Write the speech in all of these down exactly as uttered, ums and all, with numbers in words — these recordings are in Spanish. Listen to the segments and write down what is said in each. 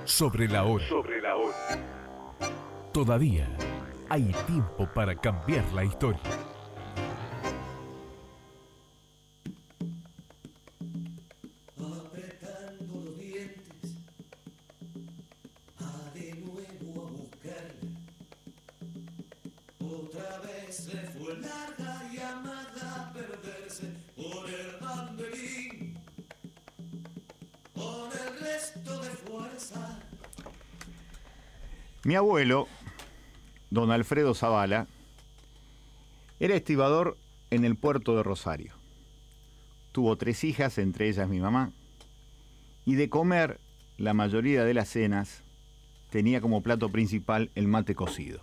Sobre la hora. Sobre la hora. Todavía hay tiempo para cambiar la historia. Apretando los dientes, a de nuevo a buscarla. Otra vez le fue larga llamada a perderse por el banderín, con el resto de fuerza. Mi abuelo, don Alfredo Zavala, era estibador en el puerto de Rosario. Tuvo tres hijas, entre ellas mi mamá, y de comer, la mayoría de las cenas, tenía como plato principal el mate cocido.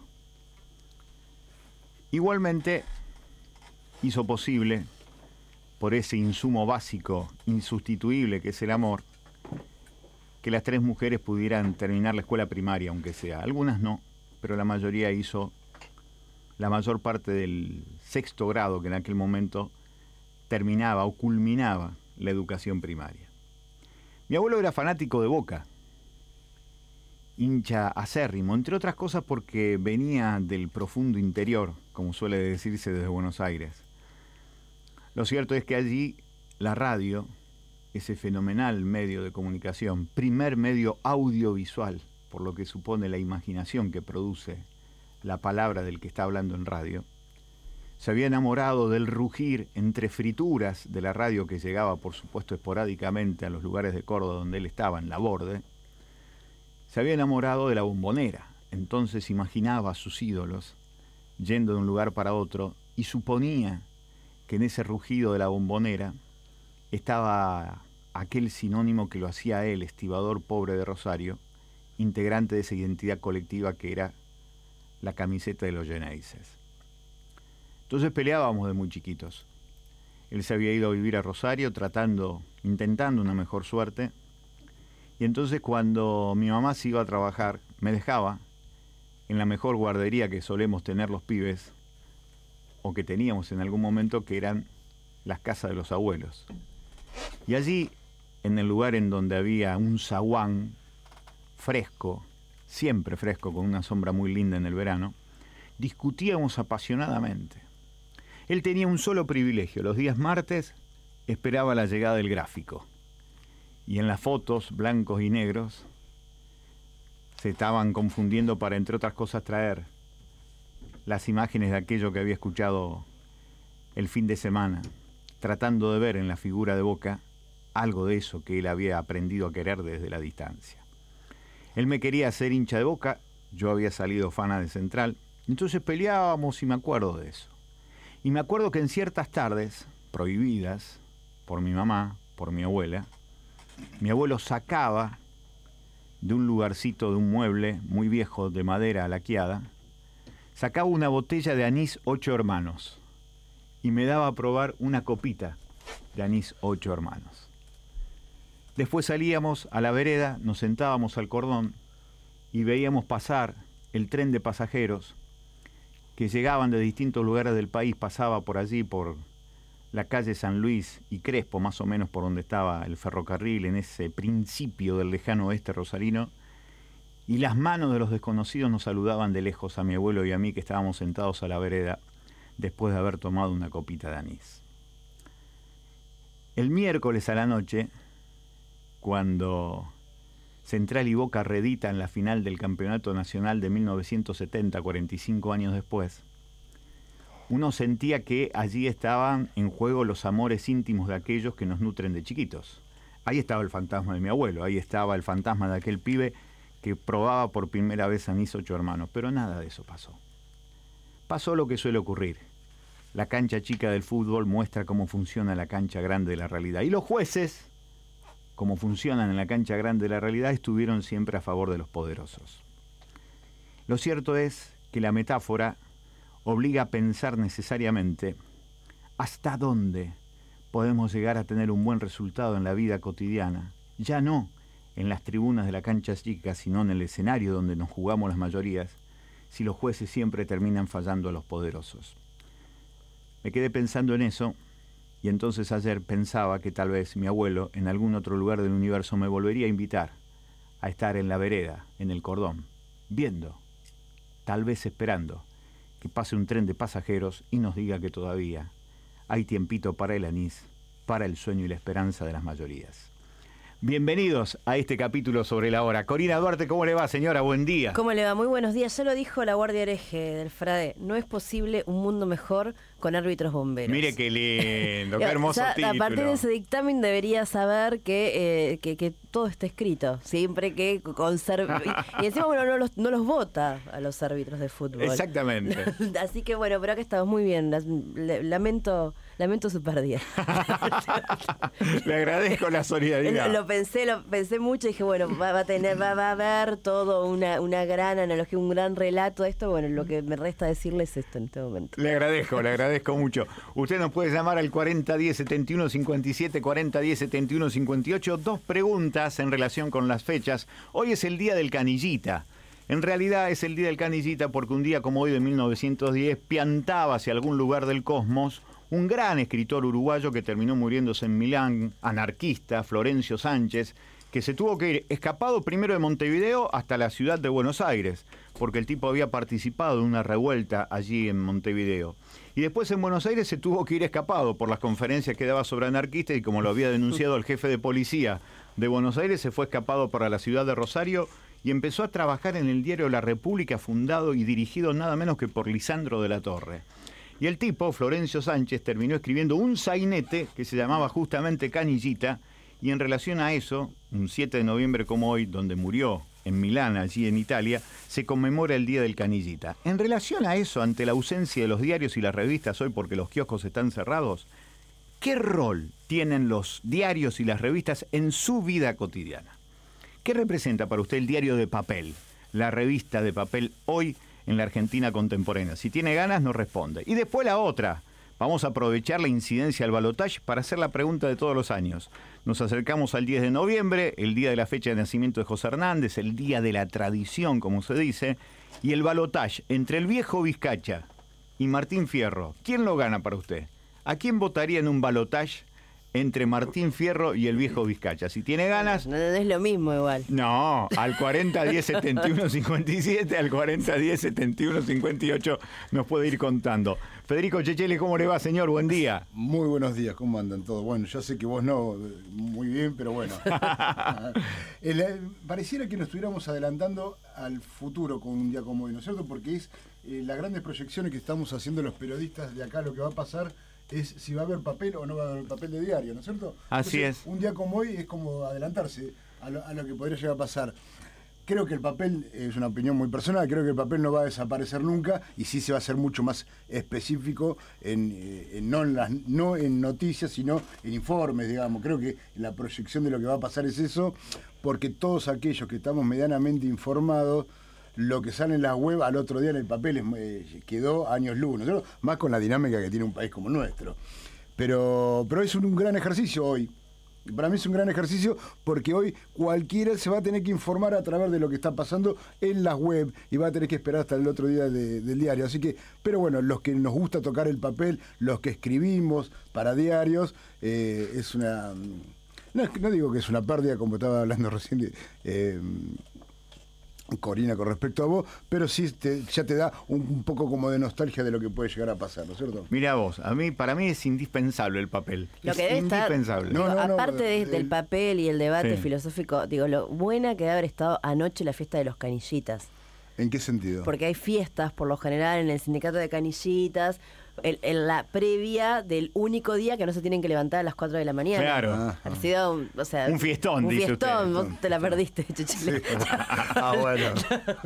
Igualmente, hizo posible, por ese insumo básico, insustituible que es el amor, que las tres mujeres pudieran terminar la escuela primaria, aunque sea. Algunas no, pero la mayoría hizo la mayor parte del sexto grado, que en aquel momento terminaba o culminaba la educación primaria. Mi abuelo era fanático de Boca, hincha acérrimo, entre otras cosas porque venía del profundo interior, como suele decirse desde Buenos Aires. Lo cierto es que allí la radio, ese fenomenal medio de comunicación, primer medio audiovisual, por lo que supone la imaginación que produce la palabra del que está hablando en radio, se había enamorado del rugir entre frituras de la radio que llegaba, por supuesto, esporádicamente a los lugares de Córdoba donde él estaba, en La Borde. Se había enamorado de la bombonera, entonces imaginaba a sus ídolos yendo de un lugar para otro y suponía que en ese rugido de la bombonera estaba aquel sinónimo que lo hacía a él, estibador pobre de Rosario, integrante de esa identidad colectiva que era la camiseta de los Geneises. Entonces peleábamos de muy chiquitos. Él se había ido a vivir a Rosario tratando, intentando una mejor suerte, y entonces cuando mi mamá se iba a trabajar, me dejaba en la mejor guardería que solemos tener los pibes, o que teníamos en algún momento, que eran las casas de los abuelos. Y allí, en el lugar en donde había un zaguán fresco, siempre fresco, con una sombra muy linda en el verano, discutíamos apasionadamente. Él tenía un solo privilegio: los días martes esperaba la llegada del gráfico. Y en las fotos, blancos y negros, se estaban confundiendo para, entre otras cosas, traer las imágenes de aquello que había escuchado el fin de semana, tratando de ver en la figura de Boca algo de eso que él había aprendido a querer desde la distancia. Él me quería hacer hincha de Boca, yo había salido fana de Central, entonces peleábamos y me acuerdo de eso. Y me acuerdo que en ciertas tardes, prohibidas por mi mamá, por mi abuela, mi abuelo sacaba de un lugarcito, de un mueble muy viejo de madera laqueada, sacaba una botella de anís Ocho Hermanos y me daba a probar una copita de anís Ocho Hermanos. Después salíamos a la vereda, nos sentábamos al cordón y veíamos pasar el tren de pasajeros que llegaban de distintos lugares del país. Pasaba por allí, por la calle San Luis y Crespo, más o menos por donde estaba el ferrocarril, en ese principio del lejano oeste rosarino, y las manos de los desconocidos nos saludaban de lejos a mi abuelo y a mí, que estábamos sentados a la vereda después de haber tomado una copita de anís. El miércoles a la noche, cuando Central y Boca reeditan la final del Campeonato Nacional de mil novecientos setenta, cuarenta y cinco años después, uno sentía que allí estaban en juego los amores íntimos de aquellos que nos nutren de chiquitos. Ahí estaba el fantasma de mi abuelo, ahí estaba el fantasma de aquel pibe que probaba por primera vez anís Ocho Hermanos, pero nada de eso pasó. Pasó lo que suele ocurrir. La cancha chica del fútbol muestra cómo funciona la cancha grande de la realidad. Y los jueces, como funcionan en la cancha grande de la realidad, estuvieron siempre a favor de los poderosos. Lo cierto es que la metáfora obliga a pensar necesariamente hasta dónde podemos llegar a tener un buen resultado en la vida cotidiana, ya no en las tribunas de la cancha chica, sino en el escenario donde nos jugamos las mayorías, si los jueces siempre terminan fallando a los poderosos. Me quedé pensando en eso, y entonces ayer pensaba que tal vez mi abuelo en algún otro lugar del universo me volvería a invitar a estar en la vereda, en el cordón, viendo, tal vez esperando, que pase un tren de pasajeros y nos diga que todavía hay tiempito para el anís, para el sueño y la esperanza de las mayorías. Bienvenidos a este capítulo sobre la hora. Corina Duarte, ¿cómo le va, señora? Buen día. ¿Cómo le va? Muy buenos días. Ya lo dijo la Guardia Hereje del Frade. No es posible un mundo mejor con árbitros bomberos. Mire qué lindo, qué hermoso ya, título. A partir de ese dictamen debería saber que, eh, que, que todo está escrito. Siempre que conserve... Y encima uno no los, no los vota a los árbitros de fútbol. Exactamente. Así que bueno, pero acá estamos muy bien. Lamento, lamento su pérdida. Le agradezco la solidaridad. Lo, lo pensé, lo pensé mucho y dije, bueno, va, va a tener, va, va a haber todo una, una gran analogía, un gran relato de esto. Bueno, lo que me resta decirles es esto en este momento. Le agradezco, le agradezco mucho. Usted nos puede llamar al cuarenta diez setenta y uno cincuenta y siete, cuarenta diez setenta y uno cincuenta y ocho. Dos preguntas en relación con las fechas. Hoy es el día del canillita. En realidad es el día del canillita porque un día como hoy de mil novecientos diez piantaba hacia algún lugar del cosmos un gran escritor uruguayo que terminó muriéndose en Milán, anarquista, Florencio Sánchez, que se tuvo que ir escapado primero de Montevideo hasta la ciudad de Buenos Aires, porque el tipo había participado en una revuelta allí en Montevideo. Y después en Buenos Aires se tuvo que ir escapado por las conferencias que daba sobre anarquistas y como lo había denunciado el jefe de policía de Buenos Aires, se fue escapado para la ciudad de Rosario y empezó a trabajar en el diario La República, fundado y dirigido nada menos que por Lisandro de la Torre. Y el tipo, Florencio Sánchez, terminó escribiendo un sainete que se llamaba justamente Canillita, y en relación a eso, un siete de noviembre como hoy, donde murió en Milán, allí en Italia, se conmemora el Día del Canillita. En relación a eso, ante la ausencia de los diarios y las revistas hoy porque los kioscos están cerrados, ¿qué rol tienen los diarios y las revistas en su vida cotidiana? ¿Qué representa para usted el diario de papel, la revista de papel hoy en la Argentina contemporánea? Si tiene ganas, nos responde. Y después la otra. Vamos a aprovechar la incidencia del balotaje para hacer la pregunta de todos los años. Nos acercamos al diez de noviembre, el día de la fecha de nacimiento de José Hernández, el día de la tradición, como se dice, y el balotaje entre el viejo Vizcacha y Martín Fierro. ¿Quién lo gana para usted? ¿A quién votaría en un balotaje entre Martín Fierro y el viejo Vizcacha? Si tiene ganas... No, no es lo mismo igual. No, al cuarenta diez setenta y uno cincuenta y siete, al cuarenta diez setenta y uno cincuenta y ocho nos puede ir contando. Federico Chechele, ¿cómo le va, señor? Buen día. Muy buenos días, ¿cómo andan todos? Bueno, yo sé que vos no, muy bien, pero bueno. El, pareciera que nos estuviéramos adelantando al futuro con un día como hoy, ¿no es cierto? Porque es eh, las grandes proyecciones que estamos haciendo los periodistas de acá, lo que va a pasar es si va a haber papel o no va a haber papel de diario, ¿no es cierto? Así Entonces, es. Un día como hoy es como adelantarse a lo, a lo que podría llegar a pasar. Creo que el papel, es una opinión muy personal, creo que el papel no va a desaparecer nunca y sí se va a hacer mucho más específico, en, en, no, en las, no en noticias, sino en informes, digamos. Creo que la proyección de lo que va a pasar es eso, porque todos aquellos que estamos medianamente informados, lo que sale en la web al otro día en el papel es, eh, quedó años luz, ¿no? Más con la dinámica que tiene un país como nuestro. Pero, pero es un, un gran ejercicio hoy. Para mí es un gran ejercicio porque hoy cualquiera se va a tener que informar a través de lo que está pasando en las web y va a tener que esperar hasta el otro día de, del diario. Así que, pero bueno, los que nos gusta tocar el papel, los que escribimos para diarios, eh, es una... No, no digo que es una pérdida, como estaba hablando recién de... Eh, Corina, con respecto a vos, pero sí te, ya te da un, un poco como de nostalgia de lo que puede llegar a pasar, ¿no es cierto? Mira vos, a mí, para mí es indispensable el papel. Lo es que debe indispensable. estar, No, no, no, aparte de, el- del papel y el debate Sí. filosófico, digo, lo buena que debe haber estado anoche la fiesta de los canillitas. ¿En qué sentido? Porque hay fiestas, por lo general, en el sindicato de canillitas, en, en la previa del único día que no se tienen que levantar a las cuatro de la mañana. Claro. Ah. Ha sido un, o sea, Un fiestón, un dice fiestón, usted. vos te la perdiste, Chechele. Ah, bueno.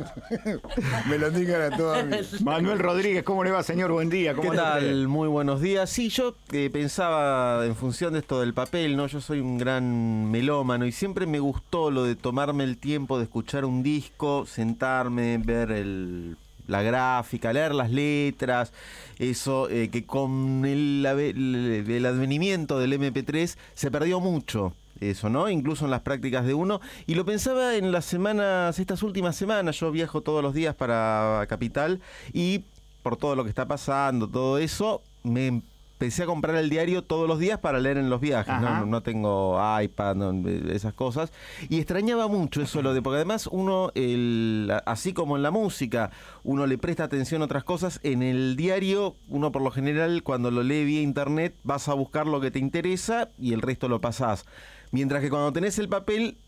Me lo digan a todos a mí. Manuel Rodríguez, ¿cómo le va, señor? Buen día. ¿Cómo ¿Qué anda usted? tal? Muy buenos días. Sí, yo eh, pensaba en función de esto del papel, ¿no? Yo soy un gran melómano y siempre me gustó lo de tomarme el tiempo de escuchar un disco, sentarme, ver el, la gráfica, leer las letras, eso eh, que con el, el, el advenimiento del eme pe tres se perdió mucho. Eso, ¿no? Incluso en las prácticas de uno. Y lo pensaba en las semanas, estas últimas semanas. Yo viajo todos los días para Capital y por todo lo que está pasando, todo eso, me empecé a comprar el diario todos los días para leer en los viajes. No, no, no tengo iPad, no, esas cosas. Y extrañaba mucho eso, lo de, porque además uno, el, así como en la música, uno le presta atención a otras cosas, en el diario, uno por lo general, cuando lo lee vía internet, vas a buscar lo que te interesa y el resto lo pasás. Mientras que cuando tenés el papel,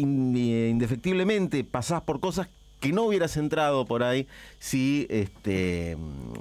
indefectiblemente pasás por cosas que no hubieras entrado por ahí si este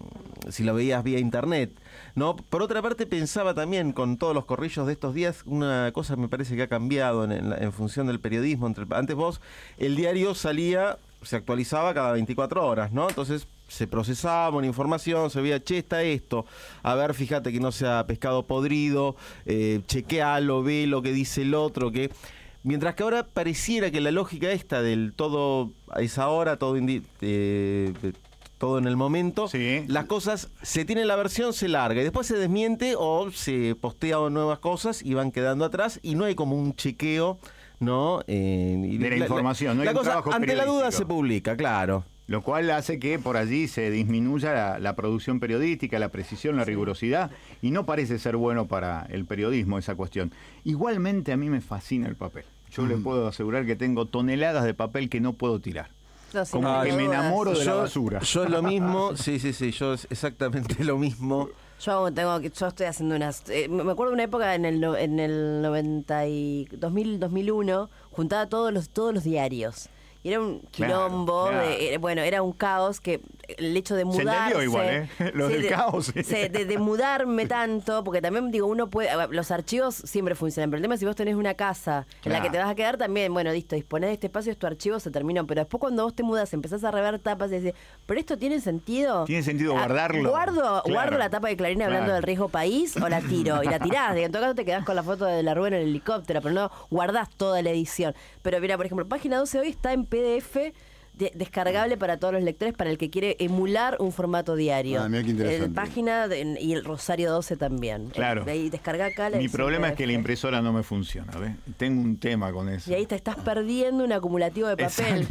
si lo veías vía internet, ¿no? Por otra parte, pensaba también, con todos los corrillos de estos días, una cosa me parece que ha cambiado en, en, en función del periodismo. Entre, antes vos, el diario salía, se actualizaba cada veinticuatro horas, ¿no? Entonces se procesaba una información, se veía, che, está esto, a ver, fíjate que no sea pescado podrido, eh, chequealo, ve lo que dice el otro, que... Mientras que ahora pareciera que la lógica esta del todo a esa hora, todo, indi eh, todo en el momento, sí. Las cosas, se tiene la versión, se larga y después se desmiente o se postea nuevas cosas y van quedando atrás y no hay como un chequeo, ¿no? Eh, de la, la información, no hay la un cosa, trabajo ante la duda se publica, claro. Lo cual hace que por allí se disminuya la, la producción periodística, la precisión, la rigurosidad, y no parece ser bueno para el periodismo esa cuestión. Igualmente a mí me fascina el papel. Yo mm. le puedo asegurar que tengo toneladas de papel que no puedo tirar. No, sí, Como que me enamoro de yo, la basura. Yo es lo mismo, sí, sí, sí, yo es exactamente lo mismo. Yo tengo que, yo estoy haciendo unas, eh, me acuerdo de una época en el no, en el noventa y dos mil, dos mil uno, juntaba todos los todos los diarios. Y era un quilombo, claro, claro. De, bueno, era un caos que el hecho de mudarse... Se entendió igual, ¿eh? Lo sí, del de, caos. Sí. Se, de, de mudarme tanto, porque también, digo, uno puede... Los archivos siempre funcionan, pero el tema es si vos tenés una casa claro. en la que te vas a quedar también, bueno, listo, disponés de este espacio, tu archivo se terminó, pero después cuando vos te mudas empezás a rever tapas y decís, ¿pero esto tiene sentido? ¿Tiene sentido guardarlo? ¿Guardo, claro. guardo la tapa de Clarín hablando claro. del riesgo país o la tiro? Y la tirás, en todo caso te quedás con la foto de la Rubén en el helicóptero, pero no guardás toda la edición. Pero mira, por ejemplo, Página doce hoy está en P D F... De, descargable para todos los lectores, para el que quiere emular un formato diario. Ah, mira qué interesante. El página de, y el Rosario doce también. Claro. Y descarga acá. Mi problema es que la impresora no me funciona, ¿ves? Tengo un tema con eso. Y ahí te estás perdiendo un acumulativo de papel.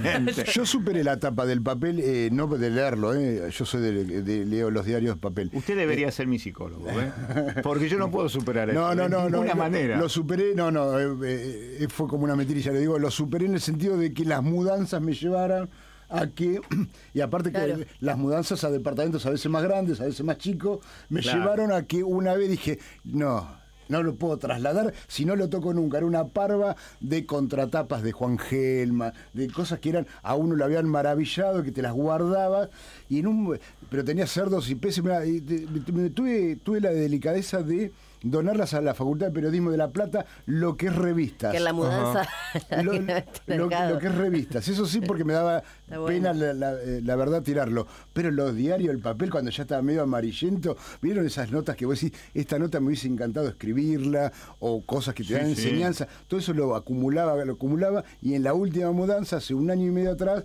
Yo superé la tapa del papel, eh, no de leerlo, eh. Yo soy de, de leo los diarios de papel. Usted debería eh. ser mi psicólogo, ¿eh? Porque yo no puedo superar no, eso. No, no, de ninguna no. manera. Lo, lo superé, no, no. Eh, eh, fue como una mentira, ya le digo. Lo superé en el sentido de que las mudanzas me llevaron a que, y aparte claro. que las mudanzas a departamentos a veces más grandes, a veces más chicos, me claro. llevaron a que una vez dije, no, no lo puedo trasladar si no lo toco nunca. Era una parva de contratapas de Juan Gelma, de cosas que eran, a uno le habían maravillado, que te las guardabas, y en un, pero tenía cerdos y peces. Mirá, y te, te, tuve, tuve la delicadeza de donarlas a la Facultad de Periodismo de La Plata, lo que es revistas. Que la mudanza... lo, lo, lo que es revistas, eso sí, porque me daba pena la, la, la verdad tirarlo. Pero los diarios, el papel, cuando ya estaba medio amarillento, ¿vieron esas notas que vos decís, esta nota me hubiese encantado escribirla, o cosas que te sí, dan sí. enseñanza? Todo eso lo acumulaba, lo acumulaba, y en la última mudanza, hace un año y medio atrás,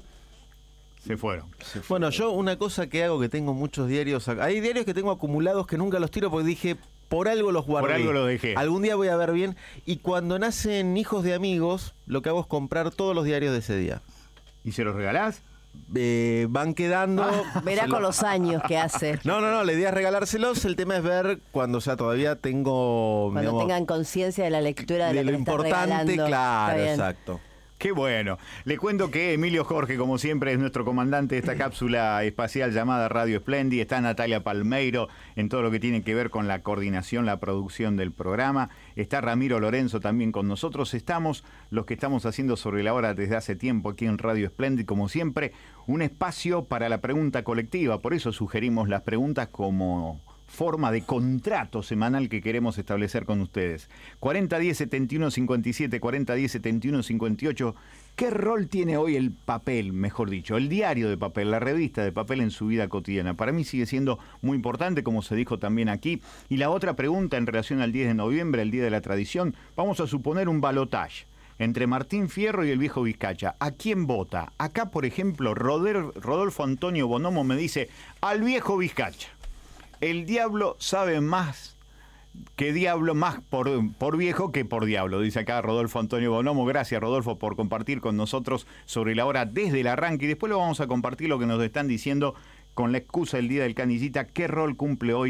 Se fueron. Se fueron. Bueno, yo una cosa que hago, que tengo muchos diarios, hay diarios que tengo acumulados que nunca los tiro porque dije, por algo los guardé. Por algo los dejé. Algún día voy a ver bien. Y cuando nacen hijos de amigos, lo que hago es comprar todos los diarios de ese día. ¿Y se los regalás? Eh, van quedando... Ah, verá con los años que hace. No, no, no, la idea es regalárselos. El tema es ver cuando, o sea, todavía tengo... Cuando digamos, tengan conciencia de la lectura de, de lo, lo que importante, claro, exacto. Qué bueno. Le cuento que Emilio Jorge, como siempre, es nuestro comandante de esta cápsula espacial llamada Radio Splendi. Está Natalia Palmeiro en todo lo que tiene que ver con la coordinación, la producción del programa. Está Ramiro Lorenzo también con nosotros. Estamos los que estamos haciendo Sobre la Hora desde hace tiempo aquí en Radio Splendi. Como siempre, un espacio para la pregunta colectiva. Por eso sugerimos las preguntas como forma de contrato semanal que queremos establecer con ustedes. cuarenta diez setenta y uno cincuenta y siete, cuarenta diez setenta y uno cincuenta y ocho. ¿Qué rol tiene hoy el papel, mejor dicho, el diario de papel, la revista de papel en su vida cotidiana? Para mí sigue siendo muy importante, como se dijo también aquí. Y la otra pregunta en relación al diez de noviembre, el Día de la Tradición, vamos a suponer un balotaje entre Martín Fierro y el viejo Vizcacha. ¿A quién vota? Acá, por ejemplo, Rodolfo Antonio Bonomo me dice, al viejo Vizcacha. El diablo sabe más que diablo, más por, por viejo que por diablo, dice acá Rodolfo Antonio Bonomo. Gracias, Rodolfo, por compartir con nosotros Sobre la Hora desde el arranque. Y después lo vamos a compartir lo que nos están diciendo con la excusa del Día del Canillita. ¿Qué rol cumple hoy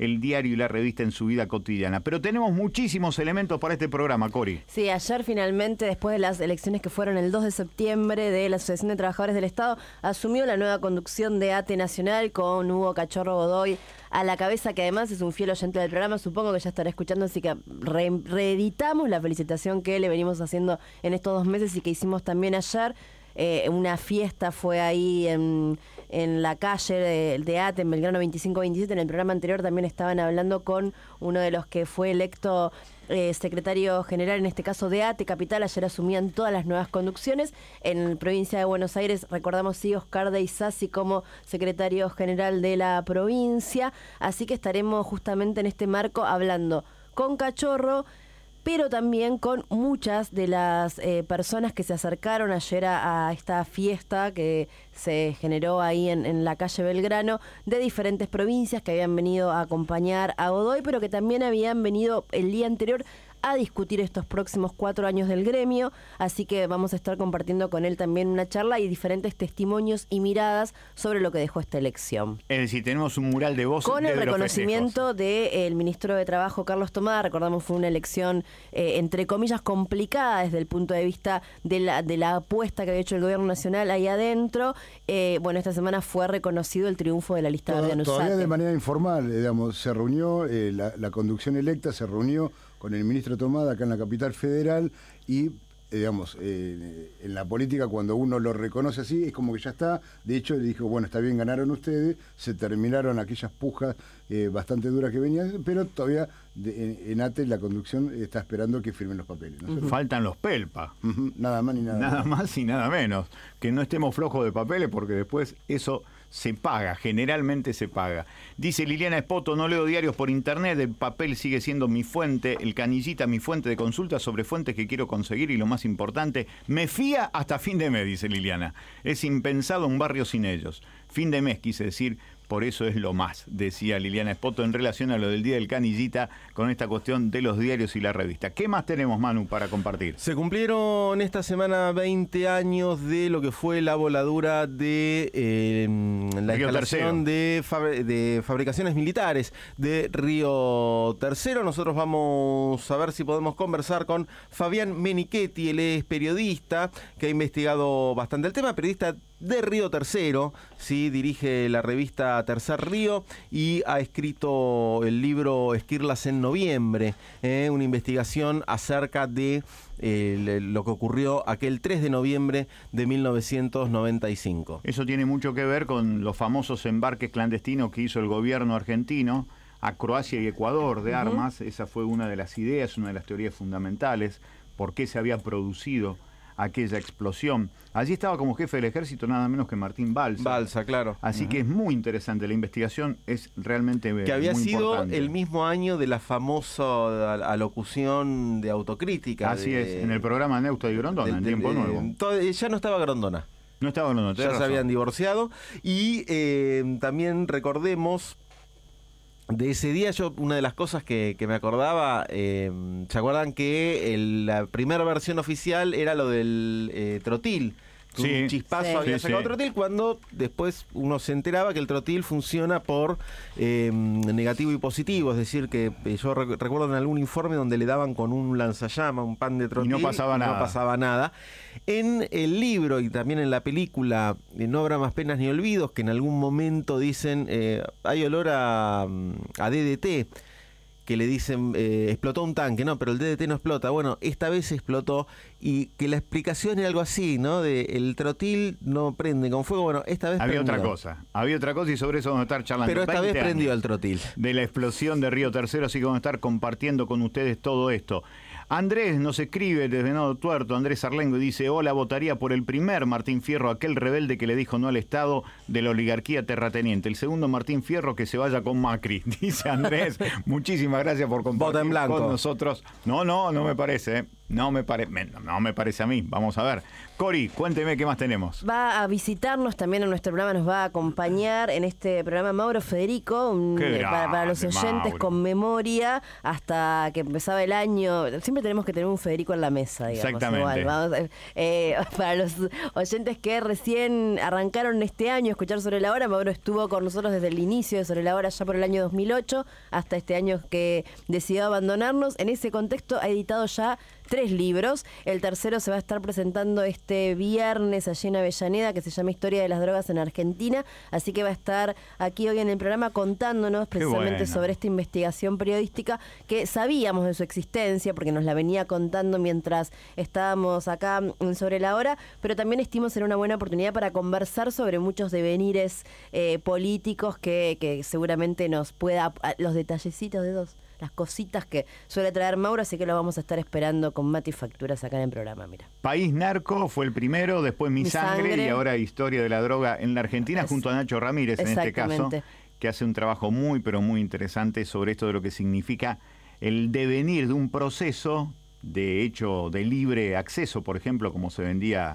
el diario y la revista en su vida cotidiana. Pero tenemos muchísimos elementos para este programa, Cori. Sí, ayer finalmente, después de las elecciones que fueron el dos de septiembre de la Asociación de Trabajadores del Estado, asumió la nueva conducción de ATE Nacional con Hugo Cachorro Godoy a la cabeza, que además es un fiel oyente del programa, supongo que ya estará escuchando, así que re reeditamos la felicitación que le venimos haciendo en estos dos meses y que hicimos también ayer. Eh, una fiesta fue ahí en, en la calle de, de ATE, en Belgrano veinticinco veintisiete. En el programa anterior también estaban hablando con uno de los que fue electo eh, secretario general, en este caso de ATE Capital. Ayer asumían todas las nuevas conducciones. En provincia de Buenos Aires, recordamos, sí, Oscar de Isasi como secretario general de la provincia. Así que estaremos justamente en este marco hablando con Cachorro, pero también con muchas de las eh, personas que se acercaron ayer a, a esta fiesta que se generó ahí en, en la calle Belgrano, de diferentes provincias que habían venido a acompañar a Godoy, pero que también habían venido el día anterior a discutir estos próximos cuatro años del gremio, así que vamos a estar compartiendo con él también una charla y diferentes testimonios y miradas sobre lo que dejó esta elección. Es decir, tenemos un mural de voz con el reconocimiento del ministro de Trabajo, Carlos Tomada. Recordamos, fue una elección, eh, entre comillas, complicada desde el punto de vista de la, de la apuesta que había hecho el gobierno nacional ahí adentro. Eh, bueno, esta semana fue reconocido el triunfo de la lista Toda, de Ardiano Todavía Usate. de manera informal, digamos, se reunió, eh, la, la conducción electa se reunió con el ministro Tomada acá en la capital federal y, eh, digamos, eh, en la política cuando uno lo reconoce así es como que ya está. De hecho, le dijo, bueno, está bien, ganaron ustedes, se terminaron aquellas pujas eh, bastante duras que venían, pero todavía de, en, en ATE la conducción está esperando que firmen los papeles, ¿no? Uh-huh. Faltan los pelpa. Uh-huh. Nada más ni nada Nada más. más y nada menos. Que no estemos flojos de papeles porque después eso se paga, generalmente se paga. Dice Liliana Espoto, no leo diarios por internet, el papel sigue siendo mi fuente, el canillita mi fuente de consulta sobre fuentes que quiero conseguir y lo más importante, me fía hasta fin de mes, dice Liliana. Es impensado un barrio sin ellos. Fin de mes, quise decir, por eso es lo más, decía Liliana Espoto en relación a lo del Día del Canillita con esta cuestión de los diarios y la revista. ¿Qué más tenemos, Manu, para compartir? Se cumplieron esta semana veinte años de lo que fue la voladura de eh, la Río instalación de, fabri de fabricaciones militares de Río Tercero. Nosotros vamos a ver si podemos conversar con Fabián Menichetti. Él es periodista que ha investigado bastante el tema, periodista de Río Tercero, sí, dirige la revista Tercer Río y ha escrito el libro Esquirlas en Noviembre, eh, una investigación acerca de eh, lo que ocurrió aquel tres de noviembre de mil novecientos noventa y cinco. Eso tiene mucho que ver con los famosos embarques clandestinos que hizo el gobierno argentino a Croacia y Ecuador de armas. Uh-huh. Esa fue una de las ideas, una de las teorías fundamentales, por qué se había producido aquella explosión. Allí estaba como jefe del ejército nada menos que Martín Balsa. Balsa, claro. Así uh-huh. que es muy interesante, la investigación es realmente que había muy sido importante. El mismo año de la famosa alocución de autocrítica. Así de, es, en el programa Neusta y Grondona, de, en Tiempo de, Nuevo. Todo, ya no estaba Grondona. No estaba Grondona, ya se razón. habían divorciado. Y eh, también recordemos de ese día, yo una de las cosas que, que me acordaba, eh, ¿se acuerdan que el, la primera versión oficial era lo del eh, trotil? Sí. Un chispazo Sí. había Sí, sacado sí. trotil, cuando después uno se enteraba que el trotil funciona por eh, negativo y positivo, es decir, que eh, yo rec recuerdo en algún informe donde le daban con un lanzallamas, un pan de trotil, Y no pasaba nada. No pasaba nada. En el libro y también en la película eh, No habrá más penas ni olvidos, que en algún momento dicen, eh, hay olor a, a D D T, que le dicen, eh, explotó un tanque, no, pero el D D T no explota. Bueno, esta vez explotó, y que la explicación era algo así, ¿no? De el trotil no prende con fuego. Bueno, esta vez Había prendió. otra cosa, había otra cosa y sobre eso vamos a estar charlando. Pero esta vez veinte prendió años el trotil. de la explosión de Río Tercero, así que vamos a estar compartiendo con ustedes todo esto. Andrés nos escribe desde Venado Tuerto, Andrés Arlengo, y dice, hola, votaría por el primer Martín Fierro, aquel rebelde que le dijo no al Estado de la oligarquía terrateniente. El segundo Martín Fierro, que se vaya con Macri, dice Andrés. Muchísimas gracias por compartir Vota en blanco. con nosotros. No, no, no me parece, ¿eh? No me, pare... no me parece a mí. Vamos a ver. Cori, cuénteme qué más tenemos. Va a visitarnos también en nuestro programa, nos va a acompañar en este programa Mauro Federico, un, Qué eh, para, para los grande, oyentes Mauro. con memoria hasta que empezaba el año. Siempre tenemos que tener un Federico en la mesa, digamos. Exactamente. Igual, vamos, eh, eh, para los oyentes que recién arrancaron este año a escuchar Sobre la Hora, Mauro estuvo con nosotros desde el inicio de Sobre la Hora, ya por el año dos mil ocho, hasta este año que decidió abandonarnos. En ese contexto ha editado ya tres libros. El tercero se va a estar presentando este viernes allí en Avellaneda, que se llama Historia de las Drogas en Argentina. Así que va a estar aquí hoy en el programa contándonos precisamente bueno. sobre esta investigación periodística que sabíamos de su existencia, porque nos la venía contando mientras estábamos acá en Sobre la Hora, pero también estimamos en una buena oportunidad para conversar sobre muchos devenires eh, políticos que, que seguramente nos pueda, los detallecitos de dos. Las cositas que suele traer Mauro, así que lo vamos a estar esperando con Mati Facturas acá en el programa, mira. País Narco fue el primero, después Mi, Mi sangre, Sangre. y ahora Historia de la Droga en la Argentina, Es- junto a Nacho Ramírez en este caso, Exactamente. que hace un trabajo muy, pero muy interesante sobre esto de lo que significa el devenir de un proceso de hecho de libre acceso, por ejemplo, como se vendía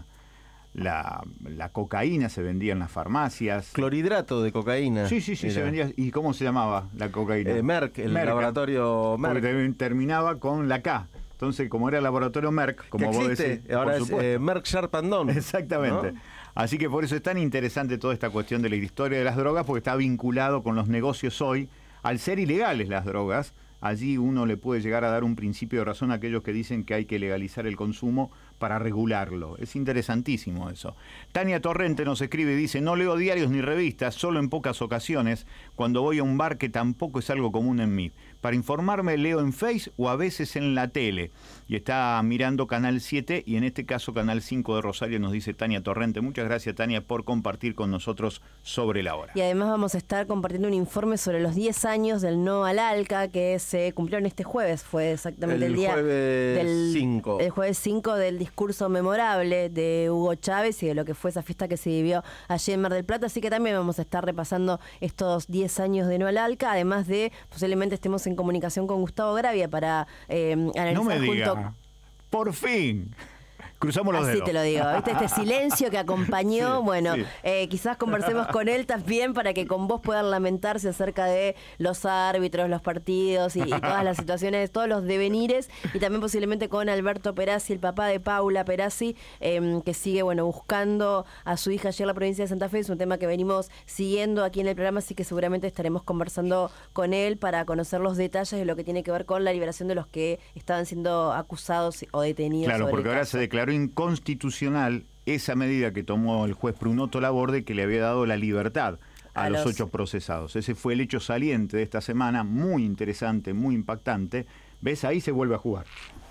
la, la cocaína, se vendía en las farmacias. Clorhidrato de cocaína. Sí, sí, sí, se Era. vendía. ¿Y cómo se llamaba la cocaína? Eh, Merck, el Merck, laboratorio porque Merck. te- terminaba con la K. Entonces, como era el laboratorio Merck, como que vos existe, decís, ahora por es supuesto. eh, Merck Sharp and Dohme. Exactamente. ¿No? Así que por eso es tan interesante toda esta cuestión de la historia de las drogas, porque está vinculado con los negocios hoy. Al ser ilegales las drogas, allí uno le puede llegar a dar un principio de razón a aquellos que dicen que hay que legalizar el consumo para regularlo. Es interesantísimo eso. Tania Torrente nos escribe y dice: no leo diarios ni revistas, solo en pocas ocasiones, cuando voy a un bar, que tampoco es algo común en mí. Para informarme leo en Face o a veces en la tele. Y está mirando Canal siete y en este caso Canal cinco de Rosario, nos dice Tania Torrente. Muchas gracias, Tania, por compartir con nosotros Sobre la Hora. Y además vamos a estar compartiendo un informe sobre los diez años del no al ALCA que se cumplieron este jueves. Fue exactamente el, El día jueves del cinco. El jueves cinco del discurso memorable de Hugo Chávez y de lo que fue esa fiesta que se vivió allí en Mar del Plata. Así que también vamos a estar repasando estos diez años de no al ALCA. Además de, posiblemente estemos en comunicación con Gustavo Gravia para eh, analizar No me junto... diga. Por fin. Cruzamos los Así dedos. te lo digo, ¿viste? Este silencio que acompañó, Sí, bueno, sí. eh, quizás conversemos con él también para que con vos puedan lamentarse acerca de los árbitros, los partidos y, y todas las situaciones, todos los devenires, y también posiblemente con Alberto Perazzi, el papá de Paula Perazzi, eh, que sigue, bueno, buscando a su hija allí en la provincia de Santa Fe. Es un tema que venimos siguiendo aquí en el programa, así que seguramente estaremos conversando con él para conocer los detalles de lo que tiene que ver con la liberación de los que estaban siendo acusados o detenidos. Claro, sobre porque el ahora caso. se declaró inconstitucional esa medida que tomó el juez Prunoto Laborde, que le había dado la libertad a, A los, los- ocho procesados. Ese fue el hecho saliente de esta semana, muy interesante, muy impactante. ¿Ves? Ahí se vuelve a jugar.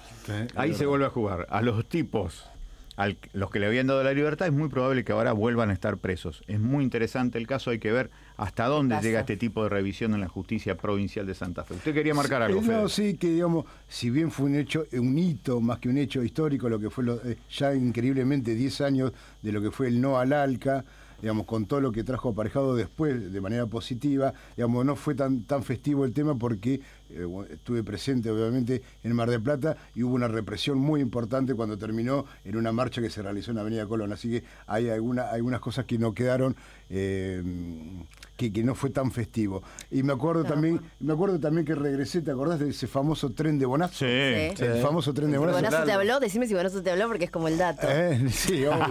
Ahí se vuelve a jugar. A los tipos, a los que le habían dado la libertad, es muy probable que ahora vuelvan a estar presos. Es muy interesante el caso, hay que ver hasta dónde pasa? llega este tipo de revisión en la justicia provincial de Santa Fe. Usted quería marcar algo, Eh, Fede. No, sí, que digamos, si bien fue un hecho, un hito más que un hecho histórico, lo que fue lo- eh, ya increíblemente diez años de lo que fue el no al ALCA, digamos, con todo lo que trajo aparejado después de manera positiva, digamos, no fue tan, tan festivo el tema porque eh, bueno, estuve presente obviamente en Mar del Plata y hubo una represión muy importante cuando terminó en una marcha que se realizó en Avenida Colón, así que hay alguna, algunas cosas que no quedaron, eh, que, que no fue tan festivo. Y me acuerdo Claro. también, me acuerdo también que regresé, ¿te acordás de ese famoso tren de Bonazo? Sí. Sí. El famoso tren de Si Bonazo. Bonazo te habló, decime si Bonazo te habló porque es como el dato. Eh, sí, obvio.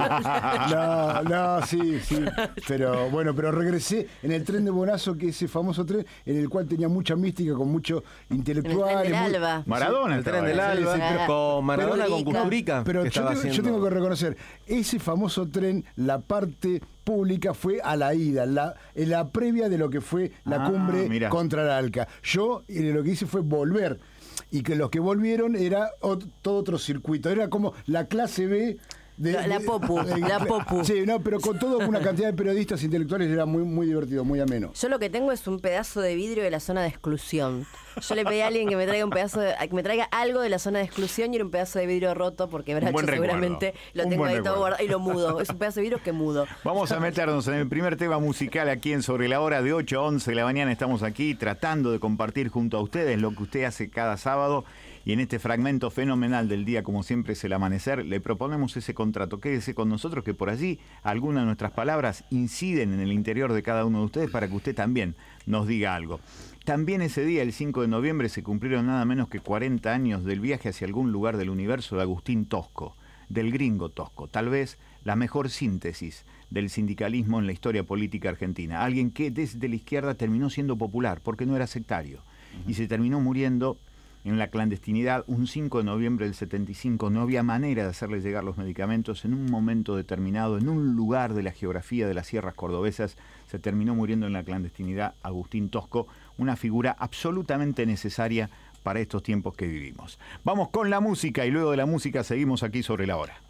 No, no, sí, sí. Pero bueno, pero regresé en el tren de Bonazo, que es ese famoso tren en el cual tenía mucha mística, con mucho intelectual. En el tren del Alba. Maradona El estaba tren del ahí. Alba, sí, pero- con Maradona, pero- con Kusturica. Pero que yo estaba tengo, yo haciendo- tengo que reconocer, ese famoso tren, la parte pública fue a la ida, la, en la previa de lo que fue la Ah, cumbre mira. contra el ALCA. Yo eh, lo que hice fue volver. Y que los que volvieron era ot- todo otro circuito. Era como la clase B. De, La- la de- Popu, de- la Popu. Sí, no, pero con toda una cantidad de periodistas intelectuales era muy, muy divertido, muy ameno. Yo lo que tengo es un pedazo de vidrio de la zona de exclusión. Yo le pedí a alguien que me traiga un pedazo de, que me traiga algo de la zona de exclusión y era un pedazo de vidrio roto porque Bracho buen recuerdo, seguramente lo un tengo buen ahí todo recuerdo. guardado y lo mudo. Es un pedazo de vidrio que mudo. Vamos a meternos en el primer tema musical aquí en Sobre la Hora, de ocho a once de la mañana. Estamos aquí tratando de compartir junto a ustedes lo que usted hace cada sábado. Y en este fragmento fenomenal del día, como siempre es el amanecer, le proponemos ese contrato. Quédese con nosotros, que por allí algunas de nuestras palabras inciden en el interior de cada uno de ustedes para que usted también nos diga algo. También ese día, el cinco de noviembre, se cumplieron nada menos que cuarenta años del viaje hacia algún lugar del universo de Agustín Tosco, del gringo Tosco, tal vez la mejor síntesis del sindicalismo en la historia política argentina. Alguien que desde la izquierda terminó siendo popular porque no era sectario y se terminó muriendo en la clandestinidad un cinco de noviembre del setenta y cinco. No había manera de hacerle llegar los medicamentos en un momento determinado, en un lugar de la geografía de las sierras cordobesas. Se terminó muriendo en la clandestinidad Agustín Tosco, una figura absolutamente necesaria para estos tiempos que vivimos. Vamos con la música y luego de la música seguimos aquí sobre la hora.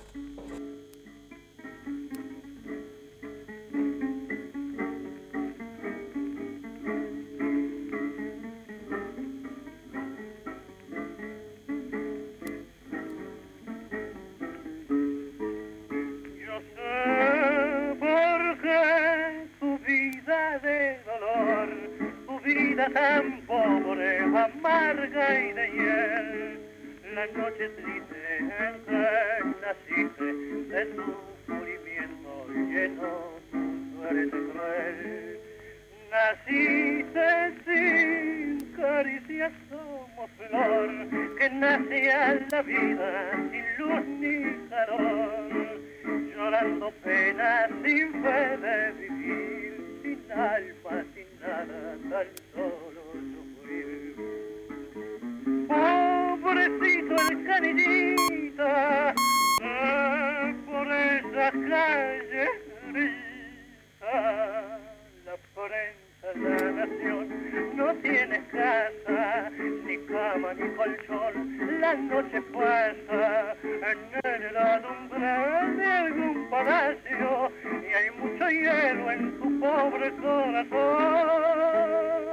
Tan pobre, amarga y de hiel, la noche triste en que naciste, de sufrimiento lleno tu suerte cruel. Naciste sin caricias como flor, que nace a la vida sin luz ni calor, llorando penas sin fe de vivir, sin alma, sin nada, tan solo sufrir. Pobrecito el canillita, eh, por esa calle grita, la prensa, la nación, no tiene casa, ni cama, ni colchón, la noche pasa en el alumbrar de algún palacio, y hay mucho hielo en tu pobre corazón.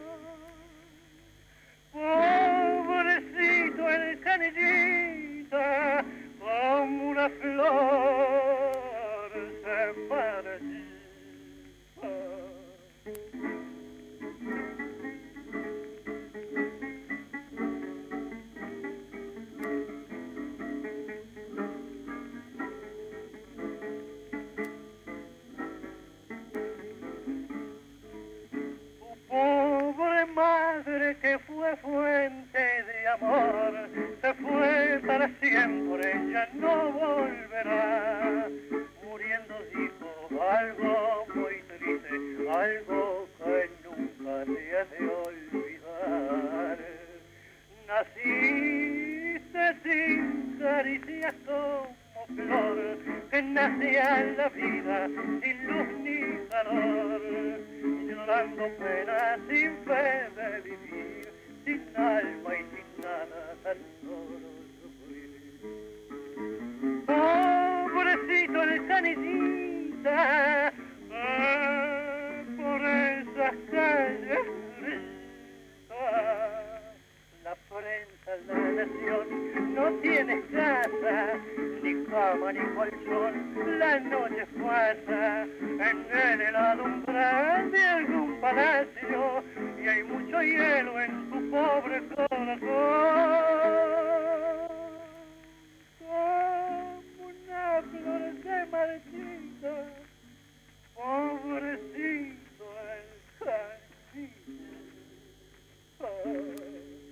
Pobrecito el canillita, como una flor se marchita. Madre que fue fuente de amor, se fue para siempre, ya no volverá. Muriendo dijo algo muy triste, algo que nunca te ha de olvidar. Naciste sin caricias como flor, que nace a la vida sin luz ni calor, llorando penas sin fe de vivir, sin alma y sin nada, tan solo sufrir. Pobrecito el canillita, ah, por esas calles grita, la prensa, la nación, no tiene casa, ni cama, ni colchón, la noche pasa en el alumbrar de algún palacio, y hay mucho hielo en tu pobre corazón, como una flor de marchita, pobrecito el canillita.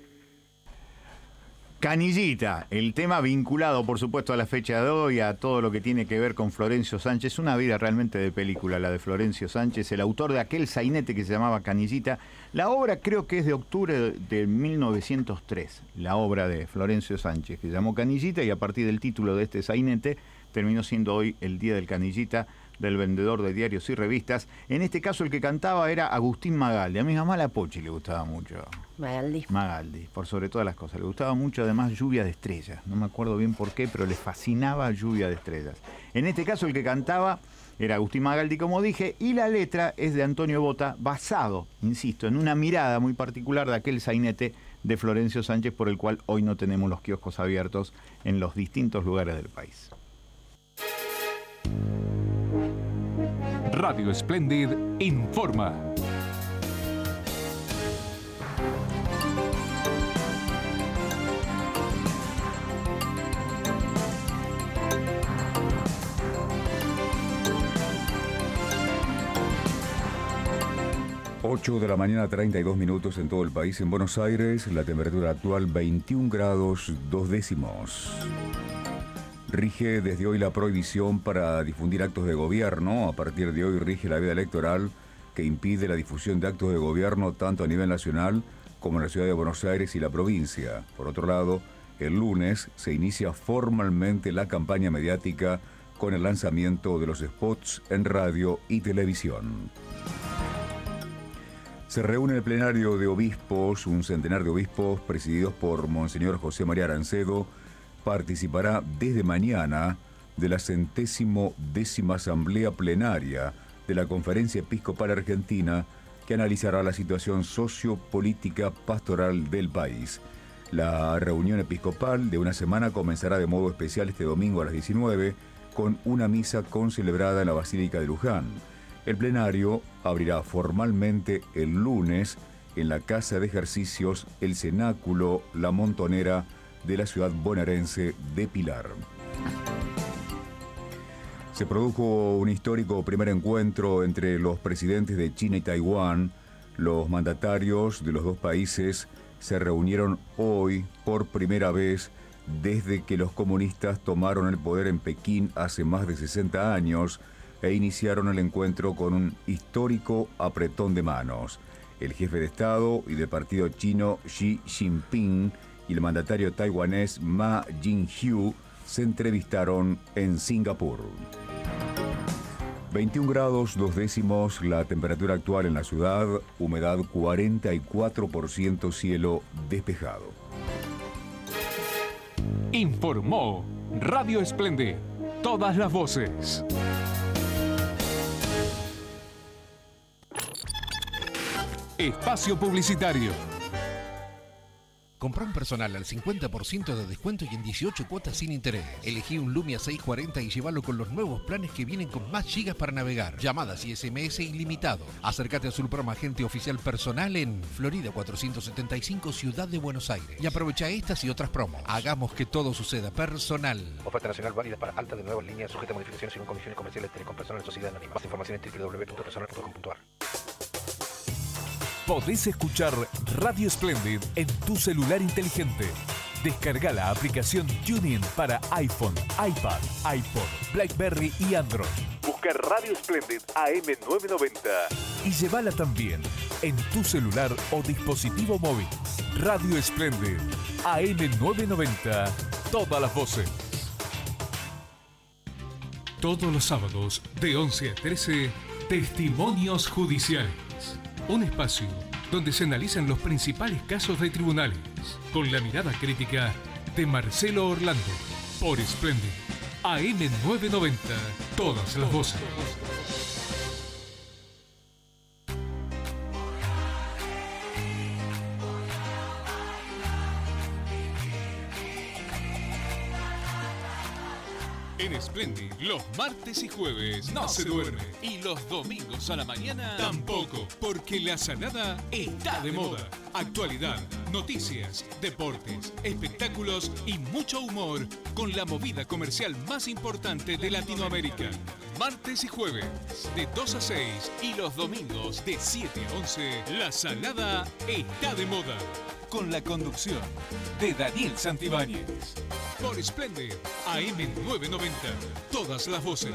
Canillita, el tema vinculado por supuesto a la fecha de hoy, a todo lo que tiene que ver con Florencio Sánchez, una vida realmente de película la de Florencio Sánchez, el autor de aquel sainete que se llamaba Canillita. La obra creo que es de octubre de mil novecientos tres, la obra de Florencio Sánchez, que se llamó Canillita, y a partir del título de este sainete terminó siendo hoy el Día del Canillita, del vendedor de diarios y revistas. En este caso el que cantaba era Agustín Magaldi. A mi mamá la Pochi le gustaba mucho. Magaldi. Magaldi, por sobre todas las cosas. Le gustaba mucho además Lluvia de Estrellas. No me acuerdo bien por qué, pero le fascinaba Lluvia de Estrellas. En este caso el que cantaba era Agustín Magaldi, como dije, y la letra es de Antonio Bota, basado, insisto, en una mirada muy particular de aquel sainete de Florencio Sánchez, por el cual hoy no tenemos los kioscos abiertos en los distintos lugares del país. Radio Splendid informa. ocho de la mañana, treinta y dos minutos en todo el país. En Buenos Aires, la temperatura actual veintiún grados dos décimos. Rige desde hoy la prohibición para difundir actos de gobierno. A partir de hoy rige la veda electoral que impide la difusión de actos de gobierno tanto a nivel nacional como en la ciudad de Buenos Aires y la provincia. Por otro lado, el lunes se inicia formalmente la campaña mediática con el lanzamiento de los spots en radio y televisión. Se reúne el plenario de obispos, un centenar de obispos presididos por Monseñor José María Arancedo, participará desde mañana de la centésimo décima asamblea plenaria de la Conferencia Episcopal Argentina, que analizará la situación sociopolítica pastoral del país. La reunión episcopal de una semana comenzará de modo especial este domingo a las diecinueve con una misa concelebrada en la Basílica de Luján. El plenario abrirá formalmente el lunes en la Casa de Ejercicios El Cenáculo La Montonera de la ciudad bonaerense de Pilar. Se produjo un histórico primer encuentro entre los presidentes de China y Taiwán. Los mandatarios de los dos países se reunieron hoy por primera vez desde que los comunistas tomaron el poder en Pekín hace más de sesenta años e iniciaron el encuentro con un histórico apretón de manos. El jefe de Estado y del partido chino Xi Jinping y el mandatario taiwanés Ma Ying-jeou se entrevistaron en Singapur. veintiún grados dos décimos la temperatura actual en la ciudad, humedad cuarenta y cuatro por ciento, cielo despejado. Informó Radio Esplendid, todas las voces. Espacio publicitario. Comprá un personal al cincuenta por ciento de descuento y en dieciocho cuotas sin interés. Elegí un Lumia seiscientos cuarenta y llévalo con los nuevos planes que vienen con más gigas para navegar. Llamadas y S M S ilimitado. Acércate a Sulprom, agente oficial personal en Florida cuatrocientos setenta y cinco, Ciudad de Buenos Aires. Y aprovecha estas y otras promos. Hagamos que todo suceda personal. Oferta nacional válida para alta de nuevas líneas, sujeta a modificaciones según condiciones comerciales de Telecom Personal Sociedad Anónima. Más información en doble u doble u doble u punto personal punto com punto a r. Podés escuchar Radio Splendid en tu celular inteligente. Descarga la aplicación TuneIn para iPhone, iPad, iPod, BlackBerry y Android. Busca Radio Splendid A M novecientos noventa y llévala también en tu celular o dispositivo móvil. Radio Splendid A M novecientos noventa, todas las voces. Todos los sábados de once a trece, Testimonios Judiciales. Un espacio donde se analizan los principales casos de tribunales con la mirada crítica de Marcelo Orlando por Splendid A M novecientos noventa, todas las voces. En Splendid, los martes y jueves no se duerme. Y los domingos a la mañana tampoco, porque la salada está de moda. Actualidad, noticias, deportes, espectáculos y mucho humor con la movida comercial más importante de Latinoamérica. Martes y jueves, de dos a seis y los domingos de siete a once, la salada está de moda. Con la conducción de Daniel Santibáñez. Por Splendid A M novecientos noventa, todas las voces.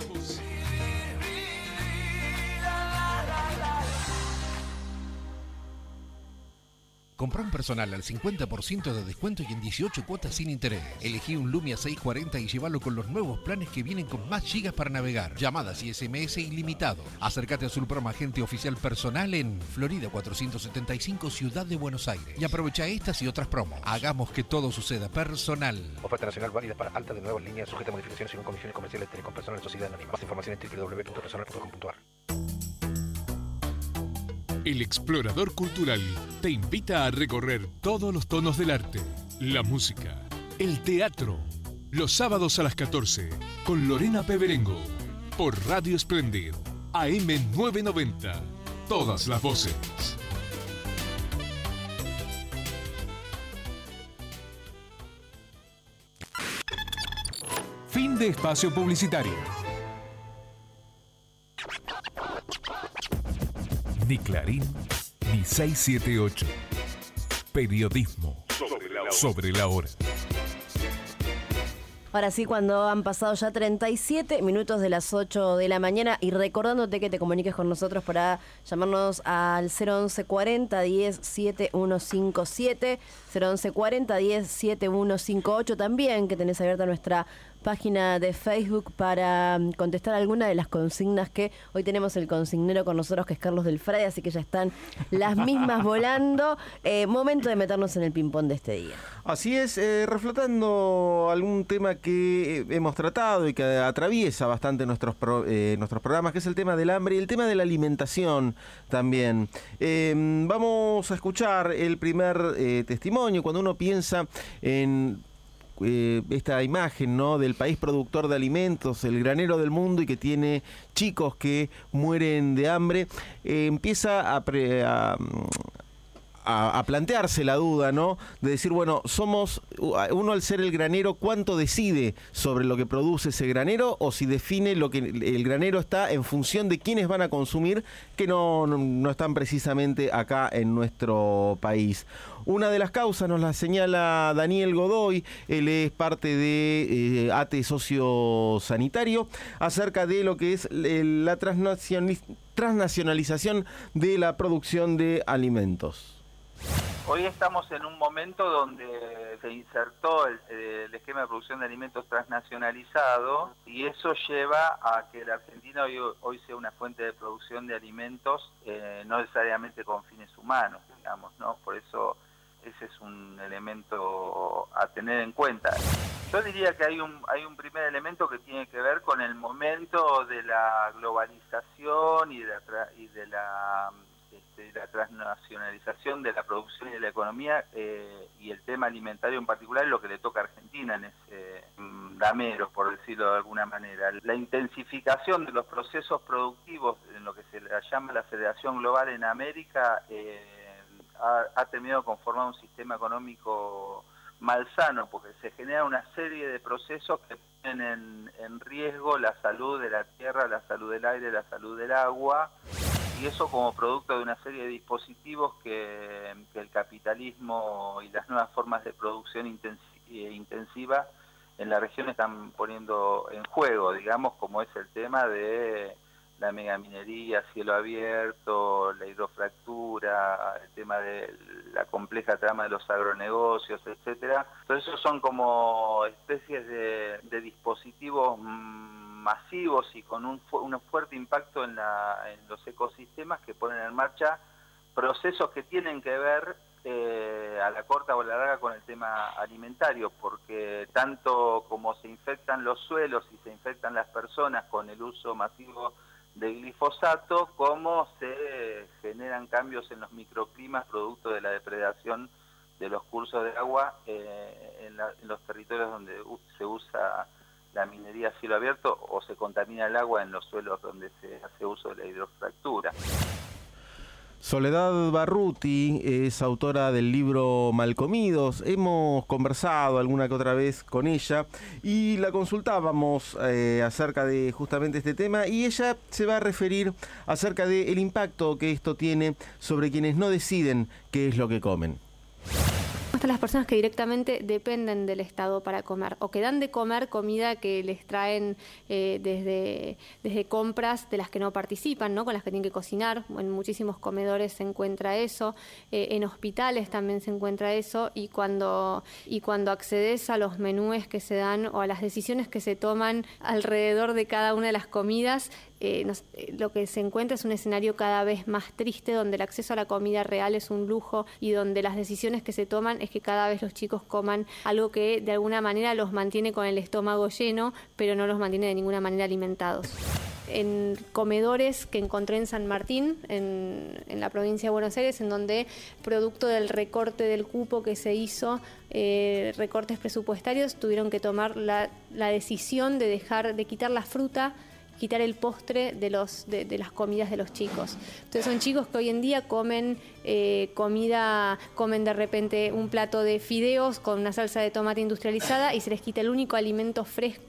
Comprá un personal al cincuenta por ciento de descuento y en dieciocho cuotas sin interés. Elegí un Lumia seiscientos cuarenta y llévalo con los nuevos planes que vienen con más gigas para navegar. Llamadas y S M S ilimitado. Acércate a Sulprom, agente oficial personal en Florida cuatrocientos setenta y cinco, Ciudad de Buenos Aires. Y aprovecha estas y otras promos. Hagamos que todo suceda personal. Oferta nacional válida para alta de nuevas líneas, sujeta a modificaciones según condiciones comerciales de Telecom Personal Sociedad Anónima. Más información en doble u doble u doble u punto personal punto com punto a r. El Explorador Cultural te invita a recorrer todos los tonos del arte, la música, el teatro, los sábados a las catorce, con Lorena Peberengo, por Radio Splendid, A M novecientos noventa, todas las voces. Fin de espacio publicitario. Ni Clarín ni seiscientos setenta y ocho. Periodismo sobre la hora. Sobre la hora. Ahora sí, cuando han pasado ya treinta y siete minutos de las ocho de la mañana y recordándote que te comuniques con nosotros para llamarnos al cero once cuarenta diez setenta y uno cincuenta y siete, cero once cuarenta diez setenta y uno cincuenta y ocho, también que tenés abierta nuestra página de Facebook para contestar alguna de las consignas que hoy tenemos el consignero con nosotros, que es Carlos del Frade, así que ya están las mismas volando. Eh, momento de meternos en el ping-pong de este día. Así es, eh, reflotando algún tema que hemos tratado y que atraviesa bastante nuestros, pro, eh, nuestros programas, que es el tema del hambre y el tema de la alimentación también. Eh, vamos a escuchar el primer eh, testimonio. Cuando uno piensa en Eh, esta imagen, ¿no?, del país productor de alimentos, el granero del mundo, y que tiene chicos que mueren de hambre, eh, empieza a, pre, a, a, a plantearse la duda, ¿no?, de decir, bueno, somos uno al ser el granero, ¿cuánto decide sobre lo que produce ese granero? O si define lo que el granero está en función de quiénes van a consumir, que no, no, no están precisamente acá en nuestro país. Una de las causas nos la señala Daniel Godoy, él es parte de eh, ATE Sociosanitario, acerca de lo que es la transnacionalización de la producción de alimentos. Hoy estamos en un momento donde se insertó el, el esquema de producción de alimentos transnacionalizado, y eso lleva a que la Argentina hoy, hoy sea una fuente de producción de alimentos, eh, no necesariamente con fines humanos, digamos, ¿no? Por eso ese es un elemento a tener en cuenta. Yo diría que hay un hay un primer elemento que tiene que ver con el momento de la globalización y de la, y de la, este, la transnacionalización de la producción y de la economía, eh, y el tema alimentario en particular, es lo que le toca a Argentina en ese damero, por decirlo de alguna manera. La intensificación de los procesos productivos en lo que se le llama la aceleración global en América, eh, Ha, ha terminado conformar un sistema económico malsano, porque se genera una serie de procesos que ponen en, en riesgo la salud de la tierra, la salud del aire, la salud del agua, y eso como producto de una serie de dispositivos que, que el capitalismo y las nuevas formas de producción intensi- intensiva en la región están poniendo en juego, digamos, como es el tema de la megaminería, cielo abierto, la hidrofractura, el tema de la compleja trama de los agronegocios, etcétera. Entonces esos son como especies de, de dispositivos masivos y con un, un fuerte impacto en, la, en los ecosistemas, que ponen en marcha procesos que tienen que ver eh, a la corta o a la larga con el tema alimentario, porque tanto como se infectan los suelos y se infectan las personas con el uso masivo de glifosato, como se generan cambios en los microclimas producto de la depredación de los cursos de agua eh, en, la, en los territorios donde se usa la minería a cielo abierto, o se contamina el agua en los suelos donde se hace uso de la hidrofractura. Soledad Barruti es autora del libro Malcomidos. Hemos conversado alguna que otra vez con ella y la consultábamos eh, acerca de justamente este tema, y ella se va a referir acerca del impacto que esto tiene sobre quienes no deciden qué es lo que comen. Hasta las personas que directamente dependen del Estado para comer, o que dan de comer comida que les traen eh, desde, desde compras de las que no participan, ¿no?, con las que tienen que cocinar. En muchísimos comedores se encuentra eso, eh, en hospitales también se encuentra eso, y cuando, y cuando accedes a los menúes que se dan o a las decisiones que se toman alrededor de cada una de las comidas, Eh, nos, eh, lo que se encuentra es un escenario cada vez más triste, donde el acceso a la comida real es un lujo, y donde las decisiones que se toman es que cada vez los chicos coman algo que de alguna manera los mantiene con el estómago lleno, pero no los mantiene de ninguna manera alimentados. En comedores que encontré en San Martín, en, en la provincia de Buenos Aires, en donde, producto del recorte del cupo que se hizo, eh, recortes presupuestarios, tuvieron que tomar la, la decisión de dejar, de quitar la fruta, quitar el postre de los de, de las comidas de los chicos. Entonces son chicos que hoy en día comen eh, comida, comen de repente un plato de fideos con una salsa de tomate industrializada, y se les quita el único alimento fresco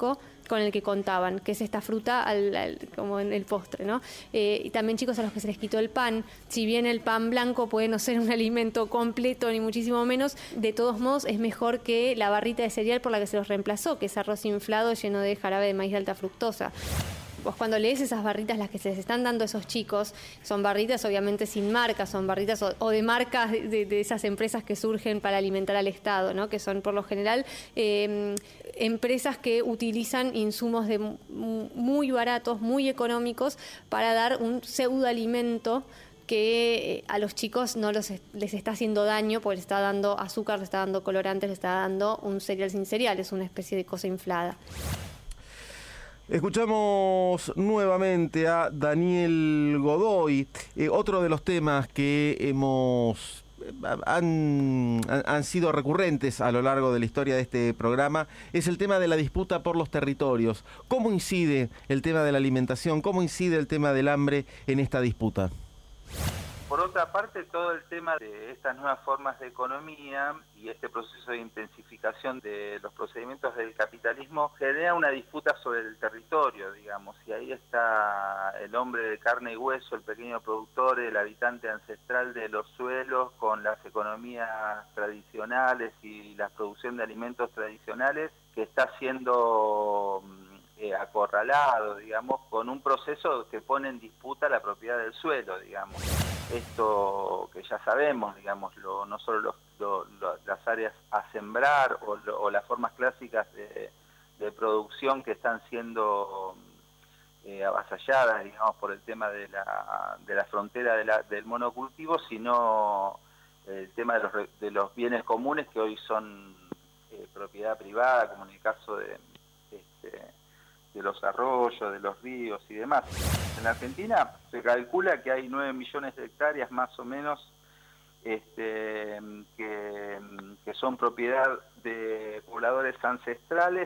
con el que contaban, que es esta fruta al, al, como en el postre, ¿no? Eh, y también chicos a los que se les quitó el pan. Si bien el pan blanco puede no ser un alimento completo ni muchísimo menos, de todos modos es mejor que la barrita de cereal por la que se los reemplazó, que es arroz inflado lleno de jarabe de maíz de alta fructosa. Vos cuando lees esas barritas, las que se les están dando a esos chicos, son barritas obviamente sin marca, son barritas o, o de marcas de, de esas empresas que surgen para alimentar al Estado, ¿no? Que son por lo general eh, empresas que utilizan insumos de muy baratos, muy económicos, para dar un pseudoalimento que a los chicos no los, les está haciendo daño, porque les está dando azúcar, les está dando colorantes, les está dando un cereal sin cereal, es una especie de cosa inflada. Escuchamos nuevamente a Daniel Godoy. Eh, otro de los temas que hemos han, han sido recurrentes a lo largo de la historia de este programa es el tema de la disputa por los territorios. ¿Cómo incide el tema de la alimentación? ¿Cómo incide el tema del hambre en esta disputa? Por otra parte, todo el tema de estas nuevas formas de economía y este proceso de intensificación de los procedimientos del capitalismo genera una disputa sobre el territorio, digamos, y ahí está el hombre de carne y hueso, el pequeño productor, el habitante ancestral de los suelos, con las economías tradicionales y la producción de alimentos tradicionales, que está siendo eh, acorralado, digamos, con un proceso que pone en disputa la propiedad del suelo, digamos. Esto que ya sabemos, digamos, lo, no solo los, lo, lo, las áreas a sembrar o, lo, o las formas clásicas de, de producción que están siendo eh, avasalladas, digamos, por el tema de la, de la frontera de la, del monocultivo, sino el tema de los, de los bienes comunes que hoy son eh, propiedad privada, como en el caso de... Este, de los arroyos, de los ríos y demás. En la Argentina se calcula que hay nueve millones de hectáreas más o menos este, que, que son propiedad de pobladores ancestrales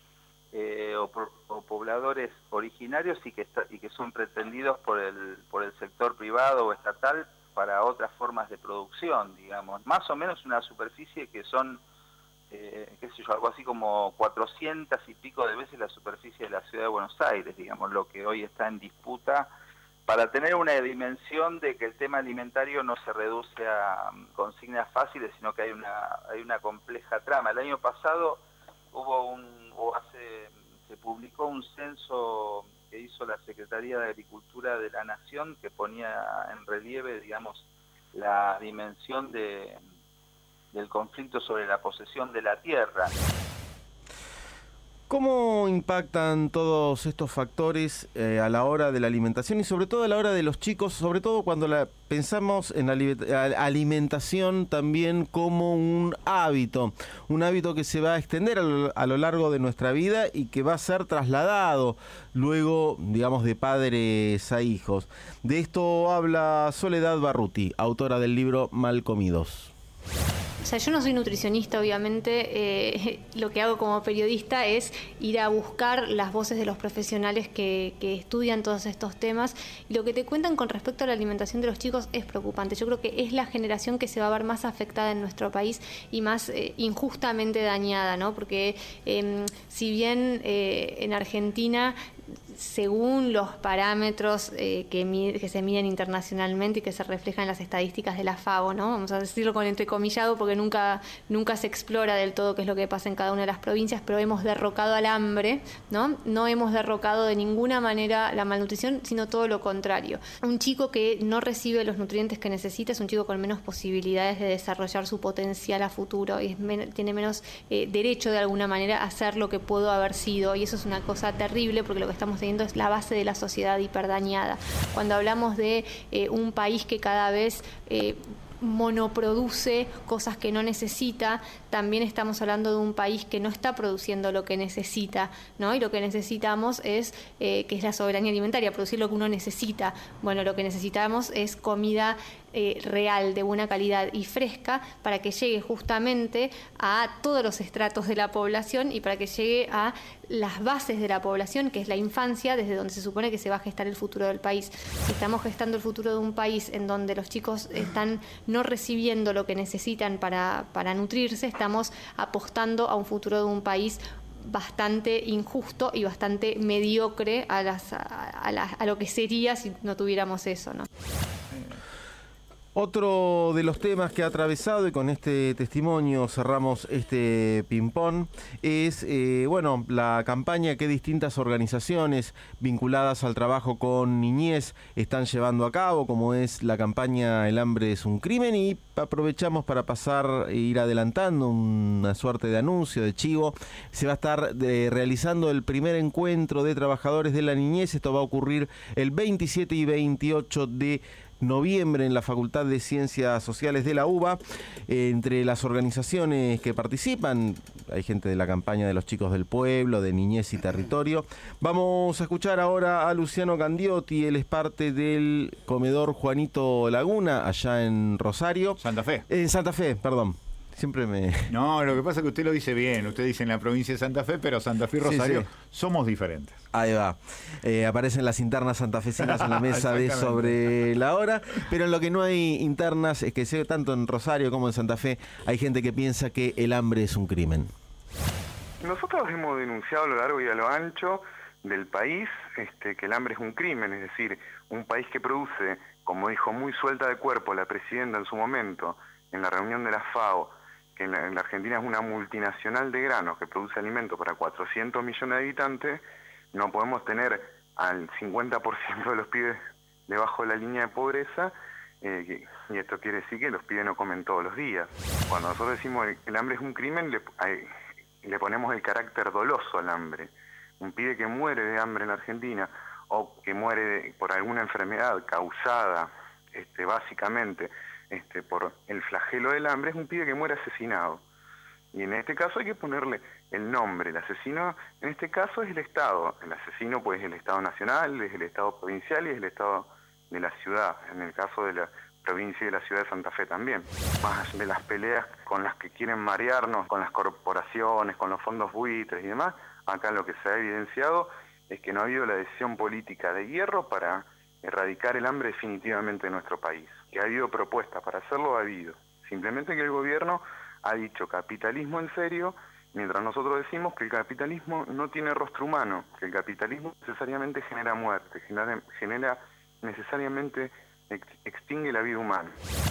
eh, o, o pobladores originarios y que, está, y que son pretendidos por el, por el sector privado o estatal para otras formas de producción, digamos. Más o menos una superficie que son Eh, qué sé yo, algo así como cuatrocientas y pico de veces la superficie de la ciudad de Buenos Aires, digamos, lo que hoy está en disputa, para tener una dimensión de que el tema alimentario no se reduce a um, consignas fáciles, sino que hay una hay una compleja trama. El año pasado hubo un, o hace, se publicó un censo que hizo la Secretaría de Agricultura de la Nación que ponía en relieve, digamos, la dimensión de del conflicto sobre la posesión de la tierra. ¿Cómo impactan todos estos factores eh, a la hora de la alimentación y sobre todo a la hora de los chicos, sobre todo cuando la, pensamos en la alimentación también como un hábito, un hábito que se va a extender a lo, a lo largo de nuestra vida y que va a ser trasladado luego, digamos, de padres a hijos? De esto habla Soledad Barruti, autora del libro Mal Comidos. O sea, yo no soy nutricionista, obviamente, eh, lo que hago como periodista es ir a buscar las voces de los profesionales que, que estudian todos estos temas, y lo que te cuentan con respecto a la alimentación de los chicos es preocupante. Yo creo que es la generación que se va a ver más afectada en nuestro país y más eh, injustamente dañada, ¿no? Porque eh, si bien eh, en Argentina, según los parámetros eh, que, mide, que se miden internacionalmente y que se reflejan en las estadísticas de la FAO, ¿no? Vamos a decirlo con entrecomillado porque nunca, nunca se explora del todo qué es lo que pasa en cada una de las provincias, pero hemos derrocado al hambre, ¿no? No hemos derrocado de ninguna manera la malnutrición, sino todo lo contrario. Un chico que no recibe los nutrientes que necesita es un chico con menos posibilidades de desarrollar su potencial a futuro y es men- tiene menos eh, derecho de alguna manera a ser lo que pudo haber sido, y eso es una cosa terrible porque lo que estamos teniendo es la base de la sociedad hiperdañada. Cuando hablamos de eh, un país que cada vez eh, monoproduce cosas que no necesita, también estamos hablando de un país que no está produciendo lo que necesita, ¿no? Y lo que necesitamos es, eh, que es la soberanía alimentaria, producir lo que uno necesita. Bueno, lo que necesitamos es comida eh, real, de buena calidad y fresca, para que llegue justamente a todos los estratos de la población y para que llegue a las bases de la población, que es la infancia, desde donde se supone que se va a gestar el futuro del país. Si estamos gestando el futuro de un país en donde los chicos están no recibiendo lo que necesitan para, para nutrirse, estamos apostando a un futuro de un país bastante injusto y bastante mediocre a, las, a, a, la, a lo que sería si no tuviéramos eso, ¿no? Otro de los temas que ha atravesado, y con este testimonio cerramos este ping-pong, es eh, bueno, la campaña que distintas organizaciones vinculadas al trabajo con niñez están llevando a cabo, como es la campaña El hambre es un crimen, y aprovechamos para pasar e ir adelantando una suerte de anuncio, de chivo. Se va a estar de, realizando el primer encuentro de trabajadores de la niñez. Esto va a ocurrir el veintisiete y veintiocho de noviembre en la Facultad de Ciencias Sociales de la UBA. Eh, entre las organizaciones que participan hay gente de la campaña de los chicos del pueblo, de Niñez y Territorio. Vamos a escuchar ahora a Luciano Gandiotti. Él es parte del comedor Juanito Laguna allá en Rosario. Santa Fe. En Santa Fe, perdón. Siempre me... No, lo que pasa es que usted lo dice bien. Usted dice en la provincia de Santa Fe, pero Santa Fe y Rosario sí, sí. somos diferentes. Ahí va. Eh, aparecen las internas santafesinas en la mesa de Sobre la Hora, pero en lo que no hay internas es que sé, tanto en Rosario como en Santa Fe hay gente que piensa que el hambre es un crimen. Nosotros hemos denunciado a lo largo y a lo ancho del país este, que el hambre es un crimen, es decir, un país que produce, como dijo muy suelta de cuerpo la presidenta en su momento, en la reunión de la FAO, que en la, en la Argentina es una multinacional de granos que produce alimentos para cuatrocientos millones de habitantes, no podemos tener al cincuenta por ciento de los pibes debajo de la línea de pobreza, eh, que, y esto quiere decir que los pibes no comen todos los días. Cuando nosotros decimos que el hambre es un crimen, le, hay, le ponemos el carácter doloso al hambre. Un pibe que muere de hambre en la Argentina o que muere de, por alguna enfermedad causada este, básicamente este, por el flagelo del hambre, es un pibe que muere asesinado. Y en este caso hay que ponerle el nombre. El asesino en este caso es el Estado. El asesino pues es el Estado nacional, es el Estado provincial y es el Estado de la ciudad. En el caso de la provincia y de la ciudad de Santa Fe también. Más de las peleas con las que quieren marearnos, con las corporaciones, con los fondos buitres y demás, acá lo que se ha evidenciado es que no ha habido la decisión política de hierro para erradicar el hambre definitivamente en nuestro país. Que ha habido propuestas para hacerlo, ha habido. Simplemente que el gobierno ha dicho capitalismo en serio, mientras nosotros decimos que el capitalismo no tiene rostro humano, que el capitalismo necesariamente genera muerte, genera, genera necesariamente ex, extingue la vida humana.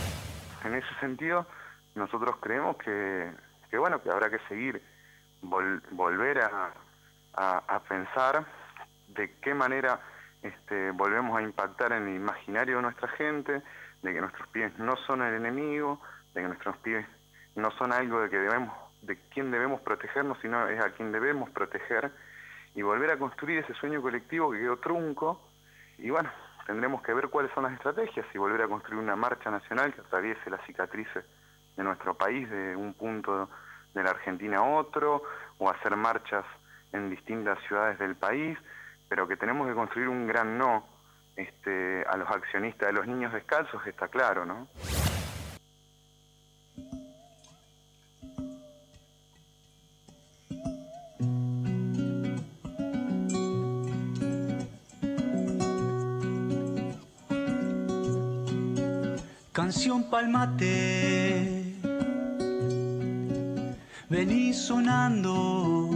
En ese sentido, nosotros creemos que, que bueno, que habrá que seguir, vol, volver a, a, a pensar de qué manera este, volvemos a impactar en el imaginario de nuestra gente, de que nuestros pibes no son el enemigo, de que nuestros pibes no son algo de que debemos, de quien debemos protegernos, sino es a quien debemos proteger, y volver a construir ese sueño colectivo que quedó trunco. Y bueno, tendremos que ver cuáles son las estrategias y volver a construir una marcha nacional que atraviese las cicatrices de nuestro país, de un punto de la Argentina a otro, o hacer marchas en distintas ciudades del país, pero que tenemos que construir un gran no este, a los accionistas de los niños descalzos, está claro, ¿no? Canción palmate, venís sonando,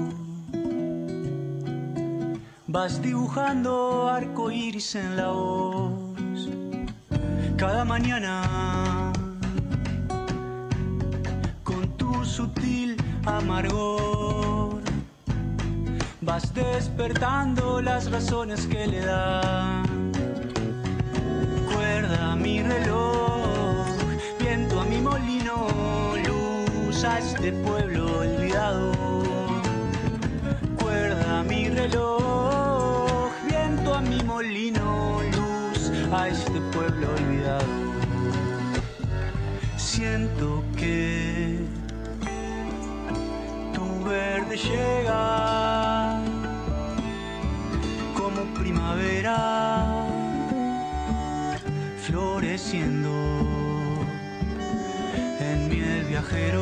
vas dibujando arco iris en la voz. Cada mañana, con tu sutil amargor, vas despertando las razones que le dan cuerda a mi reloj, viento a mi molino, luz a este pueblo olvidado. Cuerda a mi reloj, viento a mi molino, luz a este pueblo olvidado. Siento que tu verde llega como primavera, floreciendo en miel viajero,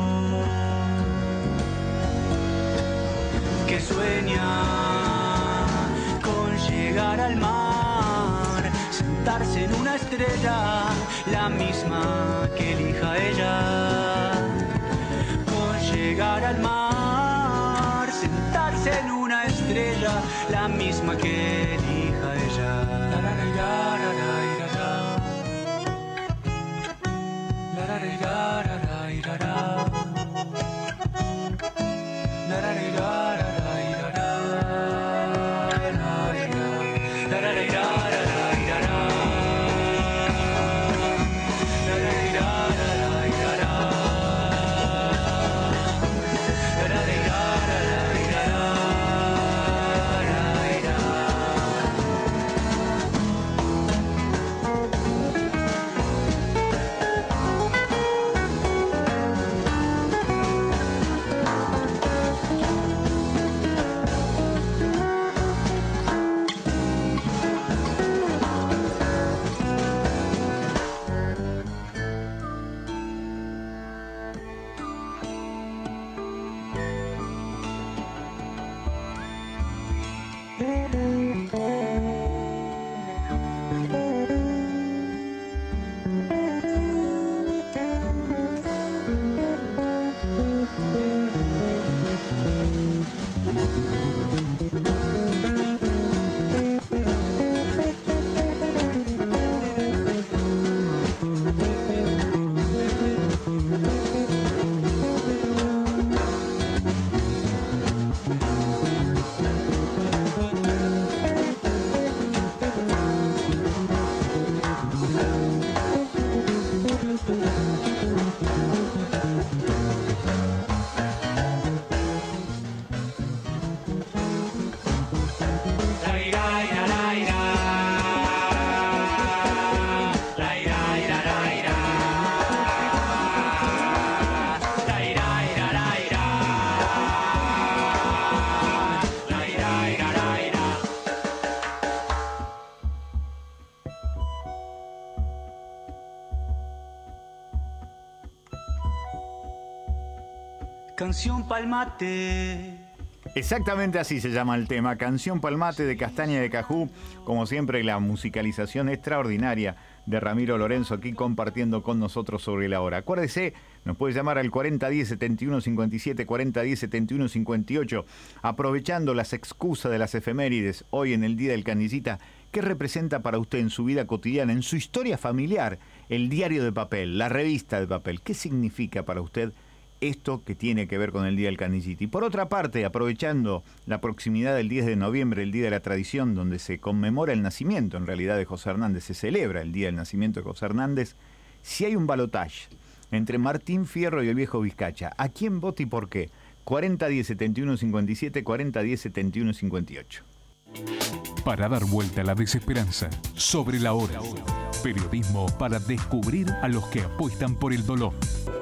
que sueña con llegar al mar, sentarse en una estrella, la misma que elija ella, con llegar al mar, sentarse más en una estrella, la misma que elija ella. Canción Palmate. Exactamente así se llama el tema, Canción Palmate de Castaña de Cajú. Como siempre, la musicalización extraordinaria de Ramiro Lorenzo aquí compartiendo con nosotros sobre la hora. Acuérdese, nos puede llamar al cuarenta diez, setenta y uno cincuenta y siete, cuarenta diez, setenta y uno cincuenta y ocho, aprovechando las excusas de las efemérides hoy en el Día del Canillita. ¿Qué representa para usted en su vida cotidiana, en su historia familiar, el diario de papel, la revista de papel? ¿Qué significa para usted esto que tiene que ver con el Día del Canillita? Y por otra parte, aprovechando la proximidad del diez de noviembre, el Día de la Tradición, donde se conmemora el nacimiento en realidad de José Hernández, se celebra el Día del Nacimiento de José Hernández, si hay un balotaje entre Martín Fierro y el viejo Vizcacha, ¿a quién vota y por qué? cuarenta diez, setenta y uno cincuenta y siete, cuarenta diez, setenta y uno cincuenta y ocho. Para dar vuelta a la desesperanza, sobre la hora. Periodismo para descubrir a los que apuestan por el dolor.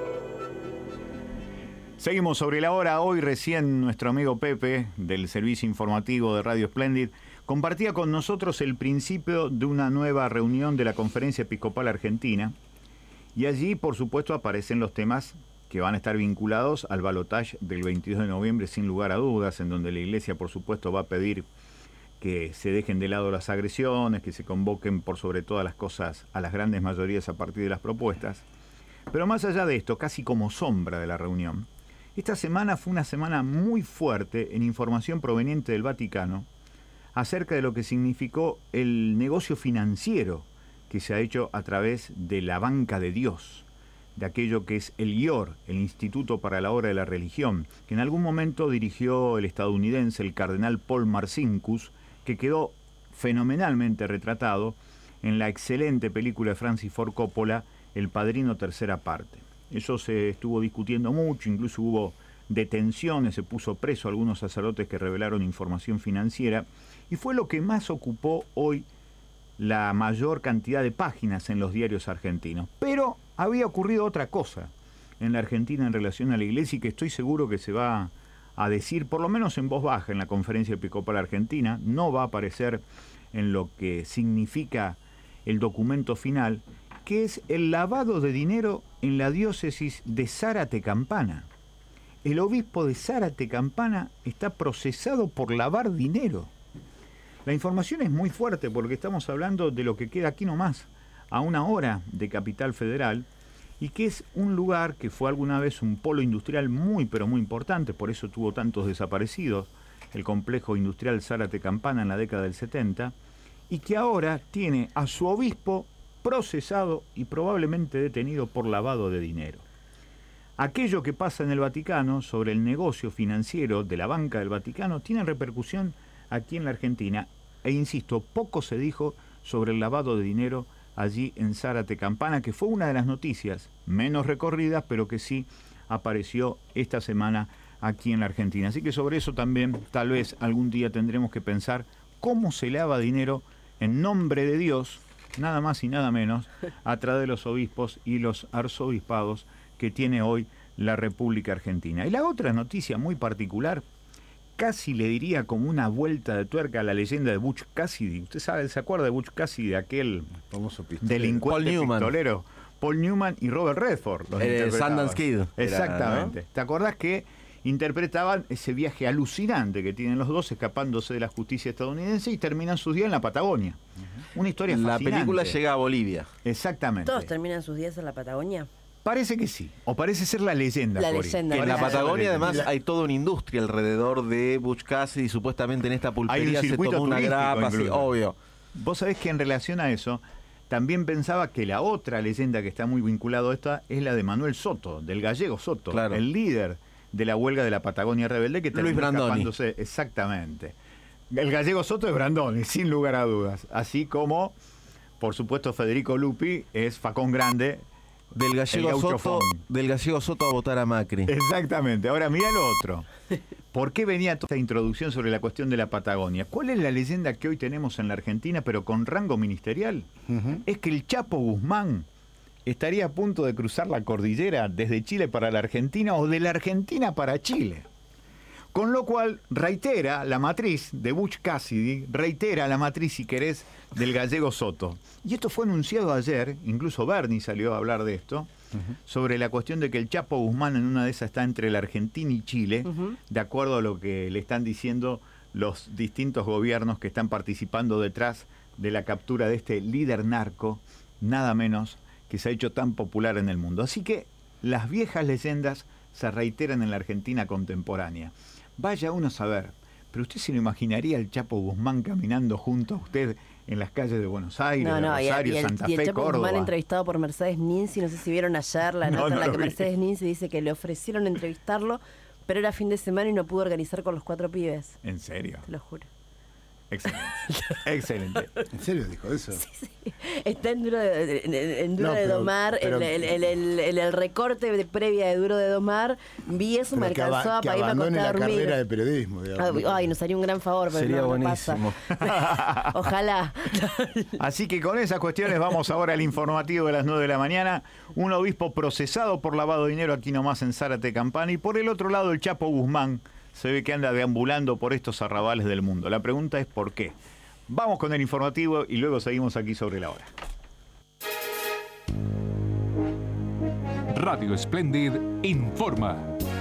Seguimos sobre la hora. Hoy recién nuestro amigo Pepe, del servicio informativo de Radio Splendid, compartía con nosotros el principio de una nueva reunión de la Conferencia Episcopal Argentina. Y allí, por supuesto, aparecen los temas que van a estar vinculados al balotaje del veintidós de noviembre, sin lugar a dudas, en donde la Iglesia, por supuesto, va a pedir que se dejen de lado las agresiones, que se convoquen por sobre todas las cosas a las grandes mayorías a partir de las propuestas. Pero más allá de esto, casi como sombra de la reunión, esta semana fue una semana muy fuerte en información proveniente del Vaticano acerca de lo que significó el negocio financiero que se ha hecho a través de la banca de Dios, de aquello que es el I O R, el Instituto para la Obra de la Religión, que en algún momento dirigió el estadounidense, el cardenal Paul Marcinkus, que quedó fenomenalmente retratado en la excelente película de Francis Ford Coppola, El Padrino tercera parte. Eso se estuvo discutiendo mucho, incluso hubo detenciones, se puso preso a algunos sacerdotes que revelaron información financiera, y fue lo que más ocupó hoy la mayor cantidad de páginas en los diarios argentinos. Pero había ocurrido otra cosa en la Argentina en relación a la Iglesia y que estoy seguro que se va a decir, por lo menos en voz baja, en la Conferencia Episcopal Argentina. No va a aparecer en lo que significa el documento final, que es el lavado de dinero en la diócesis de Zárate Campana. El obispo de Zárate Campana está procesado por lavar dinero. La información es muy fuerte porque estamos hablando de lo que queda aquí nomás, a una hora de Capital Federal, y que es un lugar que fue alguna vez un polo industrial muy pero muy importante, por eso tuvo tantos desaparecidos el complejo industrial Zárate Campana en la década del setenta, y que ahora tiene a su obispo procesado y probablemente detenido por lavado de dinero. Aquello que pasa en el Vaticano sobre el negocio financiero de la banca del Vaticano tiene repercusión aquí en la Argentina, e insisto, poco se dijo sobre el lavado de dinero allí en Zárate Campana, que fue una de las noticias menos recorridas, pero que sí apareció esta semana aquí en la Argentina. Así que sobre eso también tal vez algún día tendremos que pensar cómo se lava dinero en nombre de Dios, nada más y nada menos, a través de los obispos y los arzobispados que tiene hoy la República Argentina. Y la otra noticia muy particular, casi le diría como una vuelta de tuerca a la leyenda de Butch Cassidy. ¿Usted sabe, se acuerda de Butch Cassidy, aquel famoso delincuente Paul pistolero? Paul Newman y Robert Redford los eh, Sundance Kid. Exactamente. Era, ¿no? ¿Te acordás que interpretaban ese viaje alucinante que tienen los dos escapándose de la justicia estadounidense y terminan sus días en la Patagonia? Uh-huh. Una historia la fascinante. La película llega a Bolivia. Exactamente. ¿Todos terminan sus días en la Patagonia? Parece que sí, o parece ser la leyenda. La Cori. leyenda. En la Patagonia además hay toda una industria alrededor de Butch Cassidy y supuestamente en esta pulpería se tomó una grapa, así, obvio. Vos sabés que en relación a eso, también pensaba que la otra leyenda que está muy vinculada a esta es la de Manuel Soto, del gallego Soto, claro. El líder de la huelga de la Patagonia Rebelde que terminó escapándose. Exactamente. El gallego Soto es Brandoni, sin lugar a dudas. Así como, por supuesto, Federico Lupi es Facón Grande. Del gallego, Soto, del gallego Soto a votar a Macri. Exactamente. Ahora mira lo otro. ¿Por qué venía toda esta introducción sobre la cuestión de la Patagonia? ¿Cuál es la leyenda que hoy tenemos en la Argentina, pero con rango ministerial? Uh-huh. Es que el Chapo Guzmán estaría a punto de cruzar la cordillera desde Chile para la Argentina o de la Argentina para Chile. Con lo cual reitera la matriz de Butch Cassidy, reitera la matriz, si querés, del gallego Soto. Y esto fue anunciado ayer, incluso Bernie salió a hablar de esto, uh-huh. sobre la cuestión de que el Chapo Guzmán en una de esas está entre la Argentina y Chile, uh-huh. de acuerdo a lo que le están diciendo los distintos gobiernos que están participando detrás de la captura de este líder narco, nada menos que se ha hecho tan popular en el mundo. Así que las viejas leyendas se reiteran en la Argentina contemporánea. Vaya uno a saber, pero usted se lo imaginaría el Chapo Guzmán caminando junto a usted en las calles de Buenos Aires, no, no, de Rosario, y el, Santa y el Fe, Chapo Córdoba. Guzmán entrevistado por Mercedes Ninzi, no sé si vieron ayer la nota no, no en la que vi. Mercedes Ninzi dice que le ofrecieron entrevistarlo, pero era fin de semana y no pudo organizar con los cuatro pibes. ¿En serio? Te lo juro. Excelente. Excelente. ¿En serio dijo eso? Sí, sí. Está en Duro de, en, en duro no, de pero, Domar, pero, el, el, el, el, el recorte de previa de Duro de Domar. Vi eso, me alcanzó a para irme a acostar a dormir. La carrera de periodismo. Ay, ay, nos haría un gran favor, pero sería no, buenísimo. No pasa. Ojalá. Así que con esas cuestiones vamos ahora al informativo de las nueve de la mañana. Un obispo procesado por lavado de dinero aquí nomás en Zárate Campana. Y por el otro lado el Chapo Guzmán se ve que anda deambulando por estos arrabales del mundo. La pregunta es ¿por qué? Vamos con el informativo y luego seguimos aquí sobre la hora. Radio Splendid informa.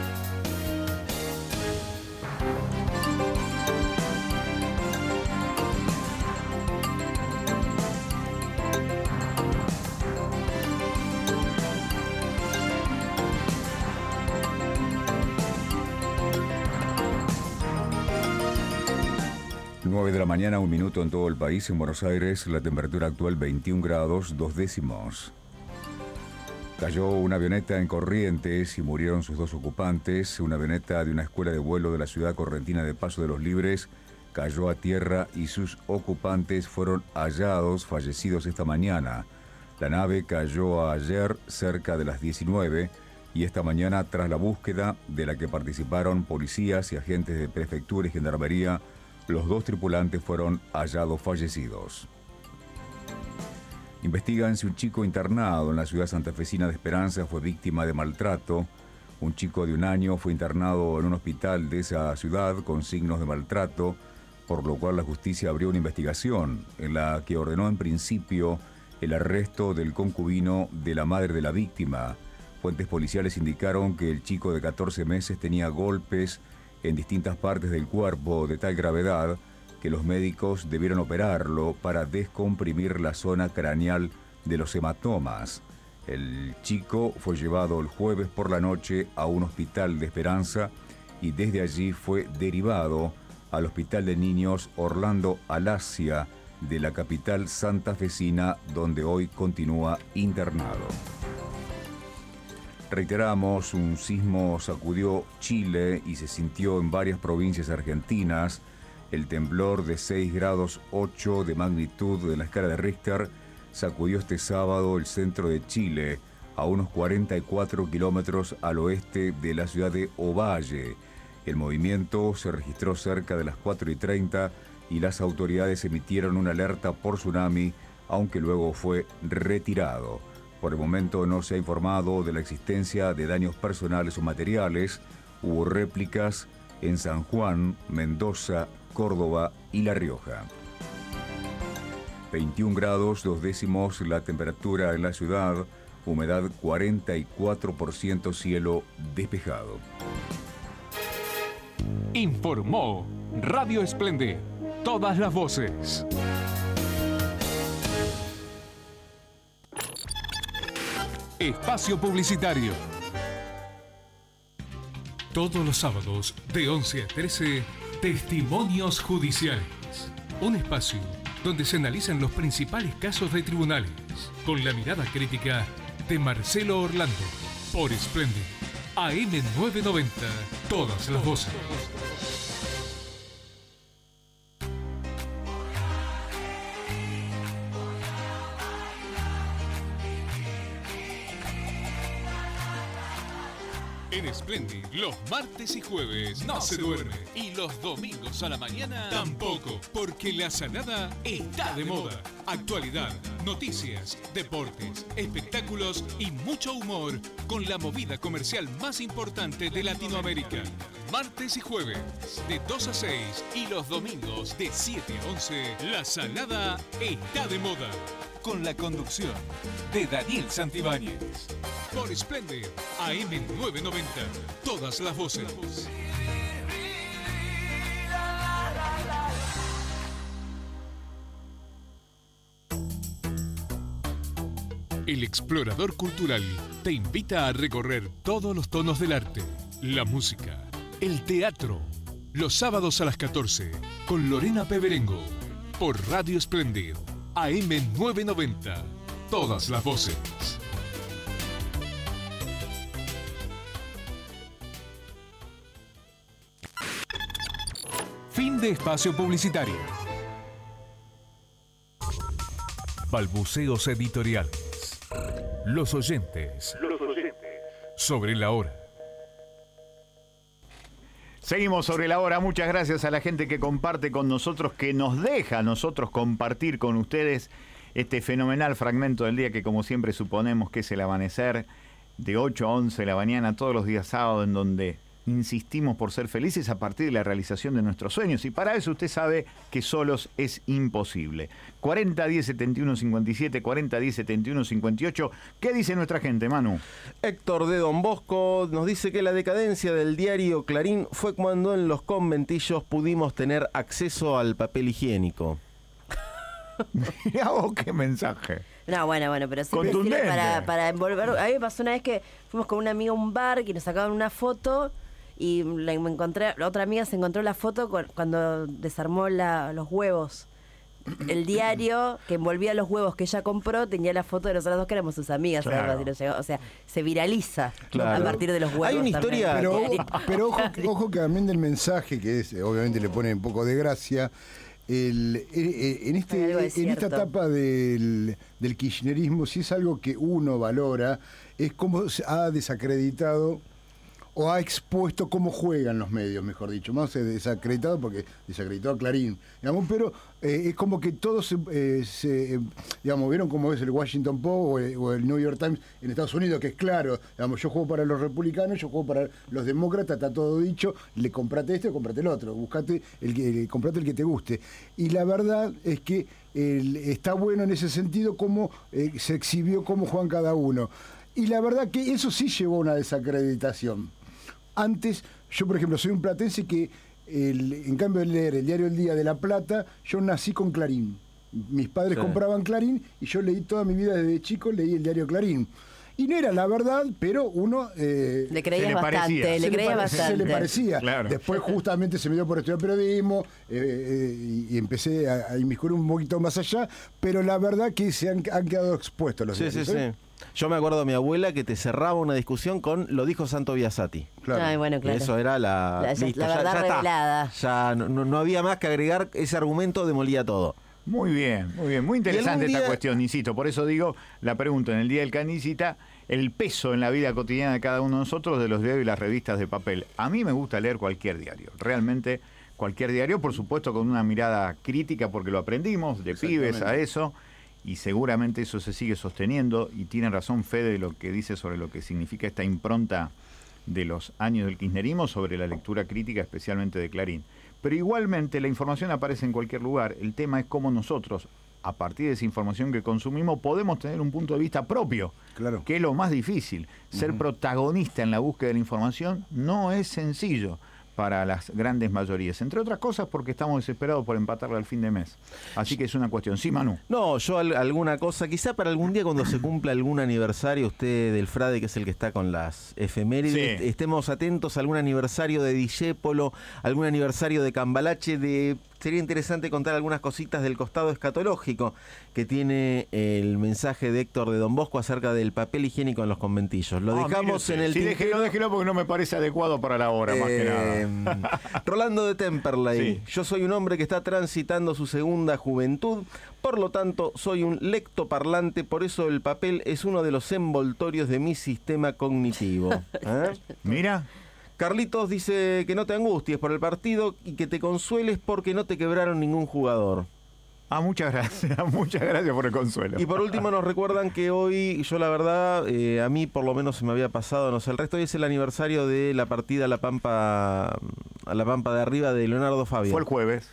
nueve de la mañana, un minuto en todo el país. En Buenos Aires, la temperatura actual veintiún grados, dos décimos. Cayó una avioneta en Corrientes y murieron sus dos ocupantes. Una avioneta de una escuela de vuelo de la ciudad correntina de Paso de los Libres cayó a tierra y sus ocupantes fueron hallados fallecidos esta mañana. La nave cayó ayer cerca de las diecinueve y esta mañana, tras la búsqueda de la que participaron policías y agentes de prefectura y gendarmería, los dos tripulantes fueron hallados fallecidos. Investigan si un chico internado en la ciudad santafesina de Esperanza fue víctima de maltrato. Un chico de un año fue internado en un hospital de esa ciudad con signos de maltrato, por lo cual la justicia abrió una investigación en la que ordenó en principio el arresto del concubino de la madre de la víctima. Fuentes policiales indicaron que el chico de catorce meses tenía golpes en distintas partes del cuerpo de tal gravedad que los médicos debieron operarlo para descomprimir la zona craneal de los hematomas. El chico fue llevado el jueves por la noche a un hospital de Esperanza y desde allí fue derivado al Hospital de Niños Orlando Alasia de la capital santafesina, donde hoy continúa internado. Reiteramos, un sismo sacudió Chile y se sintió en varias provincias argentinas. El temblor de seis grados ocho de magnitud de la escala de Richter sacudió este sábado el centro de Chile, a unos cuarenta y cuatro kilómetros al oeste de la ciudad de Ovalle. El movimiento se registró cerca de las cuatro y treinta y las autoridades emitieron una alerta por tsunami, aunque luego fue retirado. Por el momento no se ha informado de la existencia de daños personales o materiales. Hubo réplicas en San Juan, Mendoza, Córdoba y La Rioja. veintiún grados, dos décimos la temperatura en la ciudad, humedad cuarenta y cuatro por ciento, cielo despejado. Informó Radio Esplendid, todas las voces. Espacio publicitario. Todos los sábados de once a trece, Testimonios Judiciales. Un espacio donde se analizan los principales casos de tribunales con la mirada crítica de Marcelo Orlando. Por Esplendid, A M novecientos noventa, todas las voces. En Esplendid, los martes y jueves no se duerme. Y los domingos a la mañana tampoco, porque la salada está de moda. Actualidad, noticias, deportes, espectáculos y mucho humor con la movida comercial más importante de Latinoamérica. Martes y jueves, de dos a seis, y los domingos, de siete a once, la salada está de moda. Con la conducción de Daniel Santibáñez. Por Esplendid, A M novecientos noventa, todas las voces. El Explorador Cultural te invita a recorrer todos los tonos del arte, la música, el teatro, los sábados a las catorce, con Lorena Peberengo, por Radio Esplendid, A M novecientos noventa, todas las voces. Fin de espacio publicitario. Balbuceos editoriales. Los oyentes. Los oyentes. Sobre la hora. Seguimos sobre la hora. Muchas gracias a la gente que comparte con nosotros, que nos deja a nosotros compartir con ustedes este fenomenal fragmento del día que, como siempre, suponemos que es el amanecer de ocho a once de la mañana todos los días sábados, en donde insistimos por ser felices a partir de la realización de nuestros sueños, y para eso usted sabe que solos es imposible. cuarenta diez setenta y uno cincuenta y siete, cuarenta diez setenta y uno cincuenta y ocho. ¿Qué dice nuestra gente, Manu? Héctor de Don Bosco nos dice que la decadencia del diario Clarín fue cuando en los conventillos pudimos tener acceso al papel higiénico. Mirá vos qué mensaje. No, bueno, bueno, pero siempre sirve para, para envolver. A mí me pasó una vez que fuimos con una amiga a un bar que nos sacaban una foto y la, me encontré, la otra amiga se encontró la foto con, cuando desarmó la, los huevos. El diario que envolvía los huevos que ella compró tenía la foto de nosotras dos que éramos sus amigas. Claro. O sea, se viraliza, claro, a partir de los huevos. Hay una historia. Pero, pero ojo, ojo que también del mensaje, que es, obviamente le pone un poco de gracia. El, en, este, en esta etapa del, del kirchnerismo, si es algo que uno valora, es cómo se ha desacreditado o ha expuesto cómo juegan los medios, mejor dicho. Más desacreditado porque desacreditó a Clarín, digamos, pero eh, es como que todos se, eh, se eh, digamos, vieron cómo es el Washington Post o el, o el New York Times en Estados Unidos, que es claro, digamos, yo juego para los republicanos, yo juego para los demócratas, está todo dicho, le comprate este o comprate el otro, buscate el que, comprate el que te guste. Y la verdad es que el, está bueno en ese sentido cómo eh, se exhibió cómo juegan cada uno. Y la verdad que eso sí llevó a una desacreditación. Antes, yo por ejemplo soy un platense que, el, en cambio de leer el diario El Día de La Plata, yo nací con Clarín. Mis padres sí. compraban Clarín y yo leí toda mi vida desde chico, leí el diario Clarín. Y no era la verdad, pero uno... Eh, le creía bastante, le, le creía pare, bastante. Se le parecía. Claro. Después justamente se me dio por estudiar periodismo eh, eh, y, y empecé a, a inmiscuir un poquito más allá, pero la verdad que se han, han quedado expuestos los Sí, diarios, sí, ¿eh? sí. Yo me acuerdo de mi abuela que te cerraba una discusión con lo dijo Santo Biasati. Claro. Ay, bueno, claro. Eso era la, La- ya- listo, la ya- verdad ya está. revelada. Ya no, no- no había más que agregar, ese argumento demolía todo. Muy bien, muy bien, muy interesante algún esta día- cuestión, insisto. Por eso digo, la pregunta en el Día del Canicita, el peso en la vida cotidiana de cada uno de nosotros de los diarios y las revistas de papel. A mí me gusta leer cualquier diario, realmente cualquier diario, por supuesto con una mirada crítica, porque lo aprendimos de pibes a eso, y seguramente eso se sigue sosteniendo, y tiene razón Fede de lo que dice sobre lo que significa esta impronta de los años del kirchnerismo sobre la lectura crítica, especialmente de Clarín. Pero igualmente la información aparece en cualquier lugar. El tema es cómo nosotros, a partir de esa información que consumimos, podemos tener un punto de vista propio, Claro. que es lo más difícil. Ser Ujú. protagonista en la búsqueda de la información no es sencillo para las grandes mayorías, entre otras cosas porque estamos desesperados por empatarla al fin de mes. Así que es una cuestión. Sí, Manu. No, yo al- alguna cosa, quizá para algún día cuando se cumpla algún aniversario, usted del Frade, que es el que está con las efemérides, Sí. estemos atentos a algún aniversario de Discépolo, algún aniversario de Cambalache, de... Sería interesante contar algunas cositas del costado escatológico que tiene el mensaje de Héctor de Don Bosco acerca del papel higiénico en los conventillos. Lo Ah, dejamos mire en el usted. Sí, tintero. déjelo, déjelo porque no me parece adecuado para la hora, más que Eh, nada. Rolando de Temperley. Sí. Yo soy un hombre que está transitando su segunda juventud, por lo tanto soy un lectoparlante, por eso el papel es uno de los envoltorios de mi sistema cognitivo. ¿Eh? Mira. Carlitos dice que no te angusties por el partido y que te consueles porque no te quebraron ningún jugador. Ah, muchas gracias, muchas gracias por el consuelo. Y por último nos recuerdan que hoy, yo la verdad, eh, a mí por lo menos se me había pasado, no sé, el resto hoy es el aniversario de la partida a la Pampa, a la Pampa de arriba de Leonardo Fabio. Fue el jueves.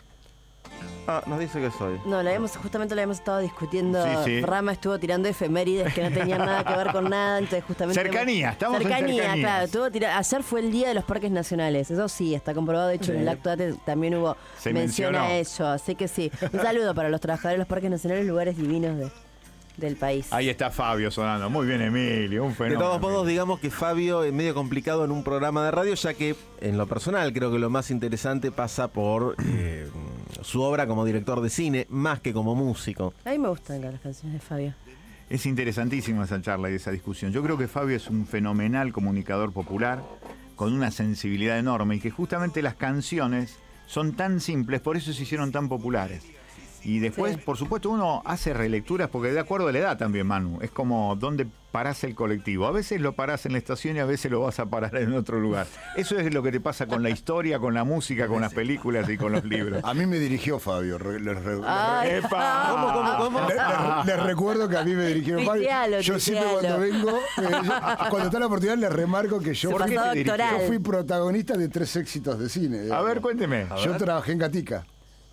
Ah, nos dice que soy. No, la hemos, justamente la hemos estado discutiendo. Sí, sí. Rama estuvo tirando efemérides que no tenían nada que ver con nada, entonces justamente... Cercanía, estamos en cercanía, cercanías. claro. Estuvo tira- Ayer fue el Día de los Parques Nacionales, eso sí, está comprobado. De hecho, en el acto de ATE también hubo Se mención mencionó. a ello, así que sí. Un saludo para los trabajadores de los Parques Nacionales, lugares divinos de, del país. Ahí está Fabio sonando. Muy bien, Emilio, un De fenómeno. todos modos, digamos que Fabio es medio complicado en un programa de radio, ya que en lo personal creo que lo más interesante pasa por eh, su obra como director de cine, más que como músico. A mí me gustan las canciones de Fabio. Es interesantísima esa charla y esa discusión. Yo creo que Fabio es un fenomenal comunicador popular con una sensibilidad enorme y que justamente las canciones son tan simples, por eso se hicieron tan populares. Y después, Sí. por supuesto, uno hace relecturas porque de acuerdo a la edad también, Manu. Es como dónde parás el colectivo. A veces lo parás en la estación y a veces lo vas a parar en otro lugar. Eso es lo que te pasa con la historia, con la música, con las películas y con los libros. A mí me dirigió Fabio. re- les re- Ay. ¡Epa! ¿Cómo, cómo, cómo? Les, les- les recuerdo que a mí me dirigieron Fabio. Tuitealo, Yo siempre tuitealo. cuando vengo, eh, yo- cuando está la oportunidad, les remarco que yo Su fui, pasado yo actoral. fui protagonista de tres éxitos de cine. A digamos. ver, cuénteme. Yo trabajé en Gatica.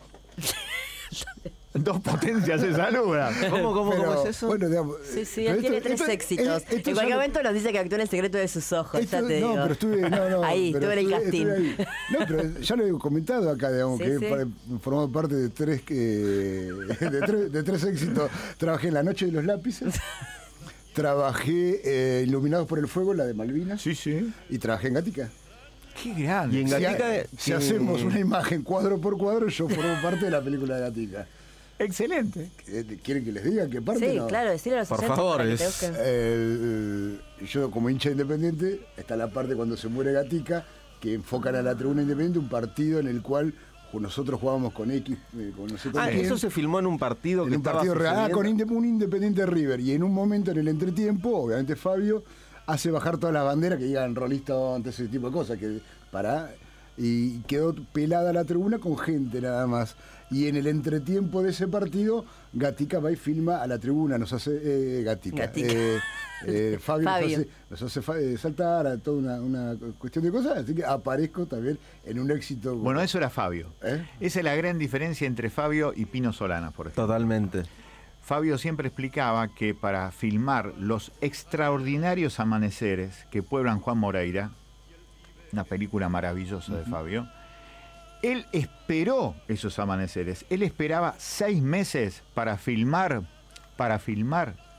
Dos potencias se saludan. ¿Cómo, cómo, Pero, cómo es eso? Bueno, digamos, Sí, sí, pero él tiene esto- tres esto- éxitos. eh, esto En ya cualquier no- momento nos dice que actúa en El secreto de sus ojos, Esto- ya te no, digo. pero estuve, no, no, Ahí, pero estuve en el estuve- casting. estuve ahí. No, pero ya lo he comentado acá, digamos, Sí, que sí. he pa- formado parte de tres, que, de tres de tres éxitos. Trabajé en La Noche de los Lápices, trabajé eh, Iluminados por el Fuego, la de Malvinas, Sí, sí. y trabajé en Gatica. Qué grande. Y en Si, Gatica, ha- si que- hacemos una imagen cuadro por cuadro, yo formo parte de la película de Gatica. Excelente. Eh, ¿Quieren que les diga qué parte? Sí, No. claro, decirle a los Por oyentes favor, para que te es- busquen. El- yo como hincha independiente, está la parte cuando se muere Gatica, que enfocan a la tribuna independiente, un partido en el cual nosotros jugábamos con X, eh, con no sé con Ah, quién, eso se filmó en un partido en que un estaba partido real, ah, con sucediendo. inde- un Independiente River, y en un momento en el entretiempo, obviamente Fabio hace bajar todas las banderas que digan Rolling Stone, ese tipo de cosas, que para y quedó pelada la tribuna con gente nada más. Y en el entretiempo de ese partido, Gatica va y filma a la tribuna, nos hace eh, Gatica. Gatica. Eh, eh, Fabio, Fabio. Nos hace, nos hace fa- eh, saltar a toda una, una cuestión de cosas, así que aparezco también en un éxito. Bueno, eso era Fabio. ¿Eh? Esa es la gran diferencia entre Fabio y Pino Solanas, por ejemplo. Totalmente. Fabio siempre explicaba que para filmar los extraordinarios amaneceres que pueblan Juan Moreira, una película maravillosa de Fabio, él esperó esos amaneceres. Él esperaba seis meses para filmar, para filmar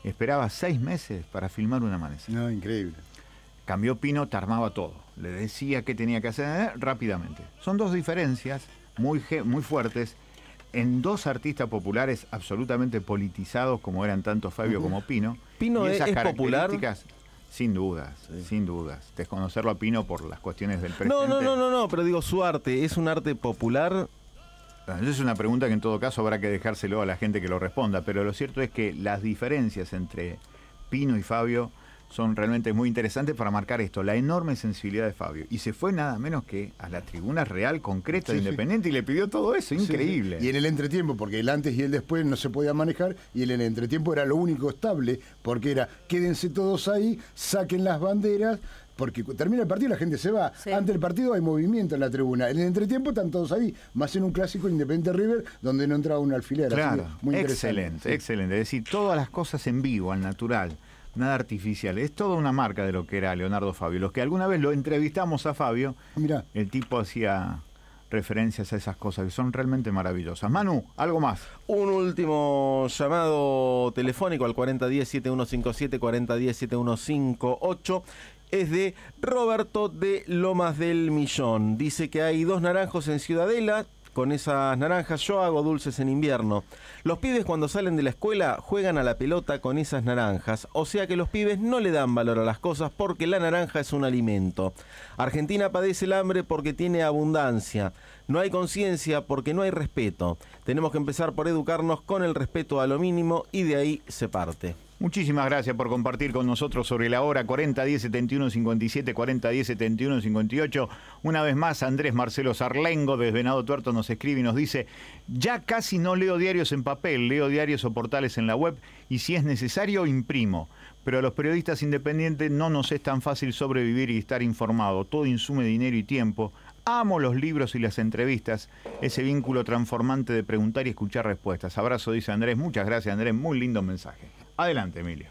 esperaba seis meses para filmar un amanecer. No, increíble. Cambió Pino, te armaba todo. Le decía qué tenía que hacer eh, rápidamente. Son dos diferencias muy, muy fuertes en dos artistas populares absolutamente politizados como eran tanto Fabio uh-huh. como Pino. Pino y esas es popular. Sin dudas, sí. sin dudas. Desconocerlo a Pino por las cuestiones del presente. No, no, no, no, no, pero digo, su arte, ¿es un arte popular? Esa es una pregunta que en todo caso habrá que dejárselo a la gente que lo responda, pero lo cierto es que las diferencias entre Pino y Fabio son realmente muy interesantes para marcar esto, la enorme sensibilidad de Fabio. Y se fue nada menos que a la tribuna real concreta de sí, Independiente sí. y le pidió todo eso, increíble. Sí, sí. Y en el entretiempo, porque el antes y el después no se podía manejar, y en el entretiempo era lo único estable, porque era, quédense todos ahí, saquen las banderas, porque termina el partido y la gente se va. Sí. Antes del partido hay movimiento en la tribuna. En el entretiempo están todos ahí, más en un clásico Independiente River, donde no entraba un alfiler. Claro, así que muy excelente, sí. excelente. Es decir, todas las cosas en vivo, al natural. Nada artificial, es toda una marca de lo que era Leonardo Fabio. Los que alguna vez lo entrevistamos a Fabio, Mirá. el tipo hacía referencias a esas cosas que son realmente maravillosas. Manu, algo más. Un último llamado telefónico al cuarenta diez, setenta y uno cincuenta y siete, cuarenta diez, setenta y uno cincuenta y ocho. Es de Roberto de Lomas del Millón. Dice que hay dos naranjos en Ciudadela. Con esas naranjas yo hago dulces en invierno. Los pibes cuando salen de la escuela juegan a la pelota con esas naranjas. O sea que los pibes no le dan valor a las cosas porque la naranja es un alimento. Argentina padece el hambre porque tiene abundancia. No hay conciencia porque no hay respeto. Tenemos que empezar por educarnos con el respeto a lo mínimo y de ahí se parte. Muchísimas gracias por compartir con nosotros sobre la hora cuarenta diez, setenta y uno cincuenta y siete, cuarenta diez, setenta y uno cincuenta y ocho. Una vez más, Andrés Marcelo Sarlengo desde Venado Tuerto nos escribe y nos dice: ya casi no leo diarios en papel, leo diarios o portales en la web y si es necesario imprimo. Pero a los periodistas independientes no nos es tan fácil sobrevivir y estar informado. Todo insume dinero y tiempo. Amo los libros y las entrevistas, ese vínculo transformante de preguntar y escuchar respuestas. Abrazo, dice Andrés. Muchas gracias, Andrés. Muy lindo mensaje. Adelante, Emilio.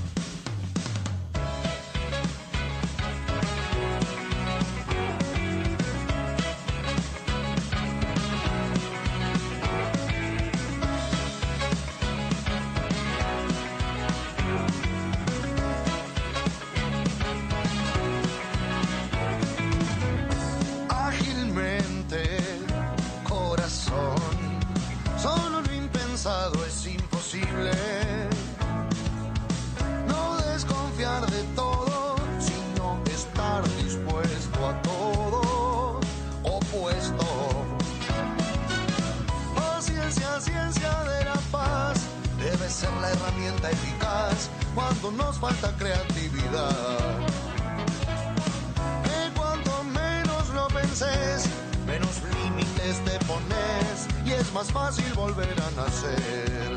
Ágilmente, corazón, solo lo impensado es imposible. No desconfiar de todo, sino estar dispuesto a todo, opuesto. Paciencia, ciencia de la paz, debe ser la herramienta eficaz cuando nos falta creatividad. Que cuanto menos lo penses, menos límites te pones y es más fácil volver a nacer.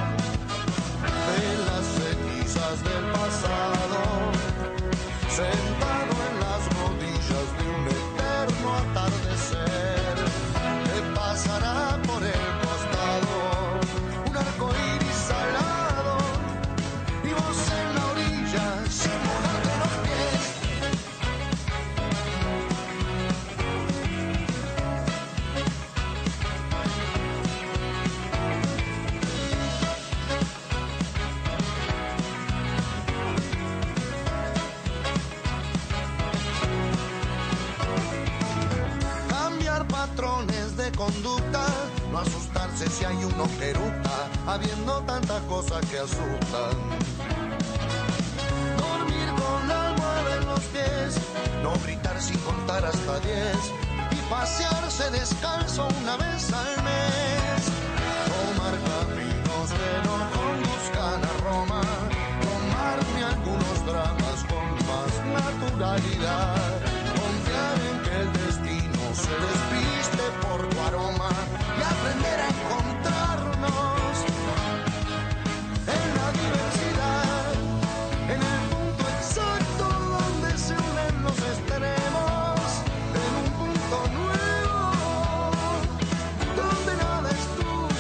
De las cenizas del pasado, sentado en las rodillas de un eterno atardecer, te pasará por el costado un arco iris salado y vos en la orilla sin mojarte los pies. Patrones de conducta, no asustarse si hay uno que eructa, habiendo tanta cosa que asustan. Dormir con la almohada en los pies, no gritar sin contar hasta diez y pasearse descalzo una vez al mes. Tomar caminos que no conduzcan a Roma, tomarme algunos dramas con más naturalidad, confiar en que el destino se despiste por tu aroma y aprender a encontrarnos en la diversidad, en el punto exacto donde se unen los extremos, en un punto nuevo donde nada es tú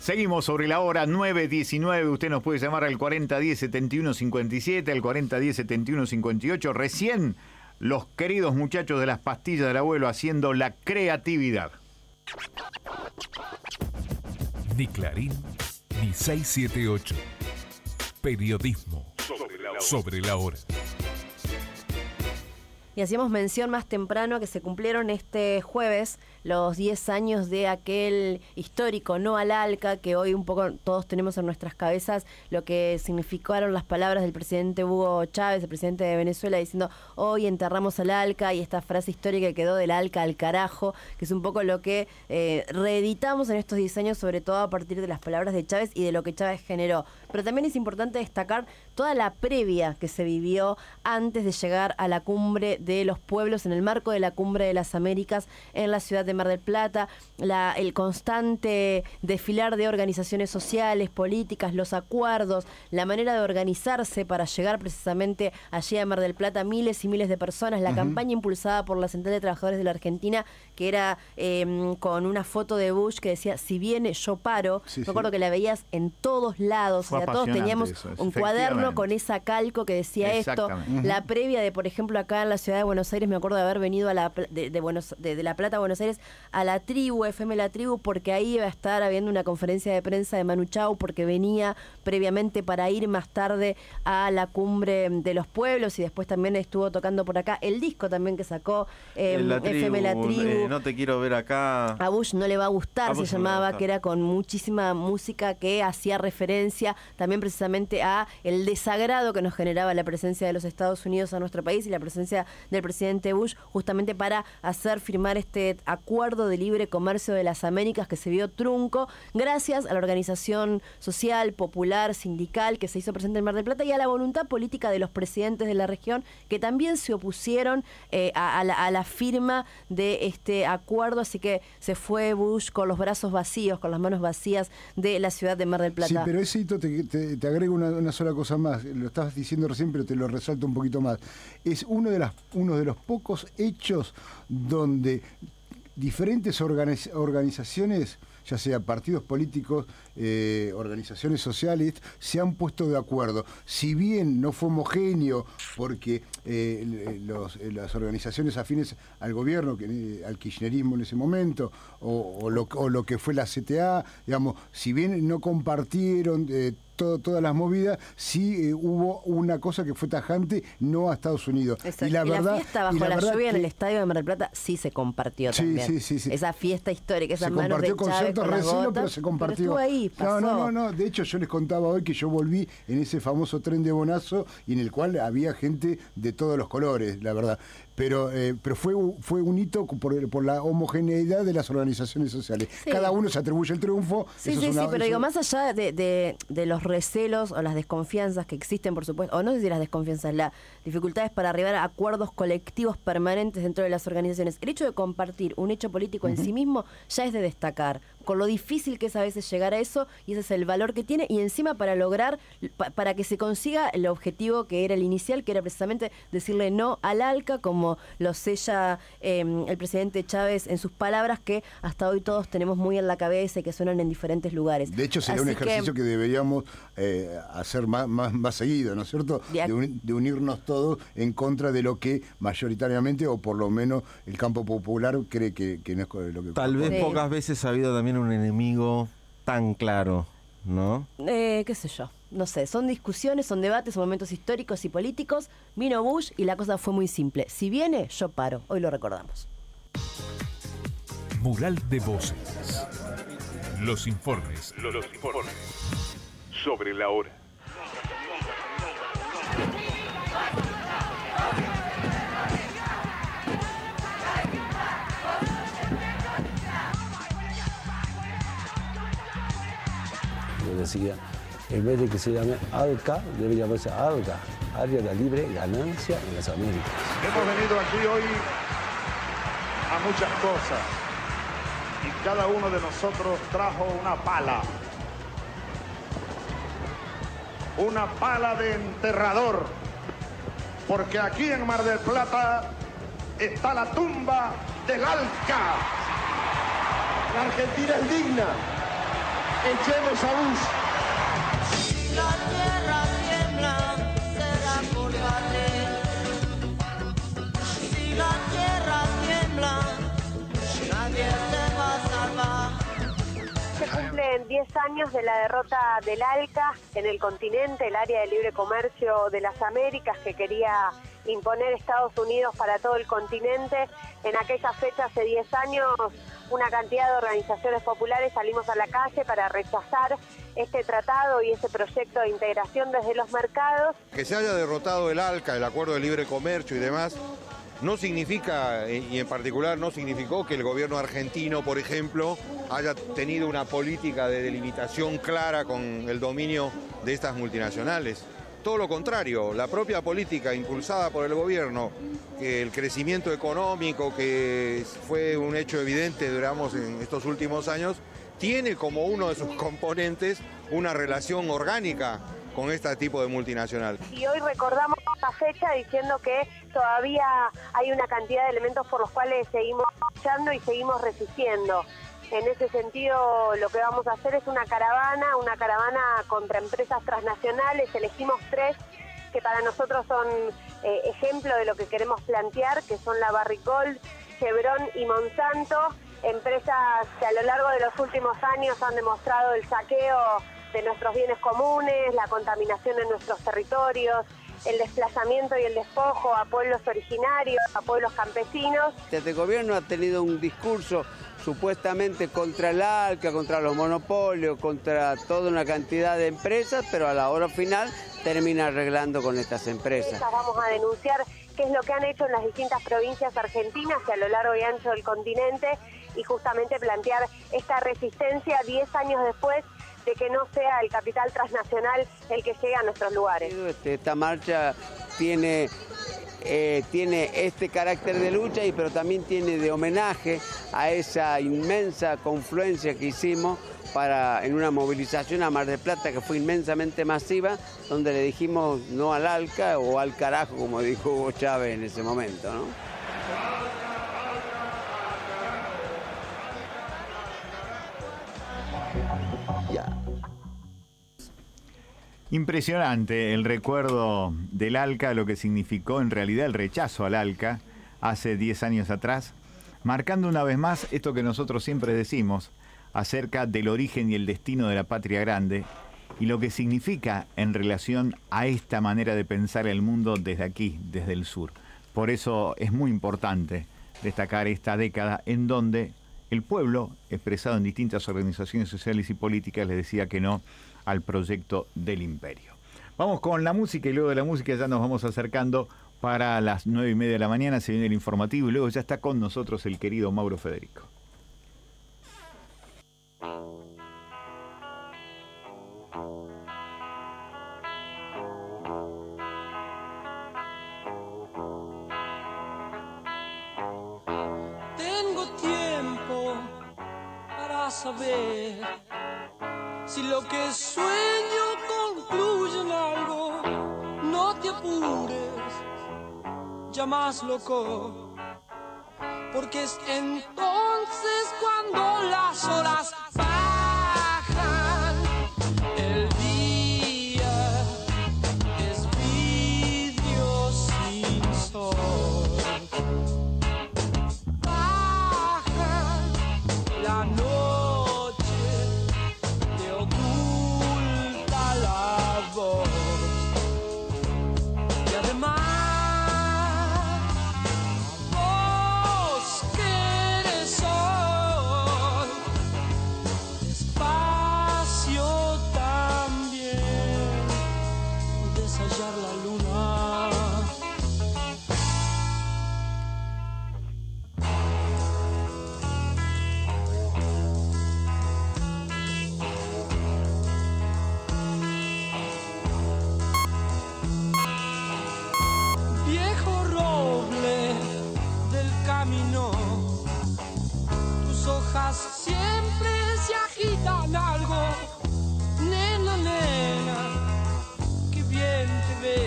Seguimos sobre la hora nueve diecinueve. Usted nos puede llamar al cuarenta diez setenta y uno cincuenta y siete, al cuarenta diez setenta y uno cincuenta y ocho. Recién los queridos muchachos de las pastillas del abuelo haciendo la creatividad. Ni Clarín, ni seiscientos setenta y ocho. Periodismo sobre la hora. Sobre la hora. Y hacíamos mención más temprano que se cumplieron este jueves los diez años de aquel histórico no al ALCA, que hoy un poco todos tenemos en nuestras cabezas lo que significaron las palabras del presidente Hugo Chávez, el presidente de Venezuela, diciendo hoy enterramos al ALCA, y esta frase histórica que quedó del ALCA al carajo, que es un poco lo que eh, reeditamos en estos diez años, sobre todo a partir de las palabras de Chávez y de lo que Chávez generó. Pero también es importante destacar toda la previa que se vivió antes de llegar a la cumbre de los pueblos, en el marco de la Cumbre de las Américas en la ciudad de Mar del Plata, la, el constante desfilar de organizaciones sociales, políticas, los acuerdos, la manera de organizarse para llegar precisamente allí a Mar del Plata, miles y miles de personas, la uh-huh. campaña impulsada por la Central de Trabajadores de la Argentina, que era eh, con una foto de Bush que decía, si viene yo paro. Sí, me acuerdo sí. que la veías en todos lados, o sea, todos teníamos eso, un cuaderno con esa calco que decía esto, uh-huh. la previa de, por ejemplo, acá en la ciudad de Buenos Aires, me acuerdo de haber venido a la, de, de, Buenos, de, de La Plata a Buenos Aires a la tribu, F M La Tribu, porque ahí iba a estar habiendo una conferencia de prensa de Manu Chao, porque venía previamente para ir más tarde a la Cumbre de los Pueblos, y después también estuvo tocando por acá el disco también que sacó eh, la tribu, F M La Tribu. Eh, no te quiero ver acá. A Bush no le va a gustar, a se llamaba, no que era con muchísima música que hacía referencia también precisamente a el desagrado que nos generaba la presencia de los Estados Unidos a nuestro país y la presencia del presidente Bush, justamente para hacer firmar este acuerdo de libre comercio de las Américas que se vio trunco gracias a la organización social, popular, sindical que se hizo presente en Mar del Plata, y a la voluntad política de los presidentes de la región que también se opusieron eh, a, a, la, a la firma de este acuerdo, así que se fue Bush con los brazos vacíos, con las manos vacías de la ciudad de Mar del Plata. Sí, pero ese hito te, te, te agrego una, una sola cosa más, lo estabas diciendo recién, pero te lo resalto un poquito más. Es uno de, las, uno de los pocos hechos donde diferentes organiz, organizaciones, ya sea partidos políticos, eh, organizaciones sociales, se han puesto de acuerdo. Si bien no fue homogéneo, porque eh, los, las organizaciones afines al gobierno, que, al kirchnerismo en ese momento, o, o, lo, o lo que fue la C T A, digamos, si bien no compartieron eh, todo, todas las movidas, sí eh, hubo una cosa que fue tajante, no a Estados Unidos. Exacto. Y la, y verdad, la fiesta bajo la, la lluvia que... en el estadio de Mar del Plata sí se compartió sí, también. Sí, sí, sí. Esa fiesta histórica, esas se manos de Chávez con cierto con recelo, gotas, pero se compartió. Pero ahí, pasó. No, no, no, no. De hecho, yo les contaba hoy que yo volví en ese famoso tren de Bonazo y en el cual había gente de todos los colores, la verdad. Pero, eh, pero fue, fue un hito por, por la homogeneidad de las organizaciones sociales. Sí. Cada uno se atribuye el triunfo. Sí, eso sí, es una, sí, pero eso... digo, más allá de, de, de los recelos o las desconfianzas que existen, por supuesto, o no sé si las desconfianzas, las dificultades para arribar a acuerdos colectivos permanentes dentro de las organizaciones, el hecho de compartir un hecho político uh-huh. en sí mismo ya es de destacar, con lo difícil que es a veces llegar a eso, y ese es el valor que tiene, y encima para lograr, pa, para que se consiga el objetivo que era el inicial, que era precisamente decirle no al ALCA, como lo sella eh, el presidente Chávez en sus palabras, que hasta hoy todos tenemos muy en la cabeza y que suenan en diferentes lugares. De hecho, sería Así un ejercicio que, que deberíamos eh, hacer más, más, más seguido, ¿no es cierto? De, de, un, de unirnos todos en contra de lo que mayoritariamente, o por lo menos el campo popular, cree que, que no es lo que... Tal vez sí. Pocas veces ha habido también un enemigo tan claro, ¿no? Eh, qué sé yo, no sé, son discusiones, son debates, son momentos históricos y políticos. Vino Bush y la cosa fue muy simple. Si viene, yo paro. Hoy lo recordamos. Mural de voces. Los informes. Los, los informes. Sobre la hora. Yo decía, en vez de que se llame ALCA, debe llamarse ALGA, Área de Libre Ganancia en las Américas. Hemos venido aquí hoy a muchas cosas y cada uno de nosotros trajo una pala. Una pala de enterrador, porque aquí en Mar del Plata está la tumba del ALCA. La Argentina es digna. echemos a Bush. Si la tierra tiembla, será por barrer. Si la tierra tiembla, nadie te va a salvar. Se cumplen diez años de la derrota del ALCA en el continente, el área de libre comercio de las Américas que quería imponer Estados Unidos para todo el continente. En aquella fecha, hace diez años, una cantidad de organizaciones populares salimos a la calle para rechazar este tratado y ese proyecto de integración desde los mercados. Que se haya derrotado el ALCA, el Acuerdo de Libre Comercio y demás, no significa, y en particular no significó que el gobierno argentino, por ejemplo, haya tenido una política de delimitación clara con el dominio de estas multinacionales. Todo lo contrario, la propia política impulsada por el gobierno, que el crecimiento económico, que fue un hecho evidente, digamos, en estos últimos años, tiene como uno de sus componentes una relación orgánica con este tipo de multinacional. Y hoy recordamos esta fecha diciendo que todavía hay una cantidad de elementos por los cuales seguimos luchando y seguimos resistiendo. En ese sentido, lo que vamos a hacer es una caravana, una caravana contra empresas transnacionales. Elegimos tres que para nosotros son eh, ejemplo de lo que queremos plantear, que son la Barrick Gold, Chevron y Monsanto, empresas que a lo largo de los últimos años han demostrado el saqueo de nuestros bienes comunes, la contaminación en nuestros territorios, el desplazamiento y el despojo a pueblos originarios, a pueblos campesinos. Este gobierno ha tenido un discurso supuestamente contra el ALCA, contra los monopolios, contra toda una cantidad de empresas, pero a la hora final termina arreglando con estas empresas. Vamos a denunciar qué es lo que han hecho en las distintas provincias argentinas y a lo largo y ancho del continente y justamente plantear esta resistencia diez años después de que no sea el capital transnacional el que llegue a nuestros lugares. Esta marcha tiene, eh, tiene este carácter de lucha, y pero también tiene de homenaje a esa inmensa confluencia que hicimos para, en una movilización a Mar del Plata que fue inmensamente masiva, donde le dijimos no al ALCA o al carajo, como dijo Hugo Chávez en ese momento, ¿no? Impresionante el recuerdo del ALCA, lo que significó en realidad el rechazo al ALCA hace diez años atrás, marcando una vez más esto que nosotros siempre decimos acerca del origen y el destino de la patria grande y lo que significa en relación a esta manera de pensar el mundo desde aquí, desde el sur. Por eso es muy importante destacar esta década en donde el pueblo, expresado en distintas organizaciones sociales y políticas, le decía que no al proyecto del imperio. Vamos con la música y luego de la música ya nos vamos acercando para las nueve y media de la mañana. Se viene el informativo y luego ya está con nosotros el querido Mauro Federico. Tengo tiempo para saber si lo que sueño concluye en algo. No te apures, ya más loco, porque es entonces cuando las horas bajan. El día es vidrio sin sol. Baja la noche, te oculta la voz. Y además, vos que eres sol, despacio también deshallar la luna. Viejo roble del camino, tus hojas siempre se agitan algo. Nena, nena, qué bien te ves.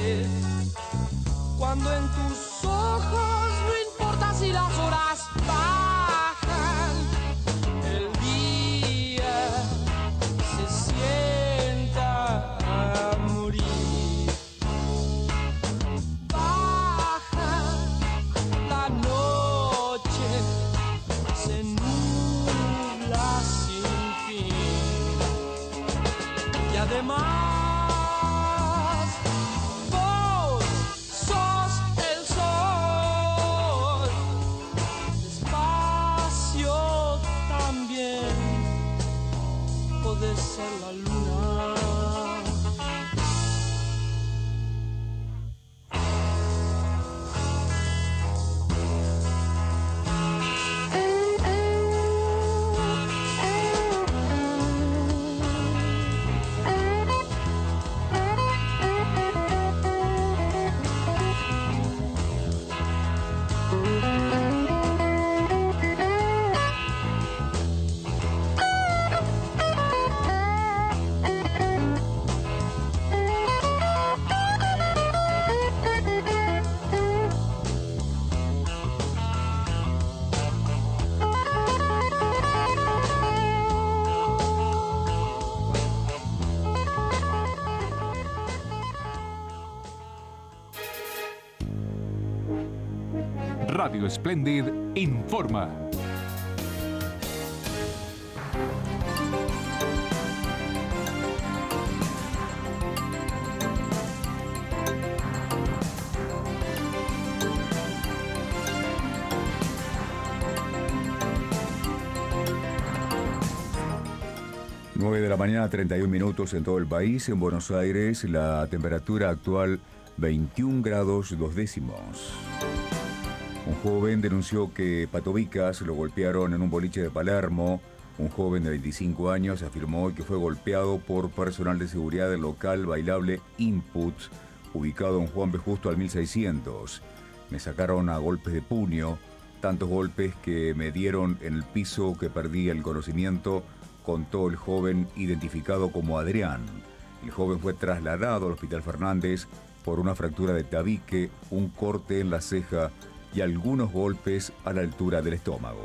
además vos sos el sol. Despacio también podés ser la luna. Radio Splendid informa. nueve de la mañana, treinta y un minutos en todo el país. En Buenos Aires, la temperatura actual veintiún grados dos décimos. Un joven denunció que patobicas lo golpearon en un boliche de Palermo. Un joven de veinticinco años afirmó que fue golpeado por personal de seguridad del local bailable Input, ubicado en Juan B. Justo al mil seiscientos. Me sacaron a golpes de puño, tantos golpes que me dieron en el piso que perdí el conocimiento, contó el joven identificado como Adrián. El joven fue trasladado al Hospital Fernández por una fractura de tabique, un corte en la ceja y algunos golpes a la altura del estómago.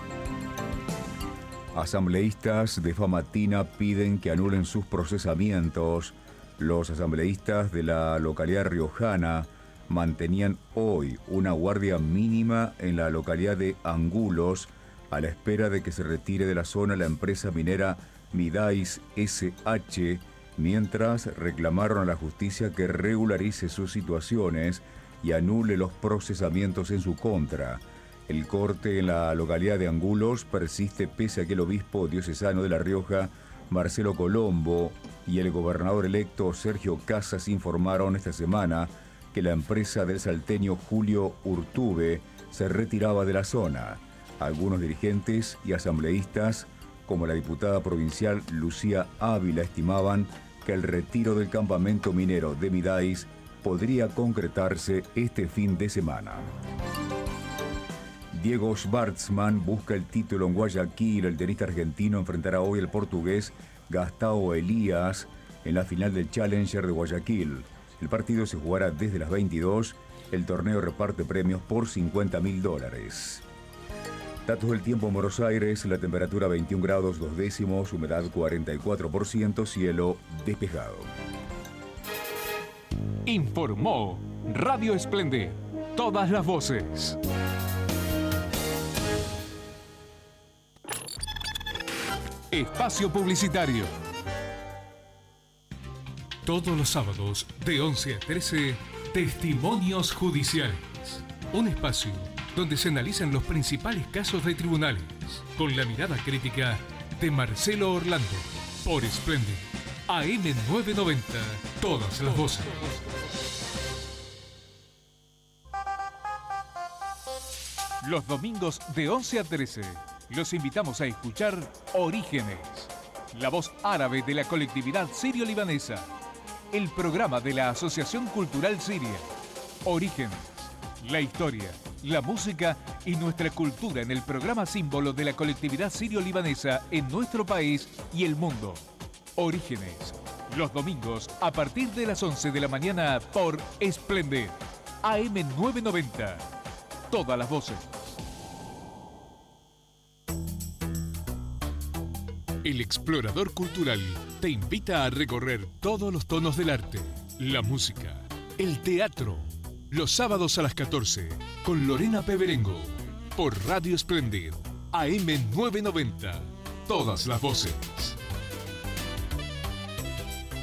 Asambleístas de Famatina piden que anulen sus procesamientos. Los asambleístas de la localidad riojana mantenían hoy una guardia mínima en la localidad de Angulos a la espera de que se retire de la zona la empresa minera Midais S H, mientras reclamaron a la justicia que regularice sus situaciones y anule los procesamientos en su contra. El corte en la localidad de Angulos persiste pese a que el obispo diocesano de La Rioja, Marcelo Colombo, y el gobernador electo Sergio Casas informaron esta semana que la empresa del salteño Julio Urtube se retiraba de la zona. Algunos dirigentes y asambleístas, como la diputada provincial Lucía Ávila, estimaban que el retiro del campamento minero de Midais podría concretarse este fin de semana. Diego Schwartzman busca el título en Guayaquil. El tenista argentino enfrentará hoy al portugués Gastão Elias en la final del Challenger de Guayaquil. El partido se jugará desde las veintidós. El torneo reparte premios por cincuenta mil dólares. Datos del tiempo en Buenos Aires: la temperatura veintiún grados dos décimos, humedad cuarenta y cuatro por ciento, cielo despejado. Informó Radio Splendid. Todas las voces. Espacio publicitario. Todos los sábados de once a trece, Testimonios Judiciales. Un espacio donde se analizan los principales casos de tribunales con la mirada crítica de Marcelo Orlando. Por Splendid. A M novecientos noventa. Todas las voces. Los domingos de once a trece, los invitamos a escuchar Orígenes, la voz árabe de la colectividad sirio-libanesa, el programa de la Asociación Cultural Siria. Orígenes, la historia, la música y nuestra cultura en el programa símbolo de la colectividad sirio-libanesa en nuestro país y el mundo. Orígenes, los domingos a partir de las once de la mañana por Splendid. A M novecientos noventa. Todas las voces. El Explorador Cultural te invita a recorrer todos los tonos del arte, la música, el teatro. Los sábados a las catorce, con Lorena Peberengo, por Radio Splendid, A M novecientos noventa. Todas las voces.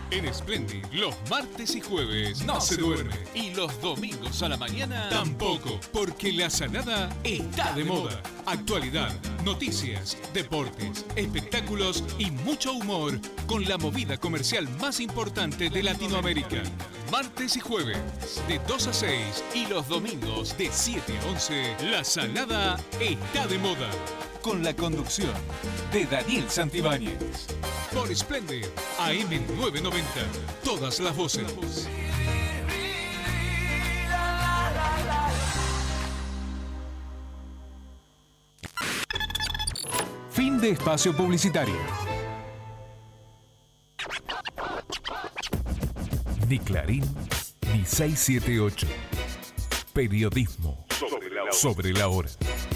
En Splendid, los martes y jueves no se duerme. Y los domingos a la mañana tampoco, porque la salada está de moda. Actualidad, noticias, deportes, espectáculos y mucho humor con la movida comercial más importante de Latinoamérica. Martes y jueves, de dos a seis y los domingos de siete a once, la salada está de moda. Con la conducción de Daniel Santibáñez. Por Splendid, A M novecientos noventa. Todas las voces. Fin de espacio publicitario. Ni Clarín, ni seiscientos setenta y ocho. Periodismo sobre la hora. Sobre la hora.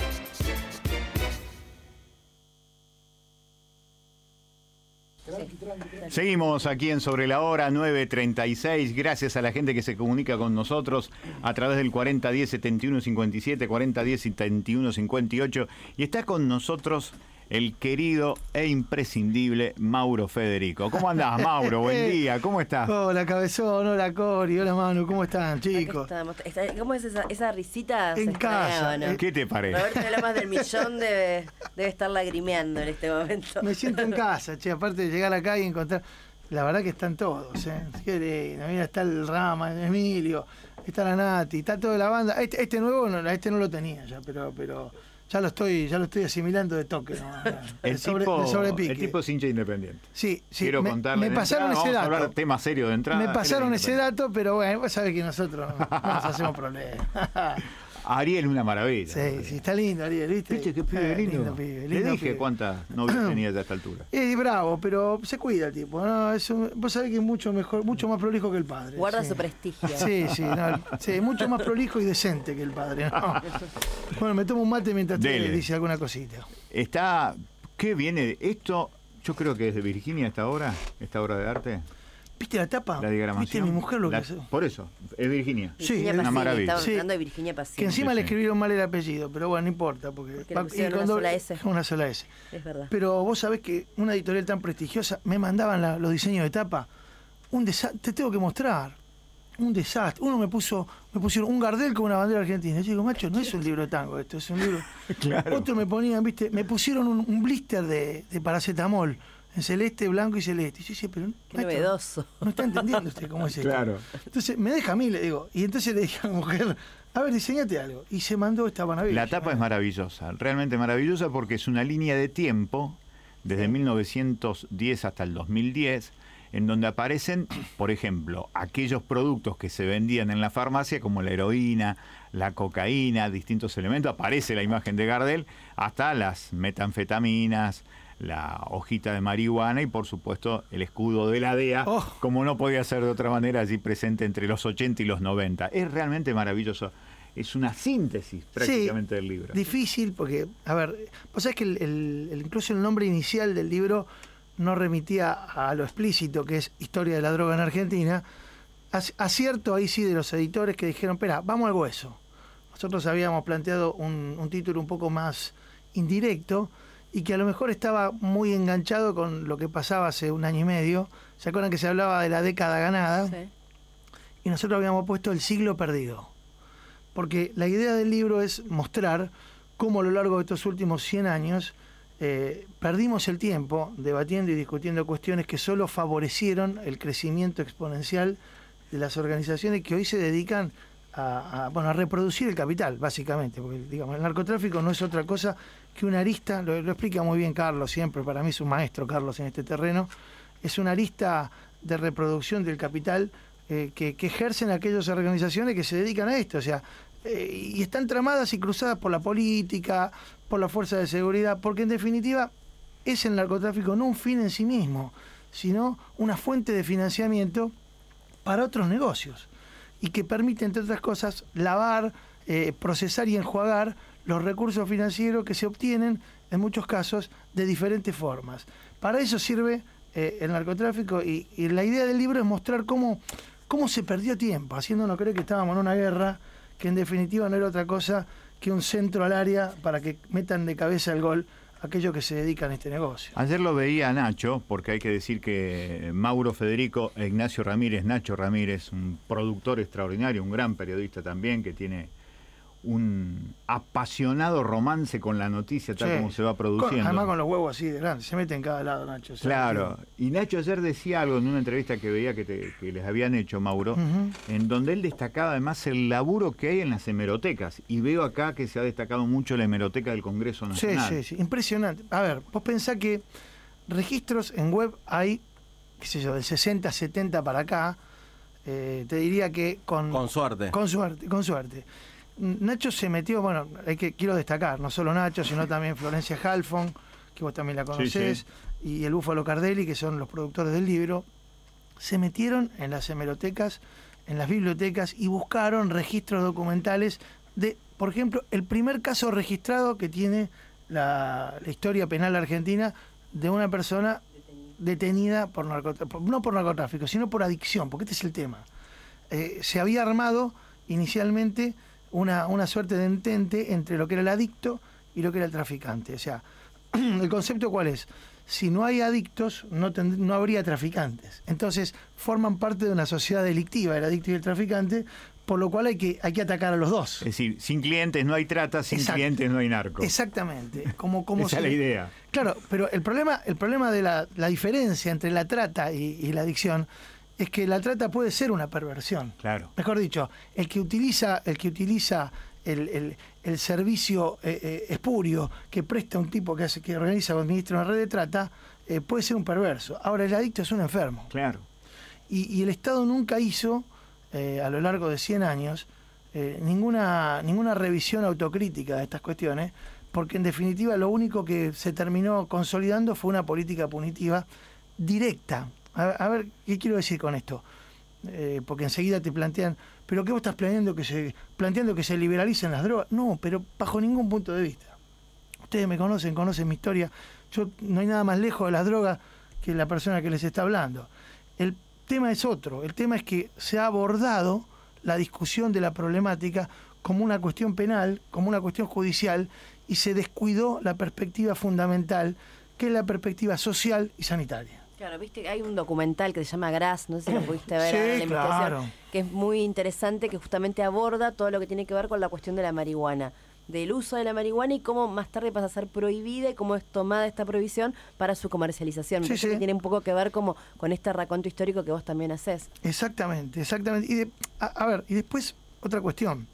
Seguimos aquí en Sobre la Hora, nueve treinta y seis. Gracias a la gente que se comunica con nosotros a través del cuarenta diez setenta y uno cincuenta y siete, cuarenta diez setenta y uno cincuenta y ocho. Y está con nosotros el querido e imprescindible Mauro Federico. ¿Cómo andás, Mauro? Buen día, ¿cómo estás? Hola, Cabezón, hola, Cori, hola, Manu, ¿cómo están, chicos? ¿Cómo es esa, esa risita? En Se casa. extrañaba, ¿no? ¿Qué te parece? Roberto Lamas del Millón debe, debe estar lcrimeando en este momento. Me siento en casa, che, aparte de llegar acá y encontrar... La verdad que están todos, ¿eh? Qué lindo. Mira, está el Rama, el Emilio, está la Nati, está toda la banda. Este, este nuevo, no, este no lo tenía ya, pero... pero... Ya lo estoy, ya lo estoy asimilando de toque, ¿no? El, sobre, tipo, sobrepique. el tipo es hincha independiente. Sí, sí. Quiero me, contarle. Me pasaron entrada, ese vamos dato. A hablar tema serio de entrada. Me pasaron ese dato, pero bueno, vos sabés que nosotros no, no nos hacemos problemas. Ariel, una maravilla. Sí, sí, está lindo Ariel, ¿viste? ¿Viste qué pibe eh, lindo? lindo pibe, Le lindo dije pibe. cuántas novias tenía ya a esta altura. Es bravo, pero se cuida el tipo, ¿no? Es un, vos sabés que es mucho mejor, mucho más prolijo que el padre. Guarda sí. su prestigio. Sí, sí, no, sí, mucho más prolijo y decente que el padre, ¿no? Bueno, me tomo un mate mientras te Dele. dice alguna cosita. Está, ¿qué viene? Esto, yo creo que es de Virginia esta obra, esta obra de arte. ¿Viste la tapa? La diagramación. ¿Viste mi mujer lo que La- hace? Por eso, es Virginia. Sí, Virginia es una Pasini, maravilla. estamos Sí. hablando de Virginia Pasini. Que encima Sí, le sí. escribieron mal el apellido, pero bueno, no importa. Porque, Porque le va- pusieron y una cuando- sola S. Una sola S. Es verdad. Pero vos sabés que una editorial tan prestigiosa me mandaban la- los diseños de tapa. Un desastre, te tengo que mostrar. Un desastre. Uno me puso, me pusieron un Gardel con una bandera argentina. Yo digo, macho, no es un libro de tango esto, es un libro. Claro. Otro me ponían, viste, me pusieron un, un blister de, de paracetamol en celeste, blanco y celeste. Y yo decía, pero Qué maestro, novedoso. no está entendiendo usted cómo es esto. Claro. Entonces me deja a mí, le digo. Y entonces le dije a la mujer, a ver, diseñate algo. Y se mandó esta maravilla. La tapa es maravillosa, realmente maravillosa porque es una línea de tiempo desde mil novecientos diez hasta el dos mil diez, en donde aparecen, por ejemplo, aquellos productos que se vendían en la farmacia como la heroína, la cocaína, distintos elementos, aparece la imagen de Gardel, hasta las metanfetaminas, la hojita de marihuana y por supuesto el escudo de la D E A, Oh. como no podía ser de otra manera, allí presente entre los ochenta y los noventa. Es realmente maravilloso. Es una síntesis prácticamente Sí, del libro. Difícil porque, a ver, vos sabés que el, el- el- incluso el nombre inicial del libro no remitía a lo explícito que es Historia de la Droga en Argentina. Ac- Acierto ahí sí de los editores que dijeron, espera, vamos al hueso. Nosotros habíamos planteado un, un título un poco más indirecto y que a lo mejor estaba muy enganchado con lo que pasaba hace un año y medio. ¿Se acuerdan que se hablaba de la década ganada? Sí. Y nosotros habíamos puesto el siglo perdido. Porque la idea del libro es mostrar cómo a lo largo de estos últimos cien años eh, perdimos el tiempo debatiendo y discutiendo cuestiones que solo favorecieron el crecimiento exponencial de las organizaciones que hoy se dedican a, a, bueno, a reproducir el capital, básicamente. Porque digamos, el narcotráfico no es otra cosa que una arista, lo, lo explica muy bien Carlos siempre, para mí es un maestro Carlos en este terreno, es una arista de reproducción del capital eh, que, que ejercen aquellas organizaciones que se dedican a esto, o sea, eh, y están tramadas y cruzadas por la política, por la fuerza de seguridad, porque en definitiva es el narcotráfico no un fin en sí mismo, sino una fuente de financiamiento para otros negocios y que permite, entre otras cosas, lavar, eh, procesar y enjuagar los recursos financieros que se obtienen, en muchos casos, de diferentes formas. Para eso sirve eh, el narcotráfico y, y la idea del libro es mostrar cómo, cómo se perdió tiempo, haciéndonos creer que estábamos en una guerra que en definitiva no era otra cosa que un centro al área para que metan de cabeza el gol aquellos que se dedican a este negocio. Ayer lo veía a Nacho, porque hay que decir que Mauro Federico e Ignacio Ramírez, Nacho Ramírez, un productor extraordinario, un gran periodista también, que tiene un apasionado romance con la noticia tal Sí. como se va produciendo. Con- además con los huevos así de grandes, se mete en cada lado, Nacho. o sea, Claro, y Nacho ayer decía algo en una entrevista que veía que, te- que les habían hecho, Mauro, Ujú. en donde él destacaba además el laburo que hay en las hemerotecas. Y veo acá que se ha destacado mucho la hemeroteca del Congreso Sí, Nacional. sí, sí, impresionante. A ver, vos pensás que registros en web hay, qué sé yo, del sesenta, setenta para acá, eh, te diría que con... Con suerte. Con suerte, con suerte. Nacho se metió, bueno, hay que quiero destacar, no solo Nacho, sino también Florencia Halfon, que vos también la conocés, Sí, y el Búfalo Cardelli, que son los productores del libro, se metieron en las hemerotecas, en las bibliotecas y buscaron registros documentales de, por ejemplo, el primer caso registrado que tiene la, la historia penal argentina de una persona detenida por narcotráfico, no por narcotráfico, sino por adicción, porque este es el tema. Eh, se había armado inicialmente una, una suerte de entente entre lo que era el adicto y lo que era el traficante. O sea, el concepto cuál es: si no hay adictos, no, tend- no habría traficantes. Entonces, forman parte de una sociedad delictiva, el adicto y el traficante, por lo cual hay que, hay que atacar a los dos. Es decir, sin clientes no hay trata, sin Exacto. clientes no hay narco. Exactamente. Como, como Esa se- es la idea. Claro, pero el problema, el problema de la, la diferencia entre la trata y, y la adicción es que la trata puede ser una perversión. Claro. Mejor dicho, el que utiliza, el que utiliza el, el- el servicio eh, eh, espurio que presta un tipo que hace, que organiza o administra una red de trata, eh, puede ser un perverso. Ahora, el adicto es un enfermo. Claro. Y, y el Estado nunca hizo, eh, a lo largo de cien años, eh, ninguna, ninguna revisión autocrítica de estas cuestiones, porque en definitiva lo único que se terminó consolidando fue una política punitiva directa. A, a ver, ¿qué quiero decir con esto? Eh, porque enseguida te plantean, ¿pero qué vos estás planteando que se, planteando que se liberalicen las drogas? No, pero bajo ningún punto de vista. Ustedes me conocen, conocen mi historia. Yo no hay nada más lejos de las drogas que la persona que les está hablando. El tema es otro. El tema es que se ha abordado la discusión de la problemática como una cuestión penal, como una cuestión judicial, y se descuidó la perspectiva fundamental, que es la perspectiva social y sanitaria. Claro, viste que hay un documental que se llama Gras, no sé si lo pudiste ver, Sí, ahora en la investigación, claro. que es muy interesante, que justamente aborda todo lo que tiene que ver con la cuestión de la marihuana, del uso de la marihuana y cómo más tarde pasa a ser prohibida y cómo es tomada esta prohibición para su comercialización. Me Sí, parece sí. que tiene un poco que ver como con este raconto histórico que vos también haces. Exactamente, exactamente. Y de- a, a ver, y después otra cuestión.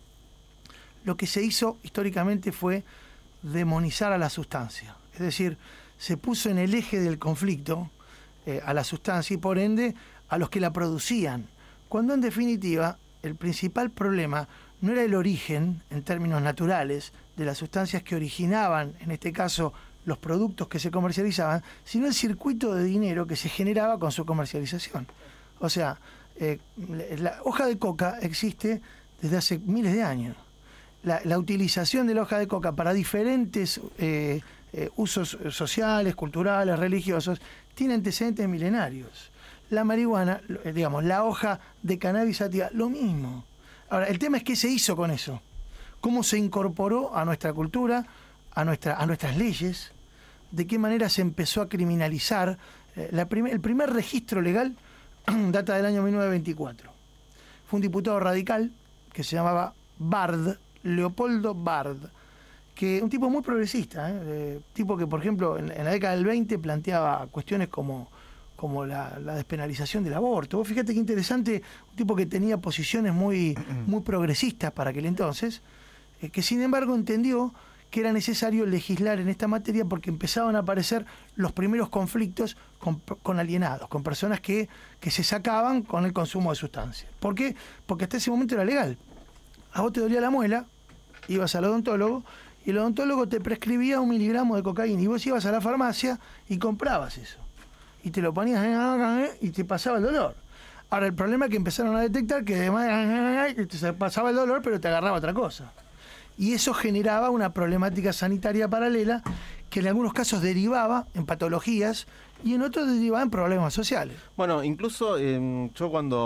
Lo que se hizo históricamente fue demonizar a la sustancia. Es decir, se puso en el eje del conflicto eh, a la sustancia y por ende a los que la producían. Cuando en definitiva el principal problema no era el origen en términos naturales de las sustancias que originaban, en este caso, los productos que se comercializaban, sino el circuito de dinero que se generaba con su comercialización. O sea, eh, la hoja de coca existe desde hace miles de años. La, la utilización de la hoja de coca para diferentes eh, eh, usos sociales, culturales, religiosos, tiene antecedentes milenarios. La marihuana, eh, digamos, la hoja de cannabis sativa, lo mismo. Ahora, el tema es qué se hizo con eso. Cómo se incorporó a nuestra cultura, a, nuestra, a nuestras leyes, de qué manera se empezó a criminalizar. Eh, la prim- el primer registro legal data del año mil novecientos veinticuatro. Fue un diputado radical que se llamaba Bard, Leopoldo Bard, que un tipo muy progresista, ¿eh? Eh, tipo que, por ejemplo, en, en la década del veinte planteaba cuestiones como, como la, la despenalización del aborto. Vos fíjate qué interesante, un tipo que tenía posiciones muy, muy progresistas para aquel entonces, eh, que sin embargo entendió que era necesario legislar en esta materia porque empezaban a aparecer los primeros conflictos con, con alienados, con personas que, que se sacaban con el consumo de sustancias. ¿Por qué? Porque hasta ese momento era legal. A vos te dolía la muela, ibas al odontólogo y el odontólogo te prescribía un miligramo de cocaína y vos ibas a la farmacia y comprabas eso. Y te lo ponías y te pasaba el dolor. Ahora, el problema es que empezaron a detectar que además te pasaba el dolor, pero te agarraba otra cosa. Y eso generaba una problemática sanitaria paralela que en algunos casos derivaba en patologías y en otros derivaba en problemas sociales. Bueno, incluso eh, yo cuando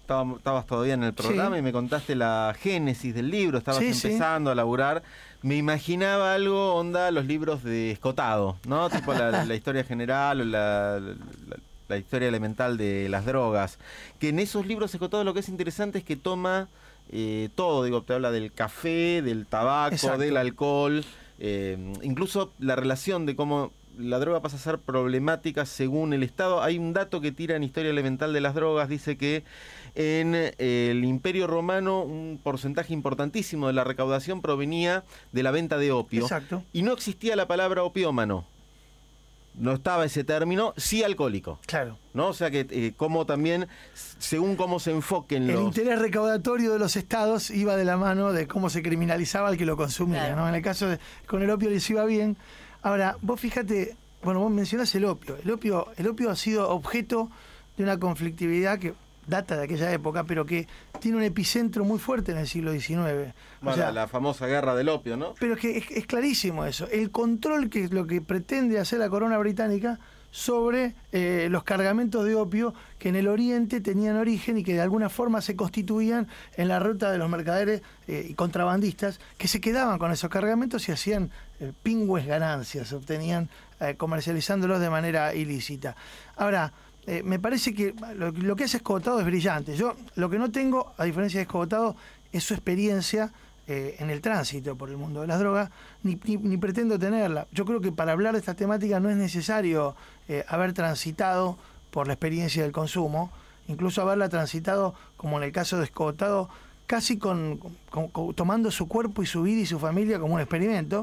estaba- estabas todavía en el programa Sí. y me contaste la génesis del libro, estabas Sí, sí. empezando a laburar. Me imaginaba algo, onda, los libros de Escotado, ¿no? Tipo la, la historia general o la, la, la historia elemental de las drogas. Que en esos libros Escotado lo que es interesante es que toma eh, todo, digo, te habla del café, del tabaco, Exacto. del alcohol, eh, incluso la relación de cómo la droga pasa a ser problemática según el Estado. Hay un dato que tira en Historia Elemental de las Drogas, dice que en eh, el Imperio Romano un porcentaje importantísimo de la recaudación provenía de la venta de opio. Exacto. Y no existía la palabra opiómano. No estaba ese término, sí alcohólico. Claro. ¿No? O sea que eh, como también, según cómo se enfoquen El los... interés recaudatorio de los estados iba de la mano de cómo se criminalizaba al que lo consumía, Claro. ¿no? En el caso de con el opio les iba bien. Ahora, vos fíjate, bueno, vos mencionás el opio. El opio, el opio ha sido objeto de una conflictividad que data de aquella época, pero que tiene un epicentro muy fuerte en el siglo diecinueve. O Bueno, sea, la famosa guerra del opio, ¿no? pero es que es, es clarísimo eso. El control que es lo que pretende hacer la corona británica sobre eh, los cargamentos de opio que en el oriente tenían origen y que de alguna forma se constituían en la ruta de los mercaderes eh, y contrabandistas que se quedaban con esos cargamentos y hacían eh, pingües ganancias, obtenían eh, comercializándolos de manera ilícita. Ahora, eh, me parece que lo, lo que hace Escotado es brillante. Yo lo que no tengo, a diferencia de Escotado, es su experiencia eh, en el tránsito por el mundo de las drogas, ni, ni, ni pretendo tenerla. Yo creo que para hablar de esta temática no es necesario eh, haber transitado por la experiencia del consumo, incluso haberla transitado, como en el caso de Escotado, casi con, con- con- tomando su cuerpo y su vida y su familia como un experimento.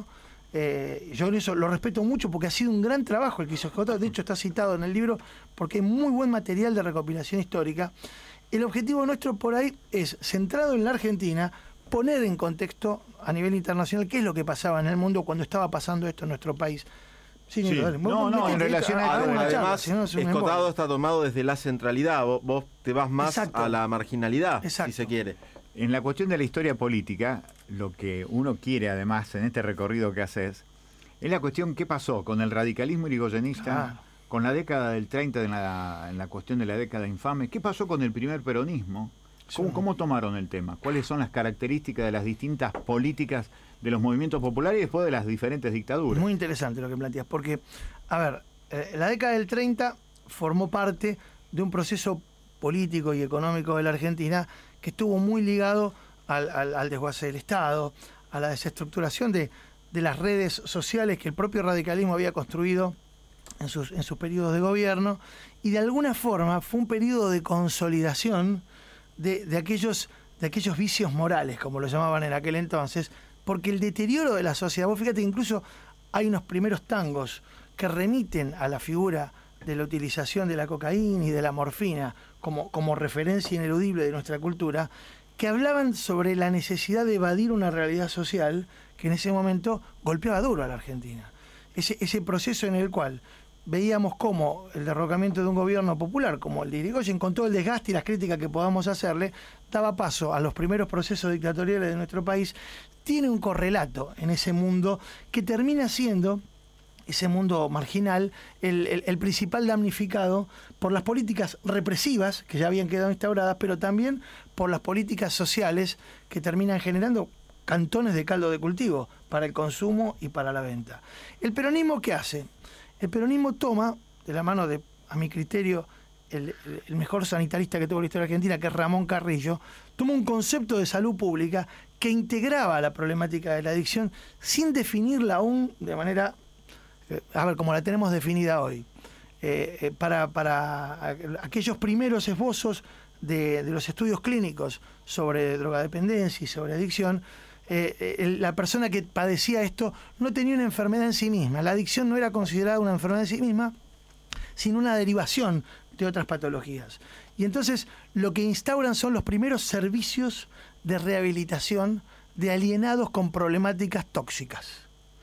Eh, yo eso lo respeto mucho porque ha sido un gran trabajo el que hizo Escotado. De hecho, está citado en el libro porque hay muy buen material de recopilación histórica. El objetivo nuestro por ahí es, centrado en la Argentina, poner en contexto a nivel internacional qué es lo que pasaba en el mundo cuando estaba pasando esto en nuestro país. Sí, Sí. Nilo, dale. Vos- No, vos no, metete en esto, relación a- hagamos una charla, Además, si no, es un Escotado embolio. está tomado desde la centralidad. Vos, vos te vas más Exacto. a la marginalidad, Exacto. si se quiere. En la cuestión de la historia política, lo que uno quiere además en este recorrido que haces, es la cuestión qué pasó con el radicalismo irigoyenista, Ah. con la década del treinta, en la, en la cuestión de la década infame, qué pasó con el primer peronismo, ¿Cómo, Sí. cómo tomaron el tema, cuáles son las características de las distintas políticas de los movimientos populares y después de las diferentes dictaduras. Muy interesante lo que planteas, porque, a ver, eh, la década del treinta formó parte de un proceso político y económico de la Argentina que estuvo muy ligado al, al, al desguace del Estado, a la desestructuración de, de las redes sociales que el propio radicalismo había construido en sus, en sus periodos de gobierno, y de alguna forma fue un periodo de consolidación de, de aquellos, de aquellos vicios morales, como lo llamaban en aquel entonces, porque el deterioro de la sociedad, vos fíjate que incluso hay unos primeros tangos que remiten a la figura de la utilización de la cocaína y de la morfina como, como referencia ineludible de nuestra cultura, que hablaban sobre la necesidad de evadir una realidad social que en ese momento golpeaba duro a la Argentina. Ese, ese proceso en el cual veíamos cómo el derrocamiento de un gobierno popular como el de Irigoyen, con todo el desgaste y las críticas que podamos hacerle, daba paso a los primeros procesos dictatoriales de nuestro país, tiene un correlato en ese mundo que termina siendo, ese mundo marginal, el, el- el principal damnificado por las políticas represivas que ya habían quedado instauradas, pero también por las políticas sociales que terminan generando cantones de caldo de cultivo para el consumo y para la venta. ¿El peronismo qué hace? El peronismo toma, de la mano de, a mi criterio, el, el- el mejor sanitarista que tuvo la historia argentina, que es Ramón Carrillo, toma un concepto de salud pública que integraba la problemática de la adicción sin definirla aún de manera, eh, a ver, como la tenemos definida hoy. Eh, eh, para, para a- aquellos primeros esbozos de, de los estudios clínicos sobre drogadependencia y sobre adicción, eh, eh, el- la persona que padecía esto no tenía una enfermedad en sí misma. La adicción no era considerada una enfermedad en sí misma, sino una derivación de otras patologías. Y entonces lo que instauran son los primeros servicios de rehabilitación de alienados con problemáticas tóxicas.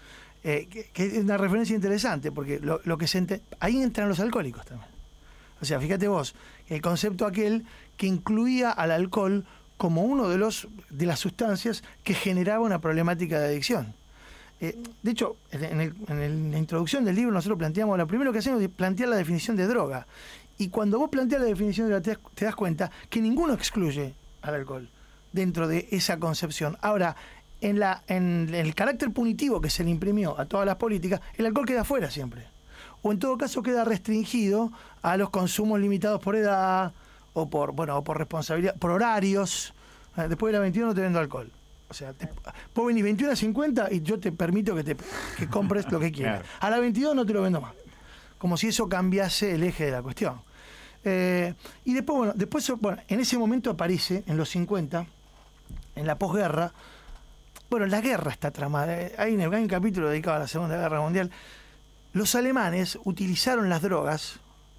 Eh, que, que es una referencia interesante, porque lo, lo que se ente- ahí entran los alcohólicos también. O sea, fíjate vos, el concepto aquel que incluía al alcohol como uno de los de las sustancias que generaba una problemática de adicción. Eh, de hecho, en, el- en el- en la introducción del libro nosotros planteamos, lo primero que hacemos es plantear la definición de droga. Y cuando vos planteas la definición de la te, te das cuenta que ninguno excluye al alcohol dentro de esa concepción. Ahora, en, la, en el carácter punitivo que se le imprimió a todas las políticas, el alcohol queda fuera siempre. O en todo caso queda restringido a los consumos limitados por edad o por, bueno, o por responsabilidad, por horarios. Después de la veintiuno no te vendo alcohol. O sea, te, vos venís veintiuno a cincuenta y yo te permito que, te, que compres lo que quieras. Claro. A la veintidós no te lo vendo más. Como si eso cambiase el eje de la cuestión. Eh, y después, bueno, después, bueno, en ese momento aparece, en los cincuenta, en la posguerra, bueno, la guerra está tramada. Hay un, hay un capítulo dedicado a la Segunda Guerra Mundial. Los alemanes utilizaron las drogas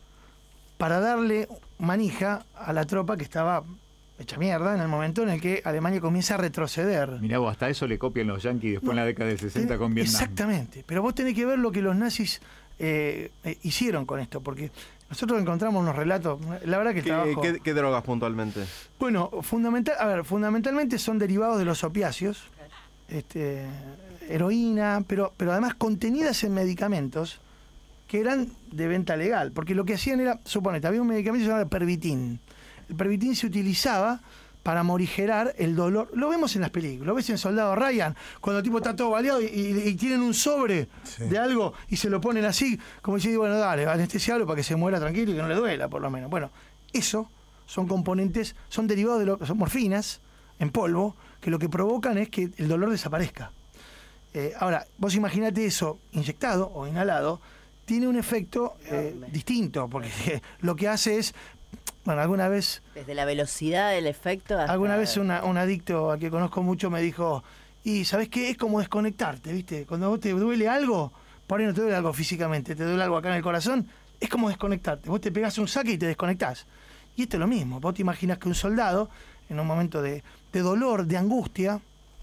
para darle manija a la tropa que estaba hecha mierda en el momento en el que Alemania comienza a retroceder. Mirá vos, hasta eso le copian los yanquis después no, en la década del sesenta con Vietnam. Exactamente, pero vos tenés que ver lo que los nazis eh, eh, hicieron con esto, porque nosotros encontramos unos relatos, la verdad que el ¿Qué, trabajo... ¿qué, ¿Qué drogas puntualmente? Bueno, fundamental, a ver, fundamentalmente son derivados de los opiáceos, este, heroína, pero, pero además contenidas en medicamentos que eran de venta legal, porque lo que hacían era, suponete, había un medicamento llamado Pervitin. El Pervitin se utilizaba para morigerar el dolor. Lo vemos en las películas, lo ves en Soldado Ryan, cuando el tipo está todo baleado y, y, y tienen un sobre sí. de algo y se lo ponen así, como diciendo, bueno, dale, anestesialo para que se muera tranquilo y que no le duela, por lo menos. Bueno, eso son componentes, son derivados de lo, son morfinas en polvo, que lo que provocan es que el dolor desaparezca. Eh, ahora, vos imaginate eso inyectado o inhalado, tiene un efecto eh, distinto, porque lo que hace es, bueno, alguna vez... Desde la velocidad del efecto hasta... Alguna vez una, un adicto al que conozco mucho me dijo, y ¿sabés qué? Es como desconectarte, ¿viste? Cuando vos te duele algo, por ahí no te duele algo físicamente, te duele algo acá en el corazón, es como desconectarte. Vos te pegás un saque y te desconectás. Y esto es lo mismo. Vos te imaginas que un soldado, en un momento de, de dolor, de angustia,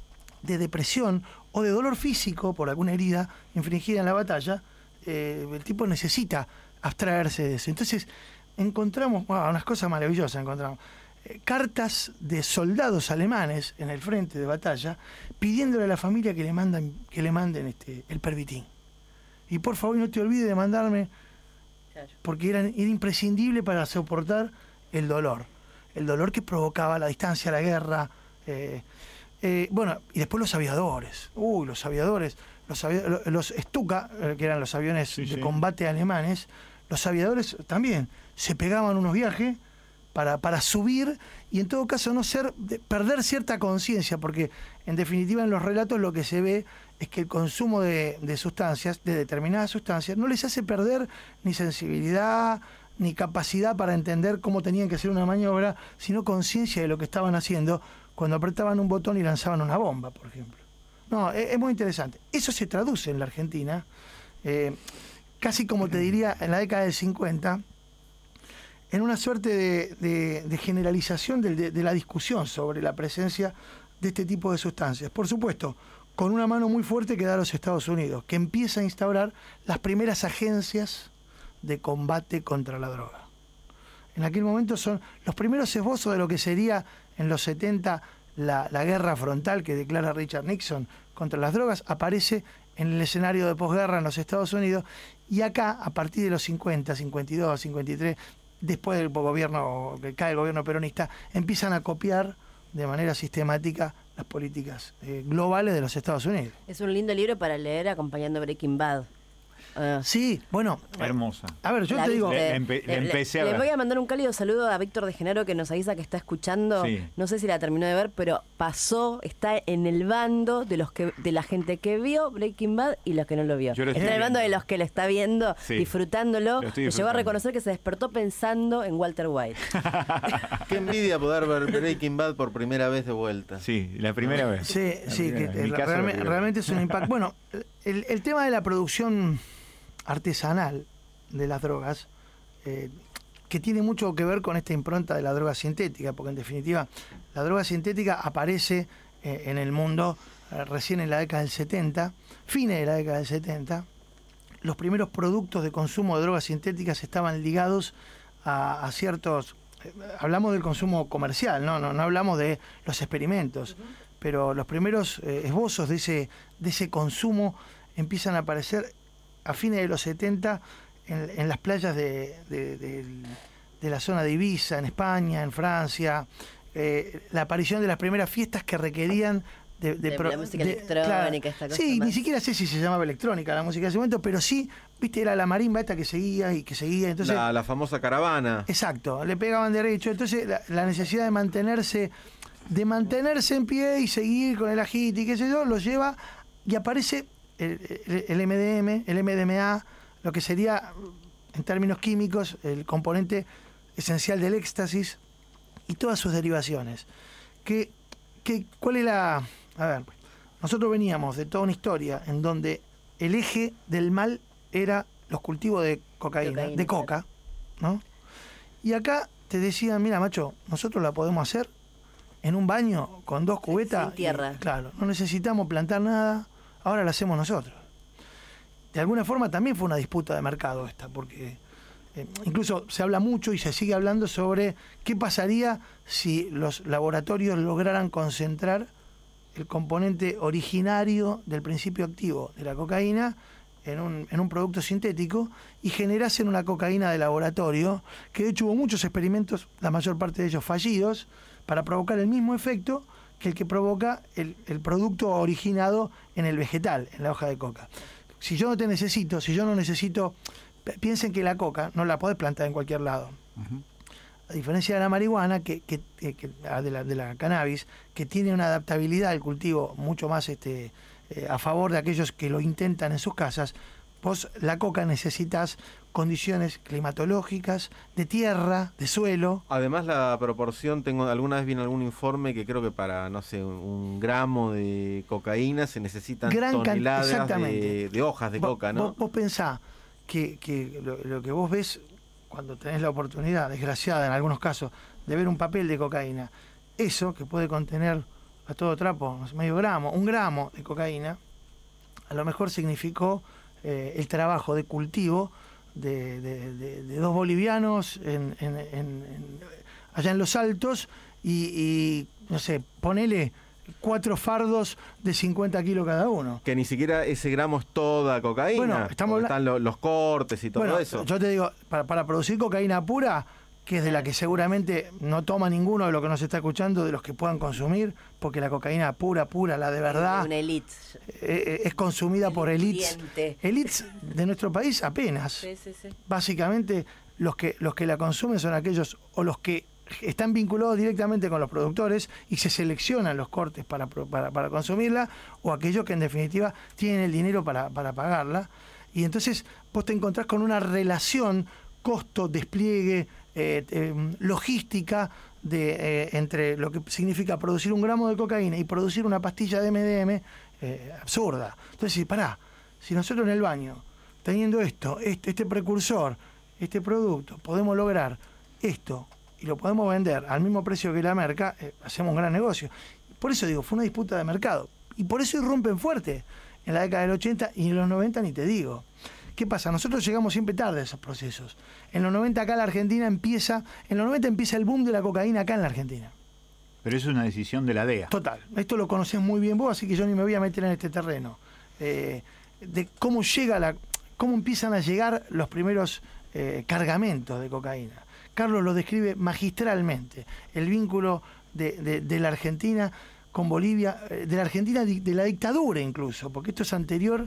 de depresión o de dolor físico por alguna herida infringida en la batalla, eh, el tipo necesita abstraerse de eso. Entonces, encontramos, bueno, unas cosas maravillosas encontramos. Eh, cartas de soldados alemanes en el frente de batalla pidiéndole a la familia que le mandan, que le manden este, el Pervitin. Y por favor no te olvides de mandarme, porque era, era imprescindible para soportar el dolor. El dolor que provocaba la distancia, la guerra. Eh, eh, bueno, y después los aviadores. Uy, los aviadores. Los, avi los Stuka, eh, que eran los aviones sí, de sí. combate alemanes, los aviadores también se pegaban unos viajes para, para subir y en todo caso no ser de, perder cierta conciencia, porque en definitiva en los relatos lo que se ve es que el consumo de, de sustancias, de determinadas sustancias, no les hace perder ni sensibilidad ni capacidad para entender cómo tenían que hacer una maniobra, sino conciencia de lo que estaban haciendo cuando apretaban un botón y lanzaban una bomba, por ejemplo. No, es, es muy interesante. Eso se traduce en la Argentina, eh, casi como te diría en la década del cincuenta, en una suerte de, de, de generalización de, de, de la discusión sobre la presencia de este tipo de sustancias. Por supuesto, con una mano muy fuerte que da los Estados Unidos, que empieza a instaurar las primeras agencias de combate contra la droga. En aquel momento son los primeros esbozos de lo que sería en los setenta la, la guerra frontal que declara Richard Nixon contra las drogas, aparece en el escenario de posguerra en los Estados Unidos, y acá, a partir de los cincuenta, cincuenta y dos, cincuenta y tres, después del gobierno, que cae el gobierno peronista, empiezan a copiar de manera sistemática las políticas eh, globales de los Estados Unidos. Es un lindo libro para leer acompañando Breaking Bad. Uh, sí, bueno. Hermosa. A ver, yo la te digo... Le, le, empe le empecé le, a ver. Le voy a mandar un cálido saludo a Víctor de Genaro, que nos avisa que está escuchando. Sí. No sé si la terminó de ver, pero pasó, está en el bando de los que de la gente que vio Breaking Bad y los que no lo vio. Lo está en el bando de los que lo está viendo, sí. disfrutándolo. disfrutando. Y llegó a reconocer que se despertó pensando en Walter White. Qué envidia poder ver Breaking Bad por primera vez de vuelta. Sí, la primera vez. Sí, la sí, primera. que realmente, realmente, realmente es un impacto. Bueno, el, el tema de la producción artesanal de las drogas, eh, que tiene mucho que ver con esta impronta de la droga sintética, porque en definitiva la droga sintética aparece eh, en el mundo eh, recién en la década del setenta, fines de la década del setenta. Los primeros productos de consumo de drogas sintéticas estaban ligados a, a ciertos... Eh, hablamos del consumo comercial, no, no, no hablamos de los experimentos, uh-huh. pero los primeros eh, esbozos de ese, de ese consumo empiezan a aparecer a fines de los setenta en, en las playas de, de, de, de la zona de Ibiza, en España, en Francia, eh, la aparición de las primeras fiestas que requerían de, de, De pro- la música de- electrónica, claro. esta cosa Sí, más. ni siquiera sé si se llamaba electrónica la música de ese momento, pero sí, viste, era la marimba esta que seguía y que seguía. Entonces, la, la famosa caravana. exacto, le pegaban derecho. Entonces, la, la necesidad de mantenerse, de mantenerse en pie y seguir con el agite y qué sé yo, lo lleva y aparece el, el- el M D M, el M D M A, lo que sería, en términos químicos, el componente esencial del éxtasis y todas sus derivaciones. Que, que, ¿Cuál es la...? A ver, nosotros veníamos de toda una historia en donde el eje del mal era los cultivos de cocaína, Cocaína, de coca, ¿no? Y acá te decían, mira, macho, nosotros la podemos hacer en un baño con dos cubetas. Sin tierra. y, claro, no necesitamos plantar nada, ahora la hacemos nosotros. De alguna forma también fue una disputa de mercado esta, porque eh, incluso se habla mucho y se sigue hablando sobre qué pasaría si los laboratorios lograran concentrar el componente originario del principio activo de la cocaína en un, en un producto sintético y generasen una cocaína de laboratorio, que de hecho hubo muchos experimentos, la mayor parte de ellos fallidos, para provocar el mismo efecto que el que provoca el, el producto originado en el vegetal, en la hoja de coca. Si yo no te necesito, si yo no necesito, p- piensen que la coca no la podés plantar en cualquier lado. A diferencia de la marihuana, que, que, que- que- ah, de, la, de la cannabis, que tiene una adaptabilidad al cultivo mucho más este, eh, a favor de aquellos que lo intentan en sus casas, vos la coca necesitas condiciones climatológicas, de tierra, de suelo. Además la proporción, tengo alguna vez vi en algún informe que creo que para, no sé, un, un gramo de cocaína se necesitan Gran can- toneladas exactamente. de, de hojas de Vos- coca, ¿no? Vos, vos pensás que, que lo, lo que vos ves cuando tenés la oportunidad, desgraciada en algunos casos, de ver un papel de cocaína, eso que puede contener a todo trapo, no sé, medio gramo, un gramo de cocaína, a lo mejor significó eh, el trabajo de cultivo de, de- de- de dos bolivianos en, en- en- en- allá en los Altos y, y, no sé, ponele cuatro fardos de cincuenta kilos cada uno. Que ni siquiera ese gramo es toda cocaína. Bueno, estamos porque habla- están lo- los cortes y todo Bueno, eso. yo te digo, para, para producir cocaína pura, que es de la que seguramente no toma ninguno de los que nos está escuchando, de los que puedan consumir, porque la cocaína pura, pura, la de verdad, Una elite. eh, eh, es consumida por elites. Diente. Elites de nuestro país apenas. Sí, sí, sí. Básicamente, los que, los que la consumen son aquellos o los que están vinculados directamente con los productores y se seleccionan los cortes para, pro- para, para consumirla, o aquellos que en definitiva tienen el dinero para, para pagarla. Y entonces vos te encontrás con una relación costo, despliegue, eh, eh, logística de, eh, entre lo que significa producir un gramo de cocaína y producir una pastilla de M D M eh, absurda. Entonces, si pará, si nosotros en el baño, teniendo esto, este, este precursor, este producto, podemos lograr esto y lo podemos vender al mismo precio que la merca, eh, hacemos un gran negocio. Por eso digo, fue una disputa de mercado. Y por eso irrumpen fuerte en la década del ochenta y en los noventa ni te digo. ¿Qué pasa? Nosotros llegamos siempre tarde a esos procesos. En los noventa acá la Argentina empieza, en los noventa empieza el boom de la cocaína acá en la Argentina. Pero es una decisión de la D E A. Total. Esto lo conocés muy bien vos, así que yo ni me voy a meter en este terreno. Eh, de cómo llega la, cómo empiezan a llegar los primeros eh, cargamentos de cocaína. Carlos lo describe magistralmente, el vínculo de, de- de la Argentina con Bolivia, eh, de la Argentina di- de la dictadura incluso, porque esto es anterior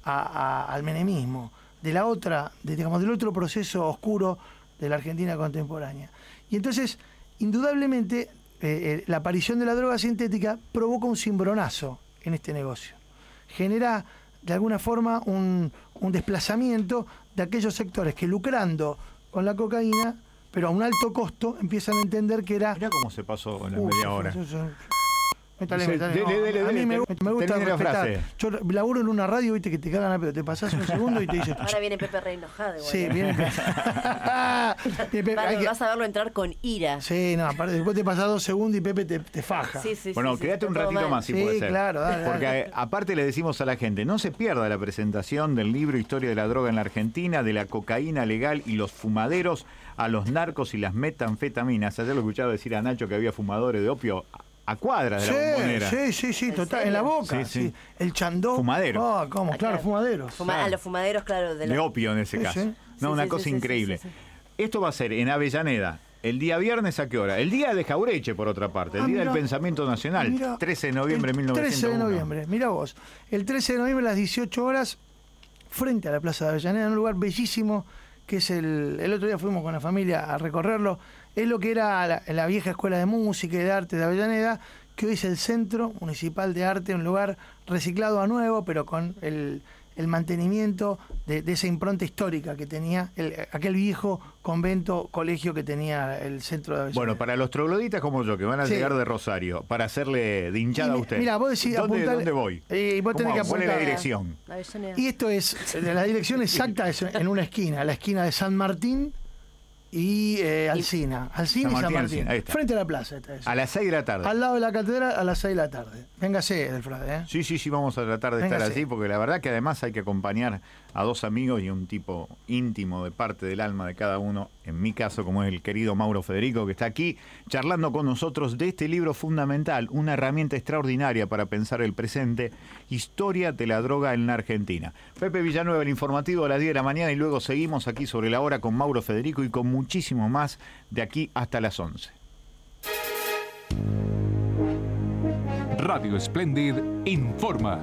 a- a- al menemismo, de la otra, de, digamos, del otro proceso oscuro de la Argentina contemporánea. Y entonces, indudablemente, eh, eh, la aparición de la droga sintética provoca un cimbronazo en este negocio. Genera, de alguna forma, un, un desplazamiento de aquellos sectores que, lucrando con la cocaína, pero a un alto costo, empiezan a entender que era... Mirá cómo se pasó en la Uh, media hora. eso- eso- Métale, Sí, métale, dele, no, dele, a mí dele, me, ter- me gusta termine la respetar. frase. Yo laburo en una radio, viste, que te cagan a pedo. Te pasás un segundo y te dicen... Ahora viene Pepe re enojado igual. Sí, viene Pepe. Pepe, Vas, hay que- vas a verlo entrar con ira. Sí, no, aparte, después te pasás dos segundos y Pepe te, te faja. Sí, sí, Bueno, sí, quédate sí, un está todo ratito mal. más si Sí, puede ser. claro, dale, dale. Porque eh, aparte le decimos a la gente, no se pierda la presentación del libro Historia de la droga en la Argentina, de la cocaína legal y los fumaderos, a los narcos y las metanfetaminas. Ayer lo escuchaba decir a Nacho que había fumadores de opio. a cuadras de sí, la Bombonera. Sí, sí, sí, total, en la boca. Sí, sí. Sí. El chandó. Fumadero. Ah, ¿cómo? Ah, Claro, claro. fumaderos. Fuma- a los fumaderos, claro. De, De la- opio en ese Sí, caso. sí. No, Sí, una sí, cosa sí, sí, increíble. sí, sí. Esto va a ser en Avellaneda. El día viernes, ¿a qué hora? El día de Jaureche, por otra parte. El Ah, día mirá. del Pensamiento Nacional. Mirá. trece de noviembre de El mil novecientos uno. trece de noviembre, mira vos. El trece de noviembre a las dieciocho horas, frente a la Plaza de Avellaneda, en un lugar bellísimo, que es el... El otro día fuimos con la familia a recorrerlo. Es lo que era la, la vieja Escuela de Música y de Arte de Avellaneda, que hoy es el Centro Municipal de Arte, un lugar reciclado a nuevo, pero con el, el mantenimiento de, de esa impronta histórica que tenía el, aquel viejo convento, colegio que tenía el centro de Avellaneda. Bueno, para los trogloditas como yo, que van a Sí. llegar de Rosario, para hacerle de hinchada Y a mi- usted. mira, vos decís, ¿Dónde, apuntale- ¿Dónde voy? Eh, vos tenés ¿Cómo? que ¿Cuál es la apuntar. dirección? Avellaneda. Y esto es, la dirección exacta es en una esquina, la esquina de San Martín y eh, Alsina. Alsina San y San Martín, Martín. Alsina, ahí está. Frente a la plaza. Esta es. A las seis de la tarde. Al lado de la catedral a las seis de la tarde. Véngase, Delfrade, ¿eh? Sí, sí, sí, vamos a tratar de estar Véngase. allí, porque la verdad que además hay que acompañar a dos amigos y un tipo íntimo de parte del alma de cada uno, en mi caso, como es el querido Mauro Federico, que está aquí charlando con nosotros de este libro fundamental, una herramienta extraordinaria para pensar el presente, Historia de la droga en la Argentina. Pepe Villanueva, el informativo a las diez de la mañana, y luego seguimos aquí sobre la hora con Mauro Federico y con muchísimo más de aquí hasta las once. Radio Splendid informa.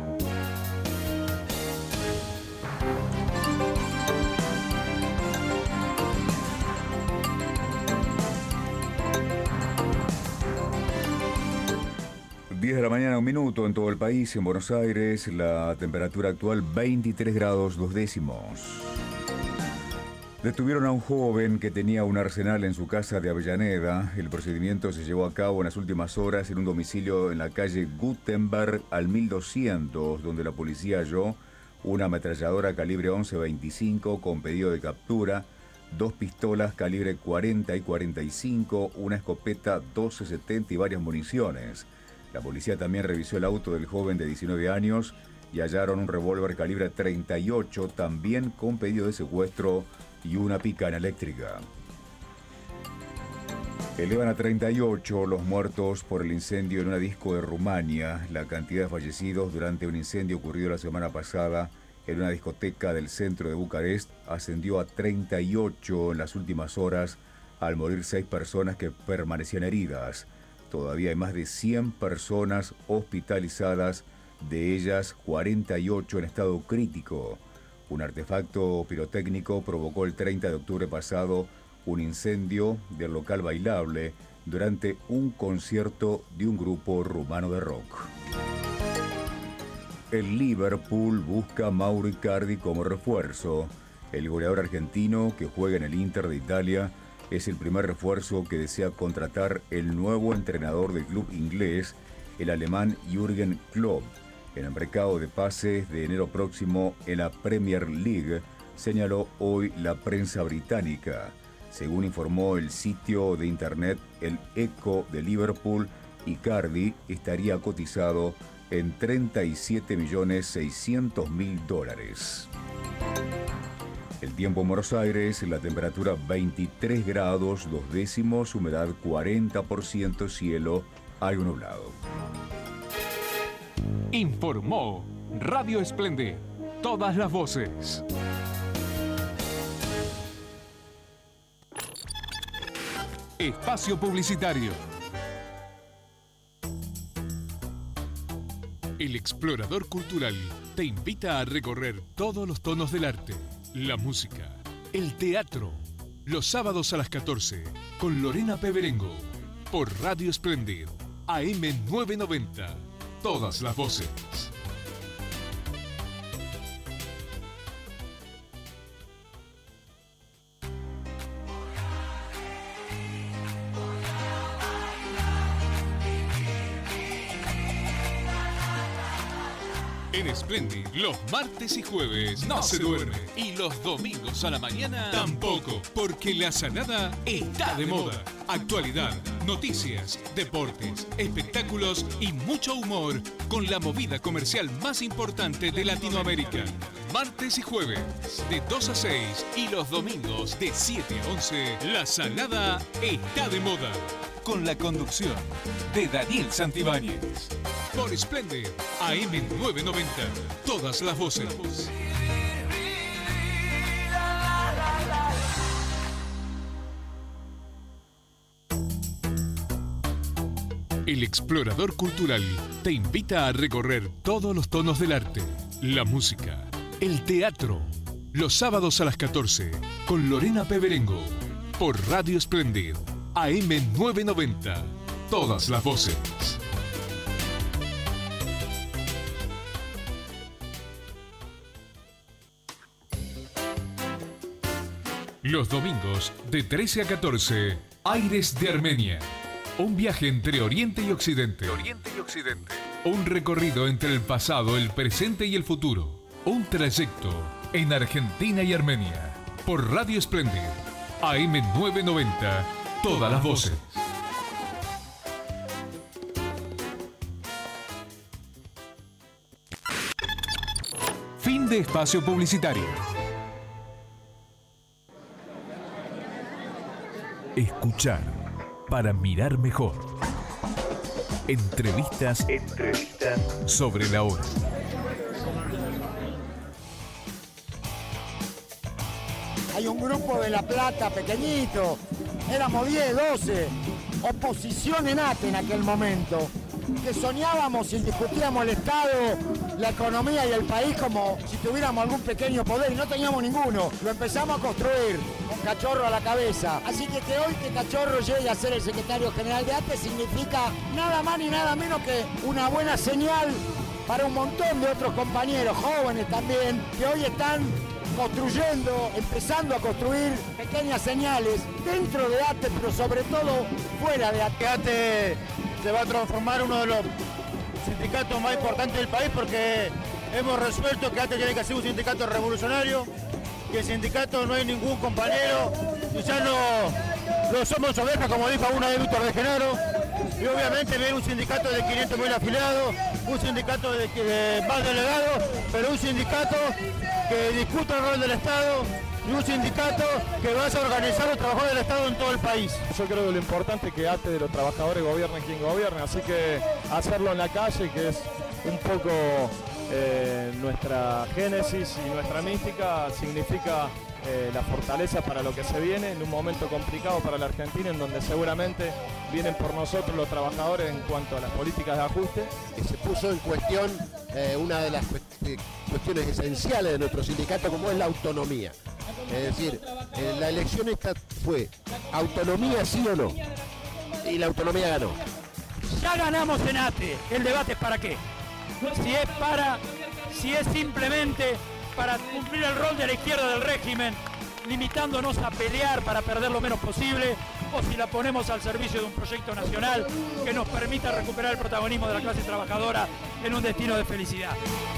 diez de la mañana, un minuto en todo el país. En Buenos Aires, la temperatura actual veintitrés grados dos décimos. Detuvieron a un joven que tenía un arsenal en su casa de Avellaneda. El procedimiento se llevó a cabo en las últimas horas en un domicilio en la calle Gutenberg al mil doscientos, donde la policía halló una ametralladora calibre once veinticinco con pedido de captura, dos pistolas calibre cuarenta y cuarenta y cinco, una escopeta doce setenta y varias municiones. La policía también revisó el auto del joven de diecinueve años y hallaron un revólver calibre treinta y ocho, también con pedido de secuestro, y una picana eléctrica. Elevan a treinta y ocho los muertos por el incendio en una disco de Rumania. La cantidad de fallecidos durante un incendio ocurrido la semana pasada en una discoteca del centro de Bucarest ascendió a treinta y ocho en las últimas horas, al morir seis personas que permanecían heridas. Todavía hay más de cien personas hospitalizadas, de ellas cuarenta y ocho en estado crítico. Un artefacto pirotécnico provocó el treinta de octubre pasado un incendio del local bailable durante un concierto de un grupo rumano de rock. El Liverpool busca a Mauro Icardi como refuerzo. El goleador argentino, que juega en el Inter de Italia, es el primer refuerzo que desea contratar el nuevo entrenador del club inglés, el alemán Jürgen Klopp. En el mercado de pases de enero próximo en la Premier League, señaló hoy la prensa británica. Según informó el sitio de internet El Eco de Liverpool, Icardi estaría cotizado en treinta y siete millones seiscientos mil dólares. El tiempo en Buenos Aires, la temperatura veintitrés grados dos décimos, humedad cuarenta por ciento, cielo algo nublado. Informó Radio Esplendid. Todas las voces. Espacio publicitario. El Explorador Cultural te invita a recorrer todos los tonos del arte, la música, el teatro. Los sábados a las catorce con Lorena Peberengo por Radio Splendid, A M novecientos noventa. Todas las voces. En Splendid, los martes y jueves no se duerme. Y los domingos a la mañana tampoco, porque la salada está de moda. Actualidad, noticias, deportes, espectáculos y mucho humor con la movida comercial más importante de Latinoamérica. Martes y jueves, de dos a seis, y los domingos de siete a once, la salada está de moda. con la conducción de Daniel Santibáñez. Por Splendid, A M novecientos noventa, todas las voces. El Explorador Cultural te invita a recorrer todos los tonos del arte, la música, el teatro. Los sábados a las catorce, con Lorena Peberengo, por Radio Splendid, A M novecientos noventa, todas las voces. Los domingos, de trece a catorce, Aires de Armenia. Un viaje entre Oriente y Occidente. Oriente y Occidente. Un recorrido entre el pasado, el presente y el futuro. Un trayecto en Argentina y Armenia. Por Radio Splendid, A M novecientos noventa, todas las voces. Fin de espacio publicitario. Escuchar para mirar mejor. Entrevistas, Entrevistas sobre la hora. Hay un grupo de La Plata pequeñito, éramos diez, doce, oposición en ATE en aquel momento, que soñábamos y discutíamos el Estado, la economía y el país como si tuviéramos algún pequeño poder y no teníamos ninguno. Lo empezamos a construir con Cachorro a la cabeza. Así que que hoy que Cachorro llegue a ser el secretario general de ATE significa nada más ni nada menos que una buena señal para un montón de otros compañeros jóvenes también que hoy están construyendo, empezando a construir pequeñas señales dentro de ATE, pero sobre todo fuera de ATE. ATE se va a transformar en uno de los sindicatos más importantes del país porque hemos resuelto que ATE tiene que ser un sindicato revolucionario, que el sindicato no hay ningún compañero, y ya no, no somos ovejas, como dijo alguna vez Víctor de Genaro, y obviamente ver un sindicato de quinientos mil afiliados, un sindicato de, de más delegados, pero un sindicato que discuta el rol del Estado y un sindicato que vaya a organizar los trabajadores del Estado en todo el país. Yo creo que lo importante es que ATE de los trabajadores gobierne quien gobierne, así que hacerlo en la calle, que es un poco eh, nuestra génesis y nuestra mística, significa eh, la fortaleza para lo que se viene en un momento complicado para la Argentina, en donde seguramente vienen por nosotros los trabajadores en cuanto a las políticas de ajuste. Y se puso en cuestión eh, una de las cuestiones esenciales de nuestro sindicato, como es la autonomía. Es decir, eh, la elección esta fue autonomía sí o no, y la autonomía ganó. Ya ganamos en ATE, el debate es para qué. Si es para, si es simplemente para cumplir el rol de la izquierda del régimen, limitándonos a pelear para perder lo menos posible, o si la ponemos al servicio de un proyecto nacional que nos permita recuperar el protagonismo de la clase trabajadora en un destino de felicidad.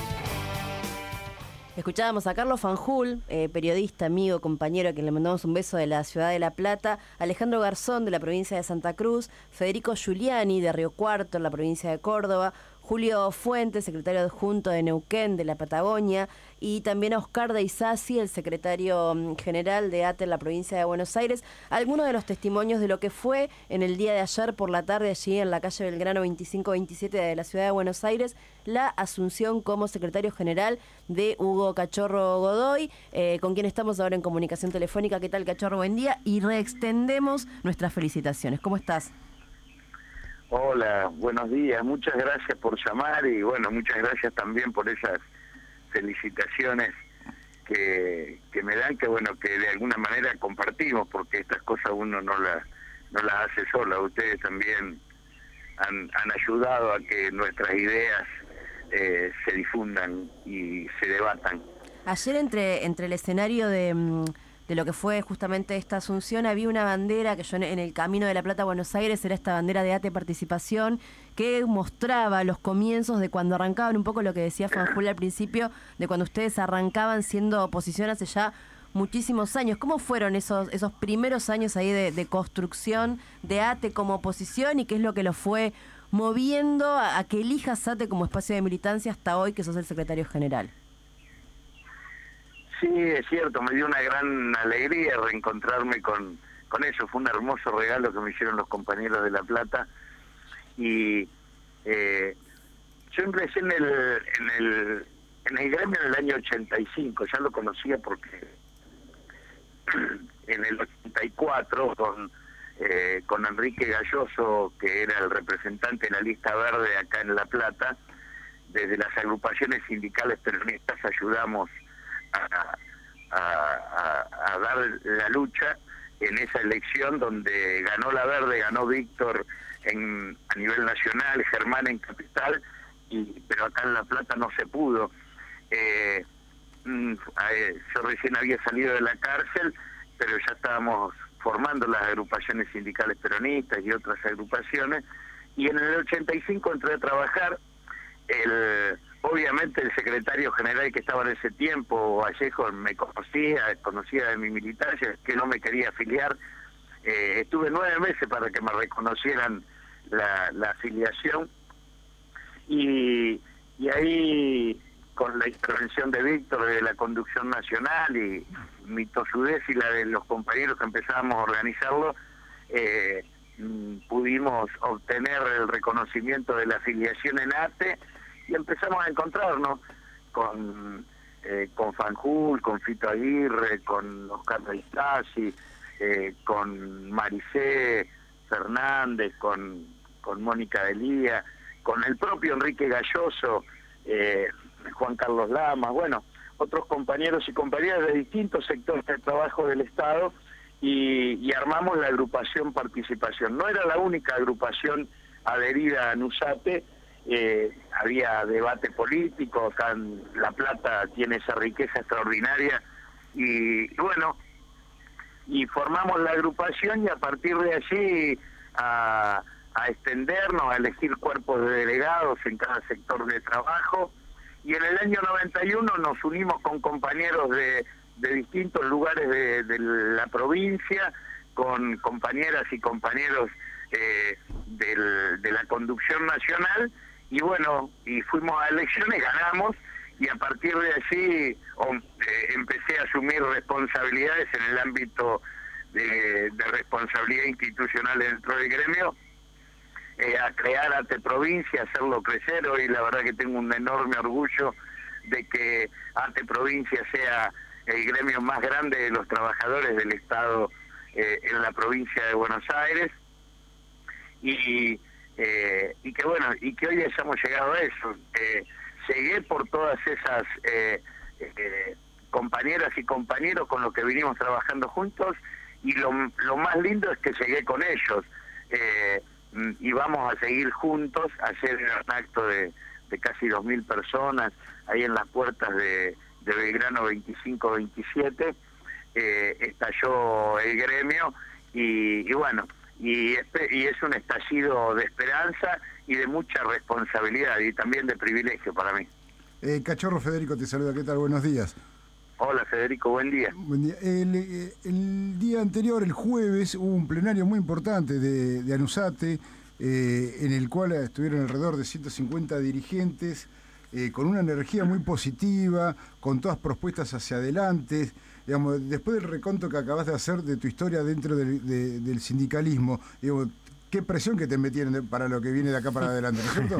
Escuchábamos a Carlos Fanjul, eh, periodista, amigo, compañero, a quien le mandamos un beso de la ciudad de La Plata, Alejandro Garzón de la provincia de Santa Cruz, Federico Giuliani de Río Cuarto en la provincia de Córdoba, Julio Fuentes, secretario adjunto de Neuquén, de la Patagonia, y también a Oscar de Isasi, el secretario general de ATE en la provincia de Buenos Aires. Algunos de los testimonios de lo que fue en el día de ayer por la tarde allí en la calle Belgrano veinticinco veintisiete de la ciudad de Buenos Aires, la asunción como secretario general de Hugo Cachorro Godoy, eh, con quien estamos ahora en comunicación telefónica. ¿Qué tal, Cachorro? Buen día, y reextendemos nuestras felicitaciones. ¿Cómo estás? Hola, buenos días, muchas gracias por llamar y bueno, muchas gracias también por esas felicitaciones que, que me dan, que bueno, que de alguna manera compartimos, porque estas cosas uno no las no las hace sola. Ustedes también han, han ayudado a que nuestras ideas eh, se difundan y se debatan. Ayer entre, entre el escenario de... de lo que fue justamente esta asunción, había una bandera que yo en el camino de La Plata a Buenos Aires, era esta bandera de ATE Participación, que mostraba los comienzos de cuando arrancaban, un poco lo que decía Fanjul al principio, de cuando ustedes arrancaban siendo oposición hace ya muchísimos años. ¿Cómo fueron esos esos primeros años ahí de, de construcción de ATE como oposición, y qué es lo que lo fue moviendo a, a que elijas ATE como espacio de militancia hasta hoy, que sos el secretario general? Sí, es cierto, me dio una gran alegría reencontrarme con, con eso. Fue un hermoso regalo que me hicieron los compañeros de La Plata. Y eh, yo empecé en el, en el en el gremio en el año ochenta y cinco, ya lo conocía porque en el ochenta y cuatro con eh, con Enrique Galloso, que era el representante de la lista verde acá en La Plata, desde las agrupaciones sindicales peronistas ayudamos a, a, a, a dar la lucha en esa elección donde ganó la verde, ganó Víctor en, a nivel nacional, Germán en Capital, y, pero acá en La Plata no se pudo. Eh, eh, yo recién había salido de la cárcel, pero ya estábamos formando las agrupaciones sindicales peronistas y otras agrupaciones, y en el ochenta y cinco entré a trabajar. El, obviamente el secretario general que estaba en ese tiempo, Vallejo, me conocía, conocía de mi militancia, que no me quería afiliar. Eh, estuve nueve meses para que me reconocieran la, la afiliación, y, y ahí, con la intervención de Víctor, de la conducción nacional, y mi tosudez y la de los compañeros que empezábamos a organizarlo, eh, pudimos obtener el reconocimiento de la afiliación en ATE, y empezamos a encontrarnos con eh, con Fanjul, con Fito Aguirre, con Oscar Reistasi, eh, con Maricé Fernández, con, con Mónica Delía, con el propio Enrique Galloso, eh, Juan Carlos Lamas, bueno, otros compañeros y compañeras de distintos sectores de trabajo del Estado, y, y armamos la agrupación Participación. No era la única agrupación adherida a NUSATE, eh, había debate político, acá en La Plata tiene esa riqueza extraordinaria, y, y bueno, y formamos la agrupación, y a partir de allí a, a extendernos, a elegir cuerpos de delegados en cada sector de trabajo, y en el año noventa y uno nos unimos con compañeros de, de distintos lugares de, de la provincia, con compañeras y compañeros eh, del, de la conducción nacional, y bueno, y fuimos a elecciones, ganamos, y a partir de allí oh, eh, empecé a asumir responsabilidades en el ámbito de, de responsabilidad institucional dentro del gremio, eh, a crear ATE Provincia, hacerlo crecer. Hoy la verdad que tengo un enorme orgullo de que ATE Provincia sea el gremio más grande de los trabajadores del Estado eh, en la provincia de Buenos Aires, y eh, y que bueno, y que hoy hayamos llegado a eso. Eh, llegué por todas esas eh, eh, compañeras y compañeros con los que vinimos trabajando juntos, y lo, lo más lindo es que llegué con ellos, eh, y vamos a seguir juntos. Ayer era un acto de, de casi dos mil personas ahí en las puertas de, de Belgrano veinticinco veintisiete, eh, estalló el gremio, y, y bueno, y, y es un estallido de esperanza y de mucha responsabilidad, y también de privilegio para mí. Eh, Cachorro Federico te saluda, ¿qué tal? Buenos días. Hola Federico, buen día. Buen día. El, el día anterior, el jueves, hubo un plenario muy importante de, de ANUSATE, eh, en el cual estuvieron alrededor de ciento cincuenta dirigentes, eh, con una energía muy positiva, con todas propuestas hacia adelante. Digamos, después del reconto que acabas de hacer de tu historia dentro del, de, del sindicalismo, digo, qué presión que te metieron para lo que viene de acá para adelante, ¿no es cierto?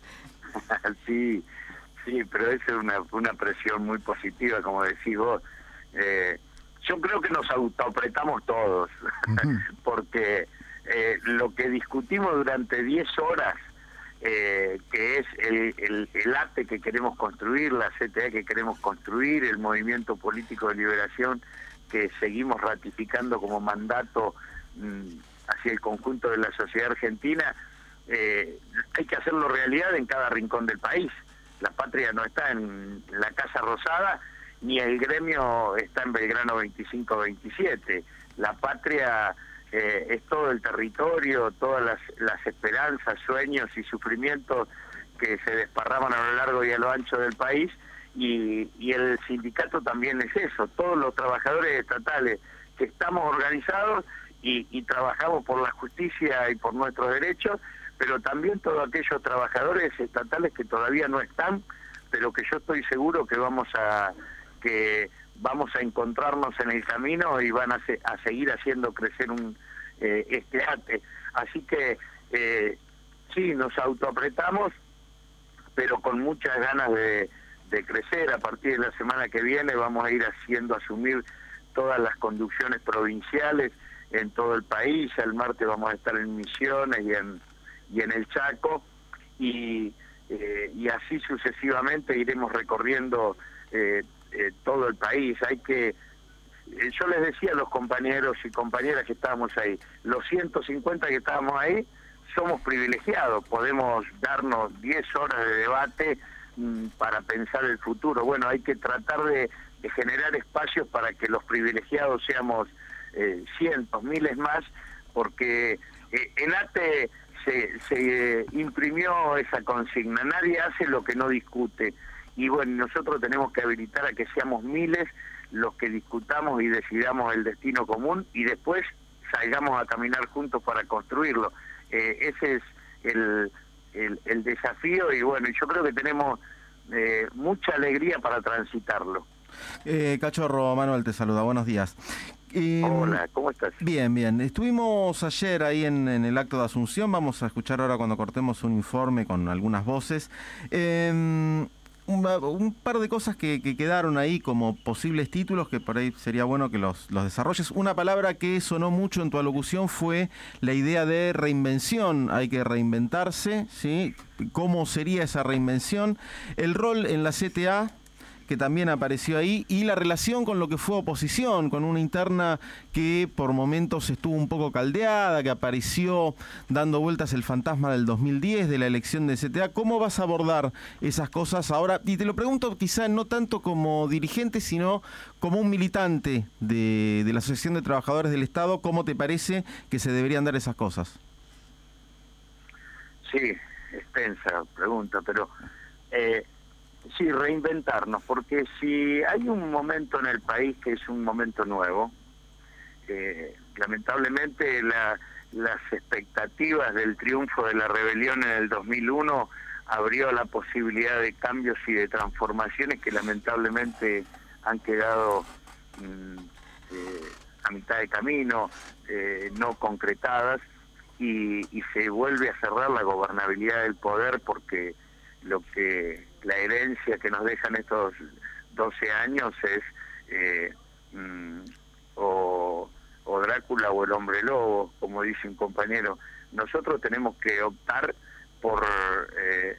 Sí, sí, pero es una, una presión muy positiva, como decís vos. Eh, yo creo que nos autoapretamos todos, uh-huh. porque eh, lo que discutimos durante diez horas, eh, que es el, el, el ATE que queremos construir, la C T A que queremos construir, el movimiento político de liberación que seguimos ratificando como mandato mmm, hacia el conjunto de la sociedad argentina, eh, hay que hacerlo realidad en cada rincón del país. La patria no está en la Casa Rosada, ni el gremio está en Belgrano veinticinco veintisiete. La patria eh, es todo el territorio, todas las, las esperanzas, sueños y sufrimientos que se desparraman a lo largo y a lo ancho del país, y, y el sindicato también es eso, todos los trabajadores estatales que estamos organizados y, y trabajamos por la justicia y por nuestros derechos, pero también todos aquellos trabajadores estatales que todavía no están, pero que yo estoy seguro que vamos a que vamos a encontrarnos en el camino y van a, se, a seguir haciendo crecer un eh, este ATE. Así que eh, sí, nos autoapretamos, pero con muchas ganas de, de crecer. A partir de la semana que viene vamos a ir haciendo asumir todas las conducciones provinciales en todo el país. El martes vamos a estar en Misiones y en, y en el Chaco, y, eh, y así sucesivamente iremos recorriendo eh, eh, todo el país. Hay que, eh, yo les decía a los compañeros y compañeras que estábamos ahí, los ciento cincuenta que estábamos ahí, somos privilegiados, podemos darnos diez horas de debate mmm, para pensar el futuro. Bueno, hay que tratar de, de generar espacios para que los privilegiados seamos eh, cientos, miles más, porque eh, en ATE se, se eh, imprimió esa consigna, nadie hace lo que no discute, y bueno, nosotros tenemos que habilitar a que seamos miles los que discutamos y decidamos el destino común, y después salgamos a caminar juntos para construirlo. Eh, ese es el, el, el desafío, y bueno, yo creo que tenemos eh, mucha alegría para transitarlo. Eh, Cachorro, Manuel te saluda, buenos días. Eh, Hola, ¿cómo estás? Bien, bien. Estuvimos ayer ahí en, en el acto de Asunción, vamos a escuchar ahora cuando cortemos un informe con algunas voces. Eh, Un, un par de cosas que, que quedaron ahí como posibles títulos que por ahí sería bueno que los, los desarrolles. Una palabra que sonó mucho en tu alocución fue la idea de reinvención. Hay que reinventarse, ¿sí? ¿Cómo sería esa reinvención? El rol en la C T A, que también apareció ahí, y la relación con lo que fue oposición, con una interna que por momentos estuvo un poco caldeada, que apareció dando vueltas el fantasma del dos mil diez, de la elección de C T A. ¿Cómo vas a abordar esas cosas ahora? Y te lo pregunto quizá no tanto como dirigente, sino como un militante de, de la Asociación de Trabajadores del Estado. ¿Cómo te parece que se deberían dar esas cosas? Sí, extensa pregunta, pero... Eh, Sí, reinventarnos, porque si hay un momento en el país que es un momento nuevo, eh, lamentablemente la, las expectativas del triunfo de la rebelión en el dos mil uno abrió la posibilidad de cambios y de transformaciones que lamentablemente han quedado mmm, eh, a mitad de camino, eh, no concretadas, y, y se vuelve a cerrar la gobernabilidad del poder, porque lo que la herencia que nos dejan estos doce años es eh, mmm, o, o Drácula o el hombre lobo, como dice un compañero. Nosotros tenemos que optar por eh,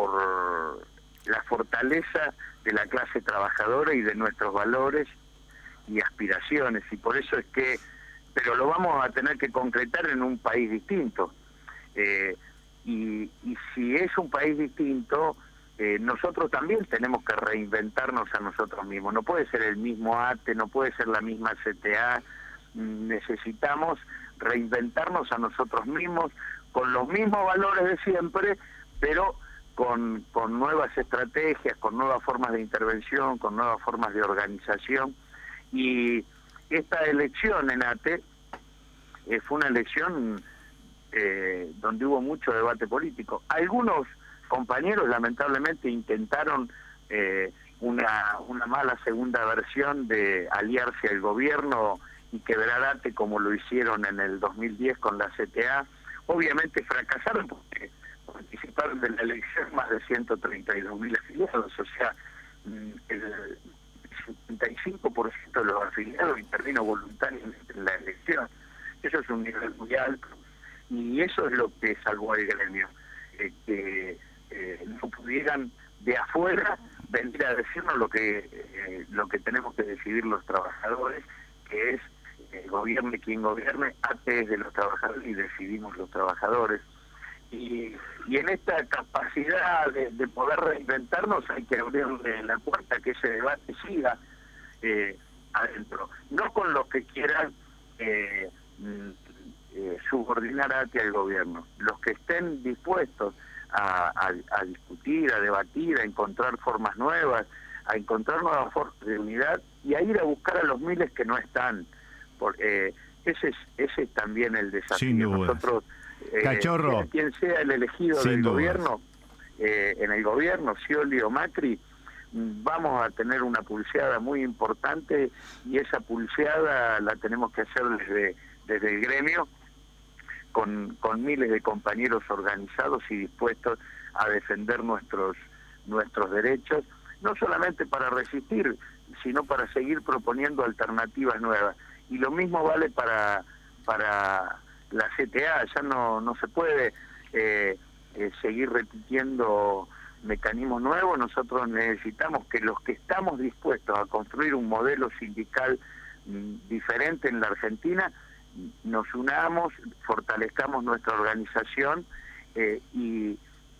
por la fortaleza de la clase trabajadora y de nuestros valores y aspiraciones, y por eso es que, pero lo vamos a tener que concretar en un país distinto, eh, y, y si es un país distinto, Eh, nosotros también tenemos que reinventarnos a nosotros mismos. No puede ser el mismo ATE, no puede ser la misma C T A. Necesitamos reinventarnos a nosotros mismos con los mismos valores de siempre, pero con, con nuevas estrategias, con nuevas formas de intervención, con nuevas formas de organización. Y esta elección en ATE eh, fue una elección eh, donde hubo mucho debate político. Algunos compañeros lamentablemente intentaron eh, una, una mala segunda versión de aliarse al gobierno y quebrar ATE, como lo hicieron en el dos mil diez con la C T A. Obviamente fracasaron porque participaron de la elección más de ciento treinta y dos mil afiliados, o sea, el cincuenta y cinco por ciento de los afiliados intervino voluntariamente en la elección. Eso es un nivel muy alto, y eso es lo que salvó al gremio, eh, que Eh, no pudieran de afuera venir a decirnos lo que eh, lo que tenemos que decidir los trabajadores, que es eh, gobierne quien gobierne, ATE es de los trabajadores y decidimos los trabajadores. Y, y en esta capacidad de, de poder reinventarnos hay que abrirle la puerta a que ese debate siga eh, adentro, no con los que quieran eh, eh, subordinar a ATE al gobierno, los que estén dispuestos A, a, a discutir, a debatir, a encontrar formas nuevas, a encontrar nuevas formas de unidad y a ir a buscar a los miles que no están. Por, eh, ese, es, ese es también el desafío. Sin dudas. Nosotros, eh, Cachorro. sea quien sea el elegido Sin del dudas. gobierno, eh, en el gobierno, Scioli o Macri, vamos a tener una pulseada muy importante y esa pulseada la tenemos que hacer desde, desde el gremio, con, con miles de compañeros organizados y dispuestos a defender nuestros, nuestros derechos, no solamente para resistir, sino para seguir proponiendo alternativas nuevas. Y lo mismo vale para, para la C T A, ya no, no se puede eh, eh, seguir repitiendo mecanismos nuevos. Nosotros necesitamos que los que estamos dispuestos a construir un modelo sindical mm, diferente en la Argentina, nos unamos, fortalezcamos nuestra organización eh, y,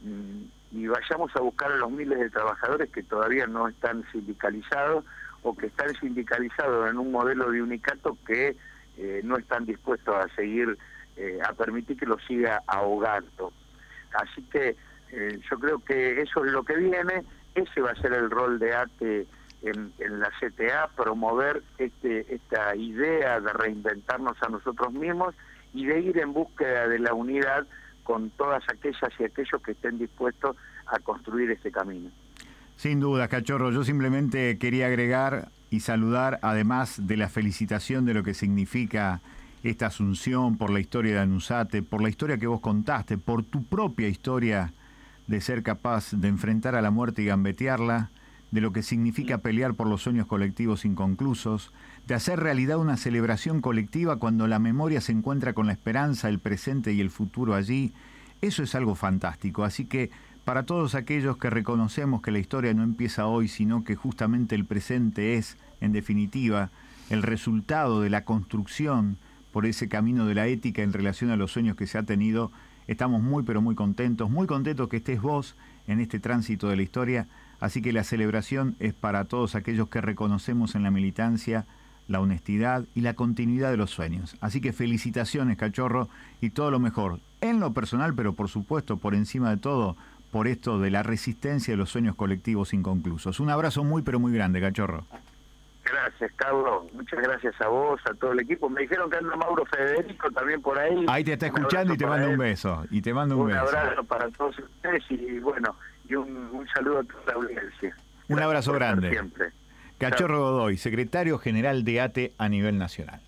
y vayamos a buscar a los miles de trabajadores que todavía no están sindicalizados o que están sindicalizados en un modelo de unicato que eh, no están dispuestos a seguir, eh, a permitir que lo siga ahogando. Así que eh, yo creo que eso es lo que viene, ese va a ser el rol de ATE en, en la C T A, promover este, esta idea de reinventarnos a nosotros mismos y de ir en búsqueda de la unidad con todas aquellas y aquellos que estén dispuestos a construir este camino. Sin duda, Cachorro, yo simplemente quería agregar y saludar, además de la felicitación de lo que significa esta asunción, por la historia de Anusate, por la historia que vos contaste, por tu propia historia de ser capaz de enfrentar a la muerte y gambetearla, de lo que significa pelear por los sueños colectivos inconclusos, de hacer realidad una celebración colectiva cuando la memoria se encuentra con la esperanza, el presente y el futuro allí. Eso es algo fantástico. Así que para todos aquellos que reconocemos que la historia no empieza hoy, sino que justamente el presente es, en definitiva, el resultado de la construcción por ese camino de la ética en relación a los sueños que se ha tenido, estamos muy pero muy contentos, muy contentos que estés vos en este tránsito de la historia. Así que la celebración es para todos aquellos que reconocemos en la militancia la honestidad y la continuidad de los sueños. Así que felicitaciones, Cachorro, y todo lo mejor en lo personal, pero por supuesto, por encima de todo, por esto de la resistencia de los sueños colectivos inconclusos. Un abrazo muy pero muy grande, Cachorro. Gracias, Carlos. Muchas gracias a vos, a todo el equipo. Me dijeron que anda Mauro Federico también por ahí. Ahí te está escuchando y te mando un beso. Y te mando un, un beso. Un abrazo para todos ustedes y bueno, y un, un saludo a toda la audiencia. Un Gracias abrazo grande. Siempre. Cachorro Chao. Godoy, secretario general de ATE a nivel nacional.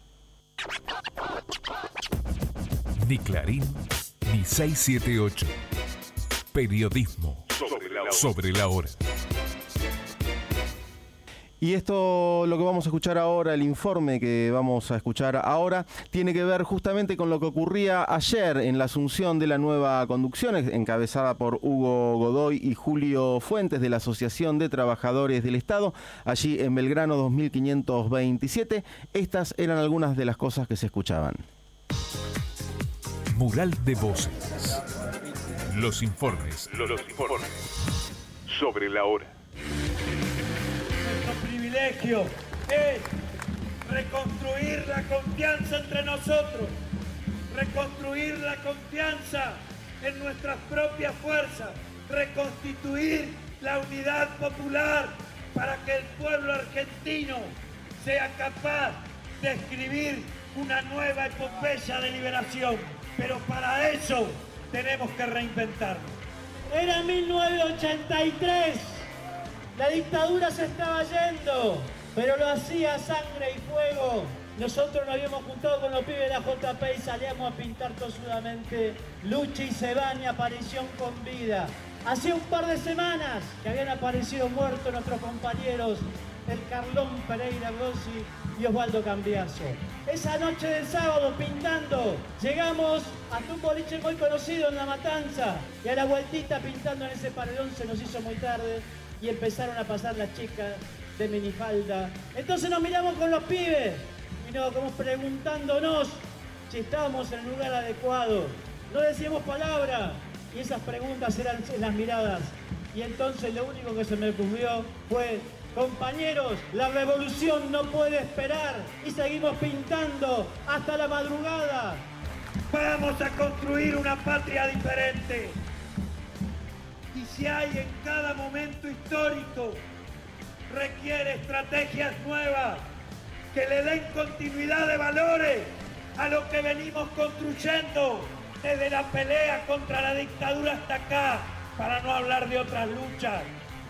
Ni Clarín, ni seiscientos setenta y ocho. Periodismo sobre la hora. Sobre la hora. Y esto, lo que vamos a escuchar ahora, el informe que vamos a escuchar ahora, tiene que ver justamente con lo que ocurría ayer en la asunción de la nueva conducción, encabezada por Hugo Godoy y Julio Fuentes de la Asociación de Trabajadores del Estado, allí en Belgrano dos mil quinientos veintisiete. Estas eran algunas de las cosas que se escuchaban. Mural de voces. Los informes. Los, los informes. Sobre la hora. Nuestro privilegio es reconstruir la confianza entre nosotros, reconstruir la confianza en nuestras propias fuerzas, reconstituir la unidad popular para que el pueblo argentino sea capaz de escribir una nueva epopeya de liberación. Pero para eso tenemos que reinventarnos. Era mil novecientos ochenta y tres. La dictadura se estaba yendo, pero lo hacía sangre y fuego. Nosotros nos habíamos juntado con los pibes de la J P y salíamos a pintar tosudamente Luchi y Sebani, aparición con vida. Hacía un par de semanas que habían aparecido muertos nuestros compañeros, el Carlón Pereira Rossi y Osvaldo Cambiaso. Esa noche del sábado, pintando, llegamos a un boliche muy conocido en La Matanza y a la vueltita pintando en ese paredón se nos hizo muy tarde. Y empezaron a pasar las chicas de minifalda. Entonces nos miramos con los pibes y nos como preguntándonos si estábamos en el lugar adecuado. No decíamos palabra y esas preguntas eran las miradas. Y entonces lo único que se me ocurrió fue: compañeros, la revolución no puede esperar y seguimos pintando hasta la madrugada. Vamos a construir una patria diferente. Y si hay en cada momento histórico, requiere estrategias nuevas que le den continuidad de valores a lo que venimos construyendo desde la pelea contra la dictadura hasta acá, para no hablar de otras luchas.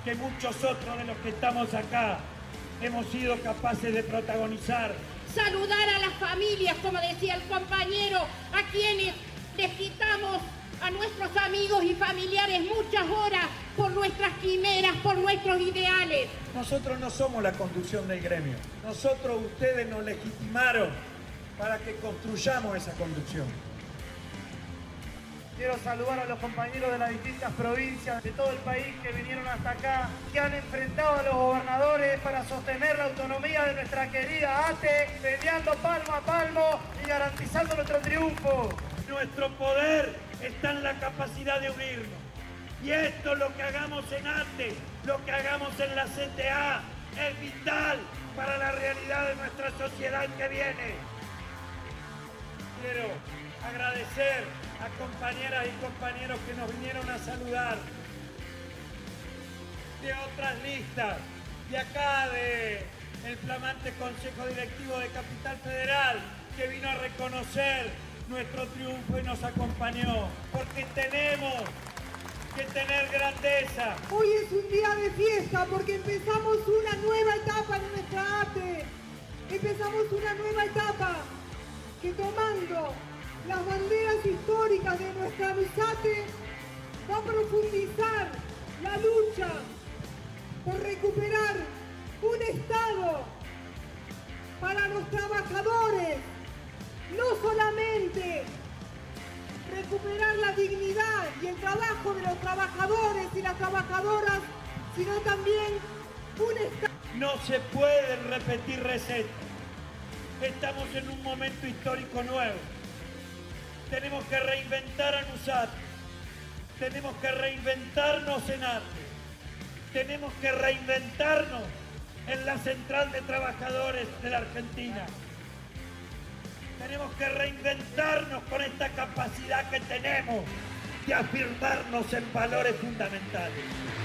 que muchos otros de los que estamos acá hemos sido capaces de protagonizar. Saludar a las familias, como decía el compañero, a quienes les quitamos a nuestros amigos y familiares muchas horas por nuestras quimeras, por nuestros ideales. Nosotros no somos la conducción del gremio. Nosotros, ustedes nos legitimaron para que construyamos esa conducción. Quiero saludar a los compañeros de las distintas provincias de todo el país que vinieron hasta acá, que han enfrentado a los gobernadores para sostener la autonomía de nuestra querida A T E, peleando palmo a palmo y garantizando nuestro triunfo. Nuestro poder está en la capacidad de unirnos. Y esto, lo que hagamos en A T E, lo que hagamos en la C T A, es vital para la realidad de nuestra sociedad que viene. Quiero agradecer a compañeras y compañeros que nos vinieron a saludar de otras listas, de acá, de el flamante Consejo Directivo de Capital Federal, que vino a reconocer nuestro triunfo y nos acompañó, porque tenemos que tener grandeza. Hoy es un día de fiesta porque empezamos una nueva etapa en nuestra A T E. Empezamos una nueva etapa que, tomando las banderas históricas de nuestra Lusate, va a profundizar la lucha por recuperar un Estado para los trabajadores, no solamente recuperar la dignidad y el trabajo de los trabajadores y las trabajadoras, sino también un Estado. No se pueden repetir recetas. Estamos en un momento histórico nuevo. Tenemos que reinventar a Nusat. Tenemos que reinventarnos en arte. Tenemos que reinventarnos en la Central de Trabajadores de la Argentina. Tenemos que reinventarnos con esta capacidad que tenemos de afirmarnos en valores fundamentales.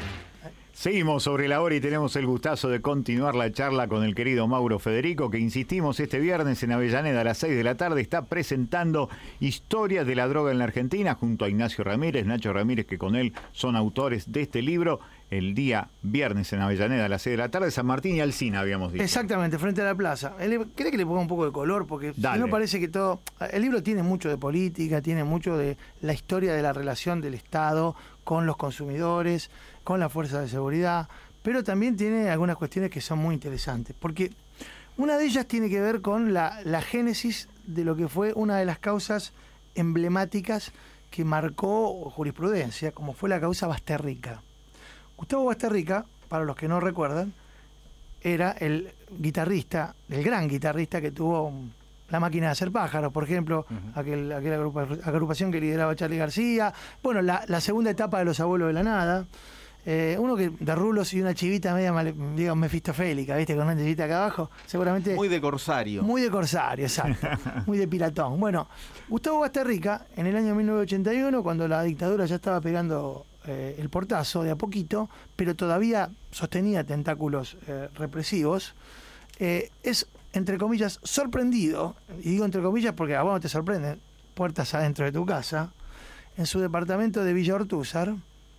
Seguimos sobre la hora y tenemos el gustazo de continuar la charla con el querido Mauro Federico, que insistimos este viernes en Avellaneda a las seis de la tarde está presentando Historia de la droga en la Argentina junto a Ignacio Ramírez, Nacho Ramírez, que con él son autores de este libro. El día viernes en Avellaneda a las seis de la tarde, San Martín y Alsina, habíamos dicho. Exactamente, frente a la plaza. ¿Cree que le ponga un poco de color? Porque si no parece que todo... El libro tiene mucho de política, tiene mucho de la historia de la relación del Estado con los consumidores, con las fuerzas de seguridad, pero también tiene algunas cuestiones que son muy interesantes, porque una de ellas tiene que ver con la, la génesis de lo que fue una de las causas emblemáticas que marcó jurisprudencia, como fue la causa Basterrica. Gustavo Basterrica, para los que no recuerdan, era el guitarrista, el gran guitarrista que tuvo La Máquina de Hacer Pájaros, por ejemplo, uh-huh. aquel, aquella agrupa, agrupación que lideraba Charly García. Bueno, la, la segunda etapa de Los Abuelos de la Nada. Eh, uno que de rulos y una chivita media, digamos, mefistofélica, ¿viste? Con una chivita acá abajo, seguramente... Muy de corsario. Muy de corsario, exacto. Muy de piratón. Bueno, Gustavo Basterrica, en el año mil novecientos ochenta y uno, cuando la dictadura ya estaba pegando eh, el portazo de a poquito, pero todavía sostenía tentáculos eh, represivos, eh, es, entre comillas, sorprendido, y digo entre comillas porque a vos no te sorprenden, puertas adentro de tu casa, en su departamento de Villa Ortúzar,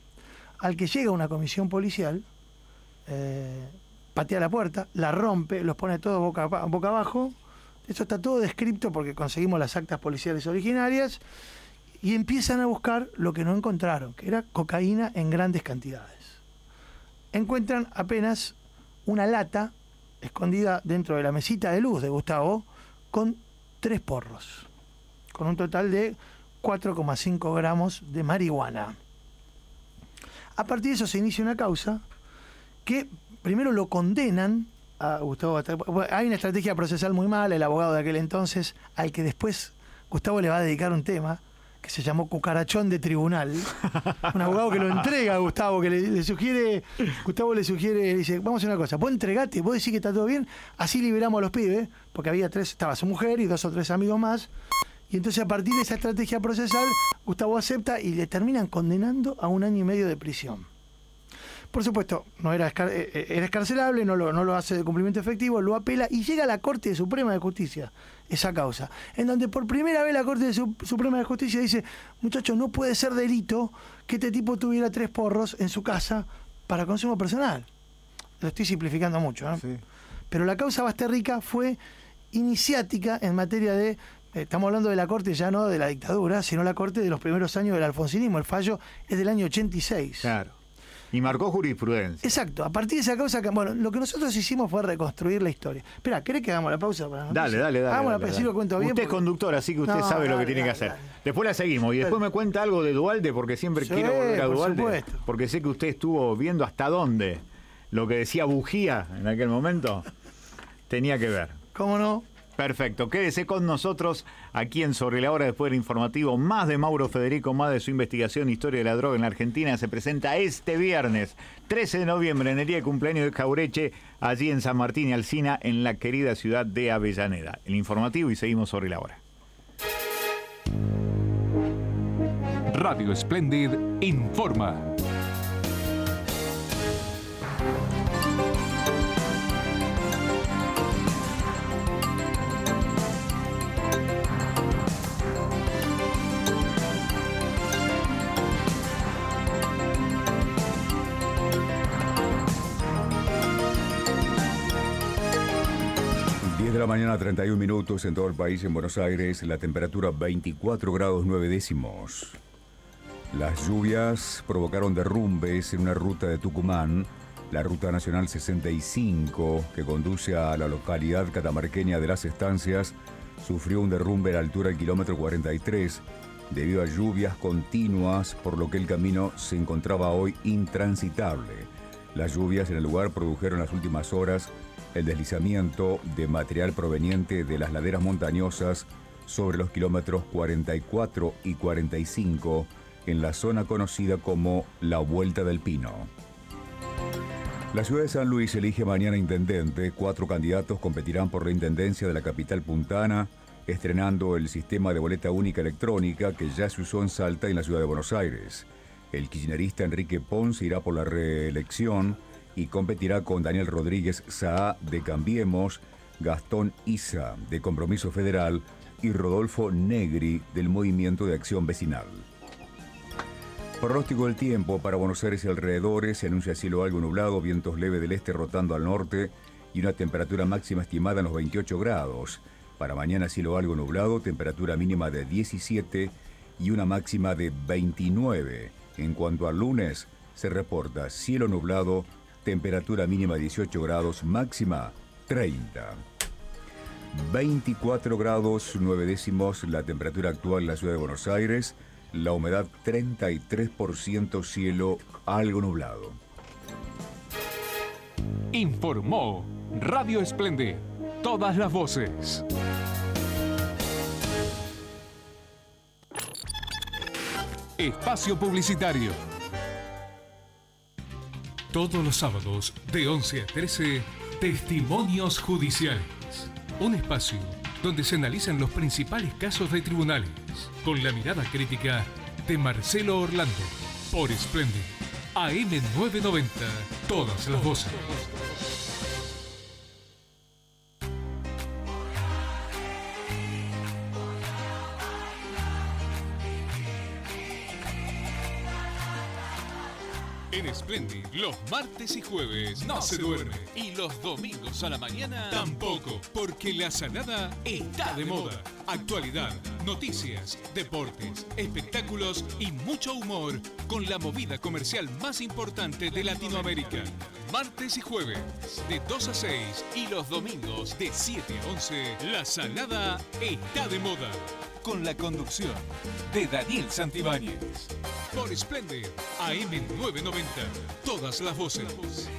al que llega una comisión policial, eh, patea la puerta, la rompe, los pone todos boca, boca abajo. Esto está todo descripto porque conseguimos las actas policiales originarias y empiezan a buscar lo que no encontraron, que era cocaína en grandes cantidades. Encuentran apenas una lata escondida dentro de la mesita de luz de Gustavo con tres porros, con un total de cuatro coma cinco gramos de marihuana. A partir de eso se inicia una causa que primero lo condenan a Gustavo Basterrica. Bueno, hay una estrategia procesal muy mala, el abogado de aquel entonces, al que después Gustavo le va a dedicar un tema que se llamó Cucarachón de Tribunal. Un abogado que lo entrega a Gustavo, que le, le sugiere, Gustavo le sugiere, le dice, vamos a hacer una cosa, vos entregate, vos decís que está todo bien, así liberamos a los pibes, porque había tres, estaba su mujer y dos o tres amigos más. Y entonces a partir de esa estrategia procesal, Gustavo acepta y le terminan condenando a un año y medio de prisión. Por supuesto, no era, escar era escarcelable, no lo, no lo hace de cumplimiento efectivo, lo apela y llega a la Corte Suprema de Justicia, esa causa, en donde por primera vez la Corte Suprema de Justicia dice, muchachos, no puede ser delito que este tipo tuviera tres porros en su casa para consumo personal. Lo estoy simplificando mucho, ¿no? Sí. Pero la causa Basterrica fue iniciática en materia de, eh, estamos hablando de la corte ya no de la dictadura, sino la corte de los primeros años del alfonsinismo. El fallo es del año ochenta y seis. Claro. Y marcó jurisprudencia. Exacto. A partir de esa causa, bueno, lo que nosotros hicimos fue reconstruir la historia. Espera, ¿querés que hagamos la pausa para Dale, dale, dale. Hagamos dale, la pausa, dale. lo cuento bien. Usted es porque... conductor, así que usted no, sabe dale, lo que tiene dale, que hacer. Dale. Después la seguimos y después me cuenta algo de Duhalde, porque siempre sí, quiero volver a Duhalde. Supuesto. Porque sé que usted estuvo viendo hasta dónde lo que decía Bujía en aquel momento tenía que ver. ¿Cómo no? Perfecto, quédese con nosotros aquí en Sobre la Hora después del informativo. Más de Mauro Federico, más de su investigación Historia de la Droga en la Argentina se presenta este viernes, trece de noviembre, en el día de cumpleaños de Jaureche, allí en San Martín y Alsina, en la querida ciudad de Avellaneda. El informativo y seguimos Sobre la Hora. Radio Splendid informa. diez de la mañana, treinta y un minutos en todo el país. En Buenos Aires, la temperatura veinticuatro grados nueve décimos. Las lluvias provocaron derrumbes en una ruta de Tucumán, la ruta nacional sesenta y cinco, que conduce a la localidad catamarqueña de Las Estancias, sufrió un derrumbe a la altura del kilómetro cuarenta y tres debido a lluvias continuas, por lo que el camino se encontraba hoy intransitable. Las lluvias en el lugar produjeron en las últimas horas el deslizamiento de material proveniente de las laderas montañosas sobre los kilómetros cuarenta y cuatro y cuarenta y cinco en la zona conocida como la Vuelta del Pino. La ciudad de San Luis elige mañana intendente. Cuatro candidatos competirán por la intendencia de la capital puntana, estrenando el sistema de boleta única electrónica que ya se usó en Salta y en la ciudad de Buenos Aires. El kirchnerista Enrique Pons irá por la reelección y competirá con Daniel Rodríguez Saá de Cambiemos, Gastón Isa de Compromiso Federal y Rodolfo Negri del Movimiento de Acción Vecinal. Pronóstico del tiempo para Buenos Aires y alrededores. Se anuncia cielo algo nublado, vientos leves del este rotando al norte y una temperatura máxima estimada en los veintiocho grados. Para mañana cielo algo nublado, temperatura mínima de diecisiete y una máxima de veintinueve. En cuanto al lunes, se reporta cielo nublado, temperatura mínima dieciocho grados, máxima treinta. veinticuatro grados nueve décimos la temperatura actual en la ciudad de Buenos Aires, la humedad treinta y tres por ciento, cielo algo nublado. Informó Radio Splendid, todas las voces. Espacio publicitario. Todos los sábados de once a trece, Testimonios Judiciales. Un espacio donde se analizan los principales casos de tribunales, con la mirada crítica de Marcelo Orlando, por Splendid, A M novecientos noventa, todas las voces. En Splendid, los martes y jueves no se duerme. Y los domingos a la mañana tampoco, porque la salada está de moda. Actualidad, noticias, deportes, espectáculos y mucho humor con la movida comercial más importante de Latinoamérica. Martes y jueves, de dos a seis, y los domingos, de siete a once, la salada está de moda. Con la conducción de Daniel Santibáñez. Por Splendid, A M novecientos noventa, todas las voces.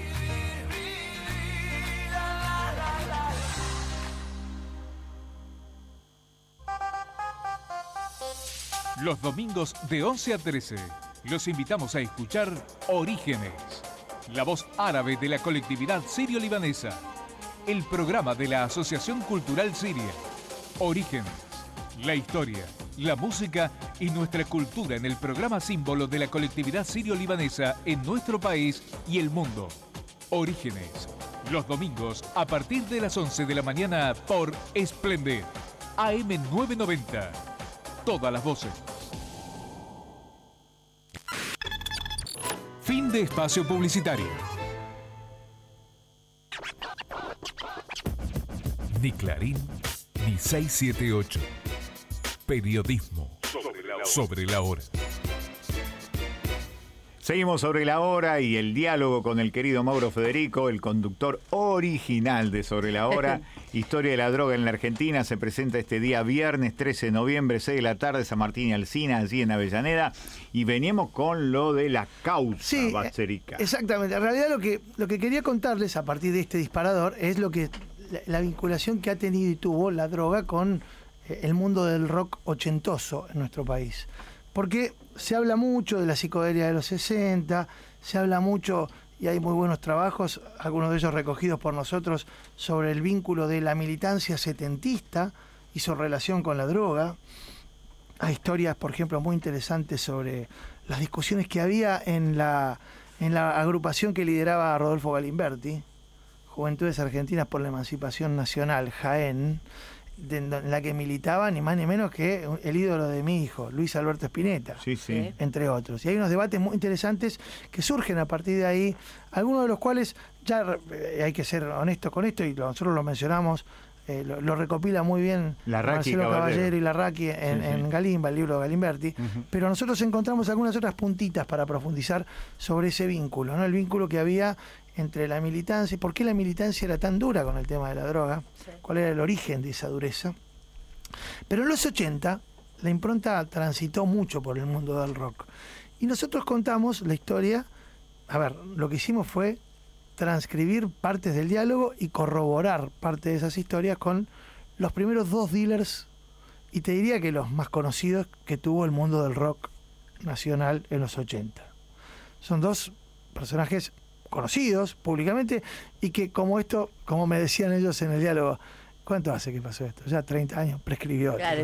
Los domingos de once a trece, los invitamos a escuchar Orígenes, la voz árabe de la colectividad sirio-libanesa, el programa de la Asociación Cultural Siria. Orígenes, la historia, la música y nuestra cultura en el programa símbolo de la colectividad sirio-libanesa en nuestro país y el mundo. Orígenes, los domingos a partir de las once de la mañana por Splendid, A M novecientos noventa, todas las voces. Fin de espacio publicitario. Ni Clarín, ni seiscientos setenta y ocho. Periodismo sobre la hora. Sobre la hora. Seguimos sobre la hora y el diálogo con el querido Mauro Federico, el conductor original de Sobre la Hora. Historia de la droga en la Argentina se presenta este día viernes trece de noviembre, seis de la tarde, San Martín y Alsina, allí en Avellaneda. Y venimos con lo de la causa sí, Bacherica. Exactamente. En realidad lo que, lo que quería contarles a partir de este disparador es lo que la, la vinculación que ha tenido y tuvo la droga con eh, el mundo del rock ochentoso en nuestro país. Porque se habla mucho de la psicodelia de los sesenta, se habla mucho, y hay muy buenos trabajos, algunos de ellos recogidos por nosotros, sobre el vínculo de la militancia setentista y su relación con la droga. Hay historias, por ejemplo, muy interesantes sobre las discusiones que había en la, en la agrupación que lideraba Rodolfo Galimberti, Juventudes Argentinas por la Emancipación Nacional, Jaén, de, en la que militaba ni más ni menos que el ídolo de mi hijo, Luis Alberto Spinetta, sí, sí. entre otros. Y hay unos debates muy interesantes que surgen a partir de ahí, algunos de los cuales, ya eh, hay que ser honestos con esto, y nosotros lo mencionamos, eh, lo, lo recopila muy bien Larraqui, Marcelo Caballero. Caballero y Larraqui en, Sí, sí. en Galimba, el libro de Galimberti, uh-huh. Pero nosotros encontramos algunas otras puntitas para profundizar sobre ese vínculo, ¿no? El vínculo que había entre la militancia, ¿por qué la militancia era tan dura con el tema de la droga? Sí. ¿Cuál era el origen de esa dureza? Pero en los ochenta la impronta transitó mucho por el mundo del rock. Y nosotros contamos la historia, a ver, lo que hicimos fue transcribir partes del diálogo y corroborar parte de esas historias con los primeros dos dealers, y te diría que los más conocidos que tuvo el mundo del rock nacional en los ochenta. Son dos personajes conocidos públicamente y que, como esto, como me decían ellos en el diálogo, ¿cuánto hace que pasó esto? Ya treinta años, prescribió. Claro.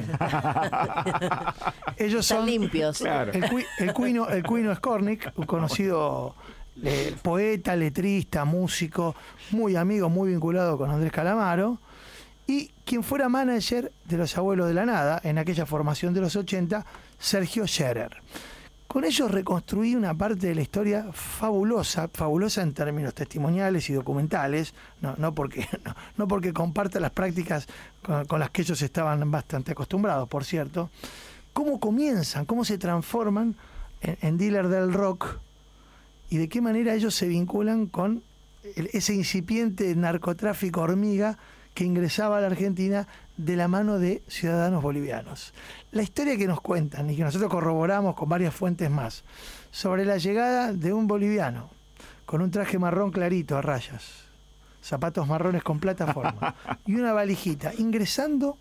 Ellos Están son limpios. Claro. El, cui, el, cuino, el Cuino Skornik, un conocido eh, poeta, letrista, músico, muy amigo, muy vinculado con Andrés Calamaro, y quien fuera manager de Los Abuelos de la Nada en aquella formación de los ochenta, Sergio Scherer. Con ellos reconstruí una parte de la historia fabulosa, fabulosa en términos testimoniales y documentales, no, no, porque, no, no porque comparta las prácticas con, con las que ellos estaban bastante acostumbrados, por cierto. Cómo comienzan, cómo se transforman en, en dealer del rock y de qué manera ellos se vinculan con el, ese incipiente narcotráfico hormiga que ingresaba a la Argentina de la mano de ciudadanos bolivianos. La historia que nos cuentan y que nosotros corroboramos con varias fuentes más sobre la llegada de un boliviano con un traje marrón clarito a rayas, zapatos marrones con plataforma y una valijita, ingresando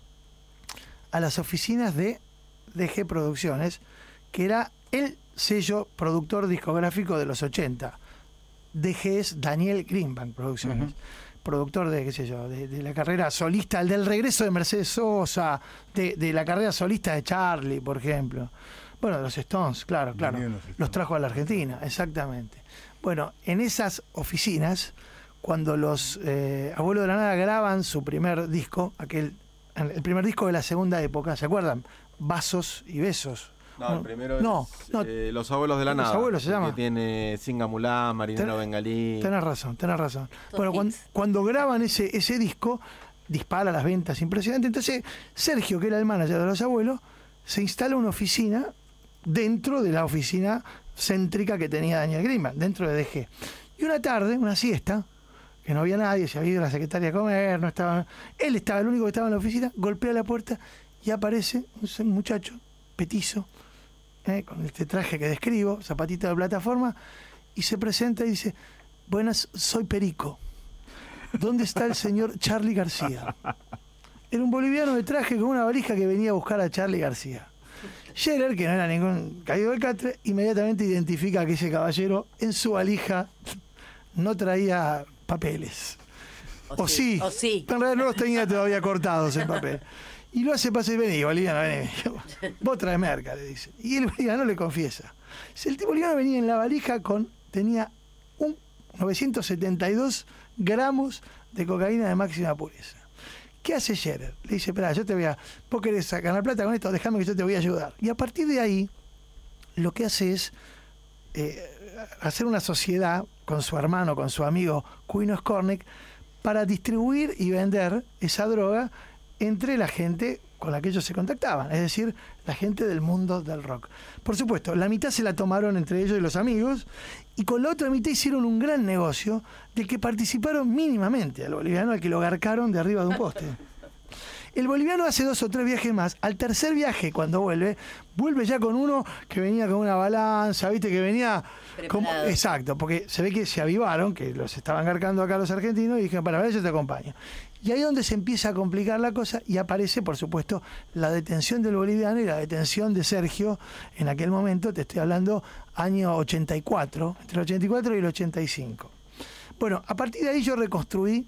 a las oficinas de D G Producciones, que era el sello productor discográfico de los ochenta. D G es Daniel Greenbank Producciones. Uh-huh. Productor de, qué sé yo, de, de la carrera solista, del regreso de Mercedes Sosa, de, de la carrera solista de Charlie, por ejemplo. Bueno, de los Stones, claro, claro. Los, los trajo a la Argentina, exactamente. Bueno, en esas oficinas, cuando los eh, Abuelos de la Nada graban su primer disco, aquel, el primer disco de la segunda época, ¿se acuerdan? Vasos y Besos. No, el primero no, es no, eh, Los Abuelos de la Nada. Los Abuelos se llama. Que tiene Singa Mulá, Marinero Ten, Bengalí. Tenés razón, tenés razón. Bueno, cuando, cuando graban ese, ese disco, dispara las ventas impresionantes. Entonces, Sergio, que era el manager de Los Abuelos, se instala una oficina dentro de la oficina céntrica que tenía Daniel Greenbank, dentro de D G. Y una tarde, una siesta, que no había nadie, se había ido la secretaria a comer, no estaba. Él estaba el único que estaba en la oficina, golpea la puerta y aparece un muchacho petizo, Eh, con este traje que describo, zapatito de plataforma, y se presenta y dice: buenas, soy Perico. ¿Dónde está el señor Charly García? Era un boliviano de traje con una valija que venía a buscar a Charly García. Scherer, que no era ningún caído del catre, inmediatamente identifica que ese caballero en su valija no traía papeles. O, o sí, sí. O sí. En realidad no los tenía todavía cortados en papel. Y lo hace pasar, vení, boliviano, vení. Vos traes merca, le dice. Y el boliviano le confiesa. El boliviano venía en la valija con, tenía un novecientos setenta y dos gramos de cocaína de máxima pureza. ¿Qué hace Scherer? Le dice: espera, yo te voy a, vos querés ganar plata con esto, déjame que yo te voy a ayudar. Y a partir de ahí, lo que hace es eh, hacer una sociedad con su hermano, con su amigo Cuino Skornek, para distribuir y vender esa droga entre la gente con la que ellos se contactaban, es decir, la gente del mundo del rock. Por supuesto, la mitad se la tomaron entre ellos y los amigos, y con la otra mitad hicieron un gran negocio del que participaron mínimamente al boliviano, al que lo garcaron de arriba de un poste. El boliviano hace dos o tres viajes más. Al tercer viaje, cuando vuelve, vuelve ya con uno que venía con una balanza, ¿viste? Que venía como... Exacto, porque se ve que se avivaron, que los estaban garcando acá los argentinos, y dijeron, para ver, yo te acompaño. Y ahí es donde se empieza a complicar la cosa y aparece, por supuesto, la detención del boliviano y la detención de Sergio en aquel momento, te estoy hablando año ochenta y cuatro, entre el ochenta y cuatro y el ochenta y cinco. Bueno, a partir de ahí yo reconstruí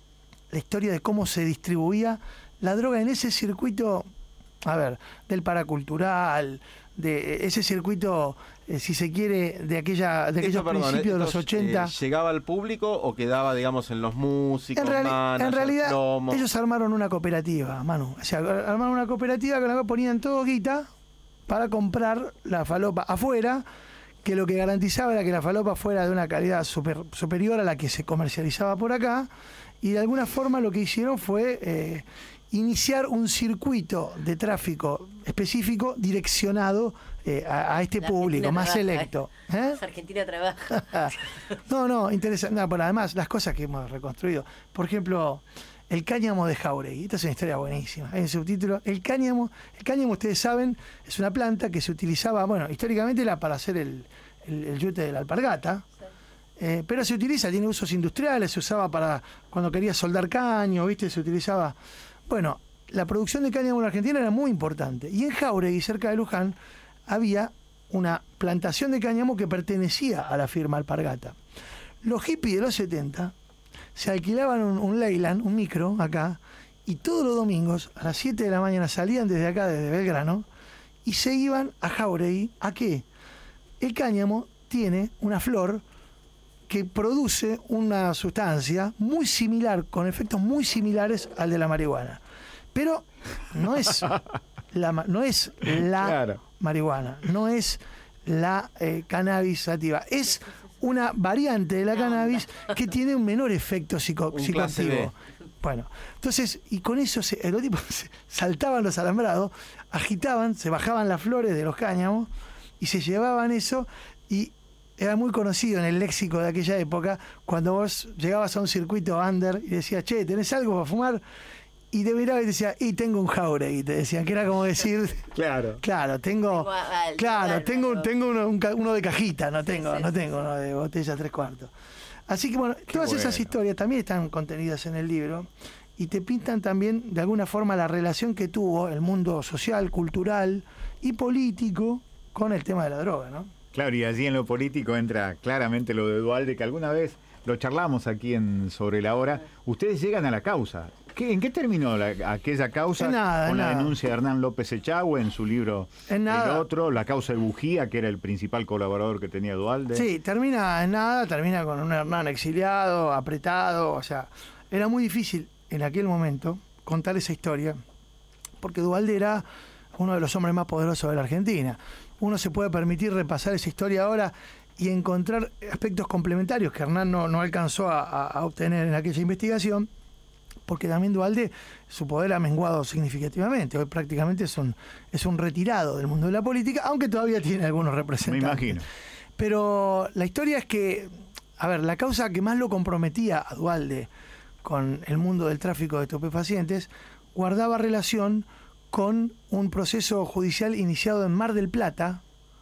la historia de cómo se distribuía la droga en ese circuito, a ver, del paracultural, de ese circuito, eh, si se quiere, de aquella de aquellos Esto, perdón, principios de los estos, ochenta. Eh, ¿Llegaba al público o quedaba, digamos, en los músicos, En, reali- managers, en realidad, plomos? ellos armaron una cooperativa, Manu. O sea, armaron una cooperativa con la cual ponían todo guita para comprar la falopa afuera, que lo que garantizaba era que la falopa fuera de una calidad super, superior a la que se comercializaba por acá, y de alguna forma lo que hicieron fue eh, iniciar un circuito de tráfico específico direccionado eh, a, a este La público Argentina más trabaja, selecto. ¿Eh? Argentina trabaja. No, no, interesante. No, pero además, las cosas que hemos reconstruido. Por ejemplo, el cáñamo de Jauregui. Esta es una historia buenísima. Hay un subtítulo. El cáñamo, el cáñamo, ustedes saben, es una planta que se utilizaba, bueno, históricamente era para hacer el, el, el yute de la alpargata. Eh, pero se utiliza, tiene usos industriales, se usaba para cuando quería soldar caño, ¿viste? Se utilizaba. Bueno, la producción de cáñamo en Argentina era muy importante. Y en Jauregui, cerca de Luján, había una plantación de cáñamo que pertenecía a la firma Alpargata. Los hippies de los setenta se alquilaban un, un Leyland, un micro, acá, y todos los domingos a las siete de la mañana salían desde acá, desde Belgrano, y se iban a Jauregui. ¿A qué? El cáñamo tiene una flor que produce una sustancia muy similar, con efectos muy similares al de la marihuana. Pero no es la, no es la claro. marihuana, no es la eh, cannabis sativa, es una variante de la cannabis que tiene un menor efecto psico, psicoactivo. Bueno, entonces, y con eso se, los tipos se saltaban los alambrados, agitaban, se bajaban las flores de los cáñamos y se llevaban eso, y era muy conocido en el léxico de aquella época cuando vos llegabas a un circuito under y decías, che, ¿tenés algo para fumar? Y te miraba y te decía, y tengo un Jauregui, te decían, que era como decir, claro, claro, tengo, tengo al, claro, tengo, al, tengo uno, un, uno de cajita, no tengo, sí, sí, no tengo uno de botella tres cuartos. Así que bueno, Qué todas bueno. esas historias también están contenidas en el libro y te pintan también de alguna forma la relación que tuvo el mundo social, cultural y político con el tema de la droga, ¿no? Claro, y allí en lo político entra claramente lo de Duhalde, que alguna vez lo charlamos aquí en Sobre la Hora. Ustedes llegan a la causa. ¿Qué, ¿En qué terminó la, aquella causa? Nada, con la nada. denuncia de Hernán López Echagüe en su libro en El Otro, la causa de Bujía, que era el principal colaborador que tenía Duhalde. Sí, termina en nada, termina con un Hernán exiliado, apretado, o sea, era muy difícil en aquel momento contar esa historia, porque Duhalde era uno de los hombres más poderosos de la Argentina. Uno se puede permitir repasar esa historia ahora y encontrar aspectos complementarios que Hernán no, no alcanzó a, a obtener en aquella investigación, porque también Duhalde, su poder ha menguado significativamente. Hoy prácticamente es un, es un retirado del mundo de la política, aunque todavía tiene algunos representantes. Me imagino. Pero la historia es que, a ver, la causa que más lo comprometía a Duhalde con el mundo del tráfico de estupefacientes guardaba relación con un proceso judicial iniciado en Mar del Plata,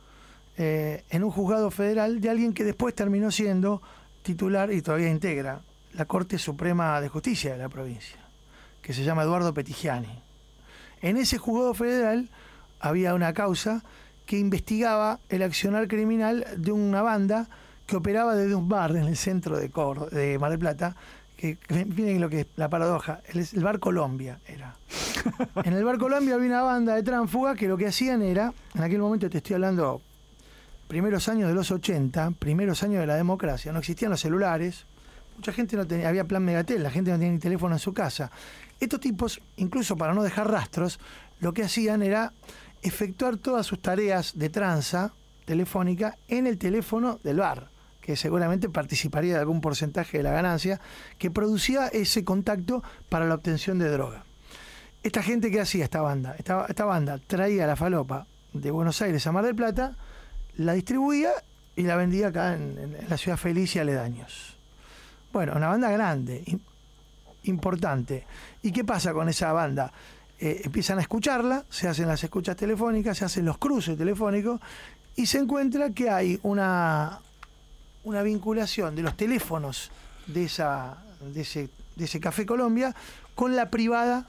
eh, en un juzgado federal, de alguien que después terminó siendo titular y todavía integra la Corte Suprema de Justicia de la provincia, que se llama Eduardo Petigiani. En ese juzgado federal había una causa que investigaba el accionar criminal de una banda que operaba desde un bar en el centro de, Cor de Mar del Plata, que miren lo que es la paradoja, el, el Bar Colombia era. En el Bar Colombia había una banda de tránsfugas que lo que hacían era, en aquel momento te estoy hablando, primeros años de los ochenta, primeros años de la democracia, no existían los celulares, mucha gente no tenía, había plan Megatel, la gente no tenía ni teléfono en su casa. Estos tipos, incluso para no dejar rastros, lo que hacían era efectuar todas sus tareas de tranza telefónica en el teléfono del bar, que seguramente participaría de algún porcentaje de la ganancia, que producía ese contacto para la obtención de droga. Esta gente que hacía esta banda, esta, esta banda traía la falopa de Buenos Aires a Mar del Plata, la distribuía y la vendía acá en, en la ciudad feliz y aledaños. Bueno, una banda grande, in, importante. ¿Y qué pasa con esa banda? Eh, empiezan a escucharla, se hacen las escuchas telefónicas, se hacen los cruces telefónicos y se encuentra que hay una, una vinculación de los teléfonos de, esa, de, ese, de ese Café Colombia con la privada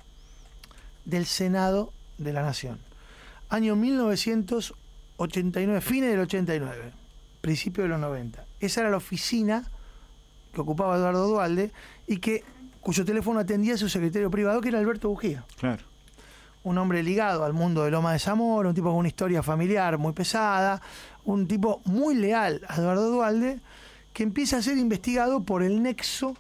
del Senado de la Nación. Año mil novecientos ochenta y nueve, fines del ochenta y nueve, principio de los noventa. Esa era la oficina que ocupaba Eduardo Duhalde y que, cuyo teléfono atendía a su secretario privado, que era Alberto Bujía. Claro. Un hombre ligado al mundo de Loma de Zamora, un tipo con una historia familiar muy pesada, un tipo muy leal a Eduardo Duhalde, que empieza a ser investigado por el nexo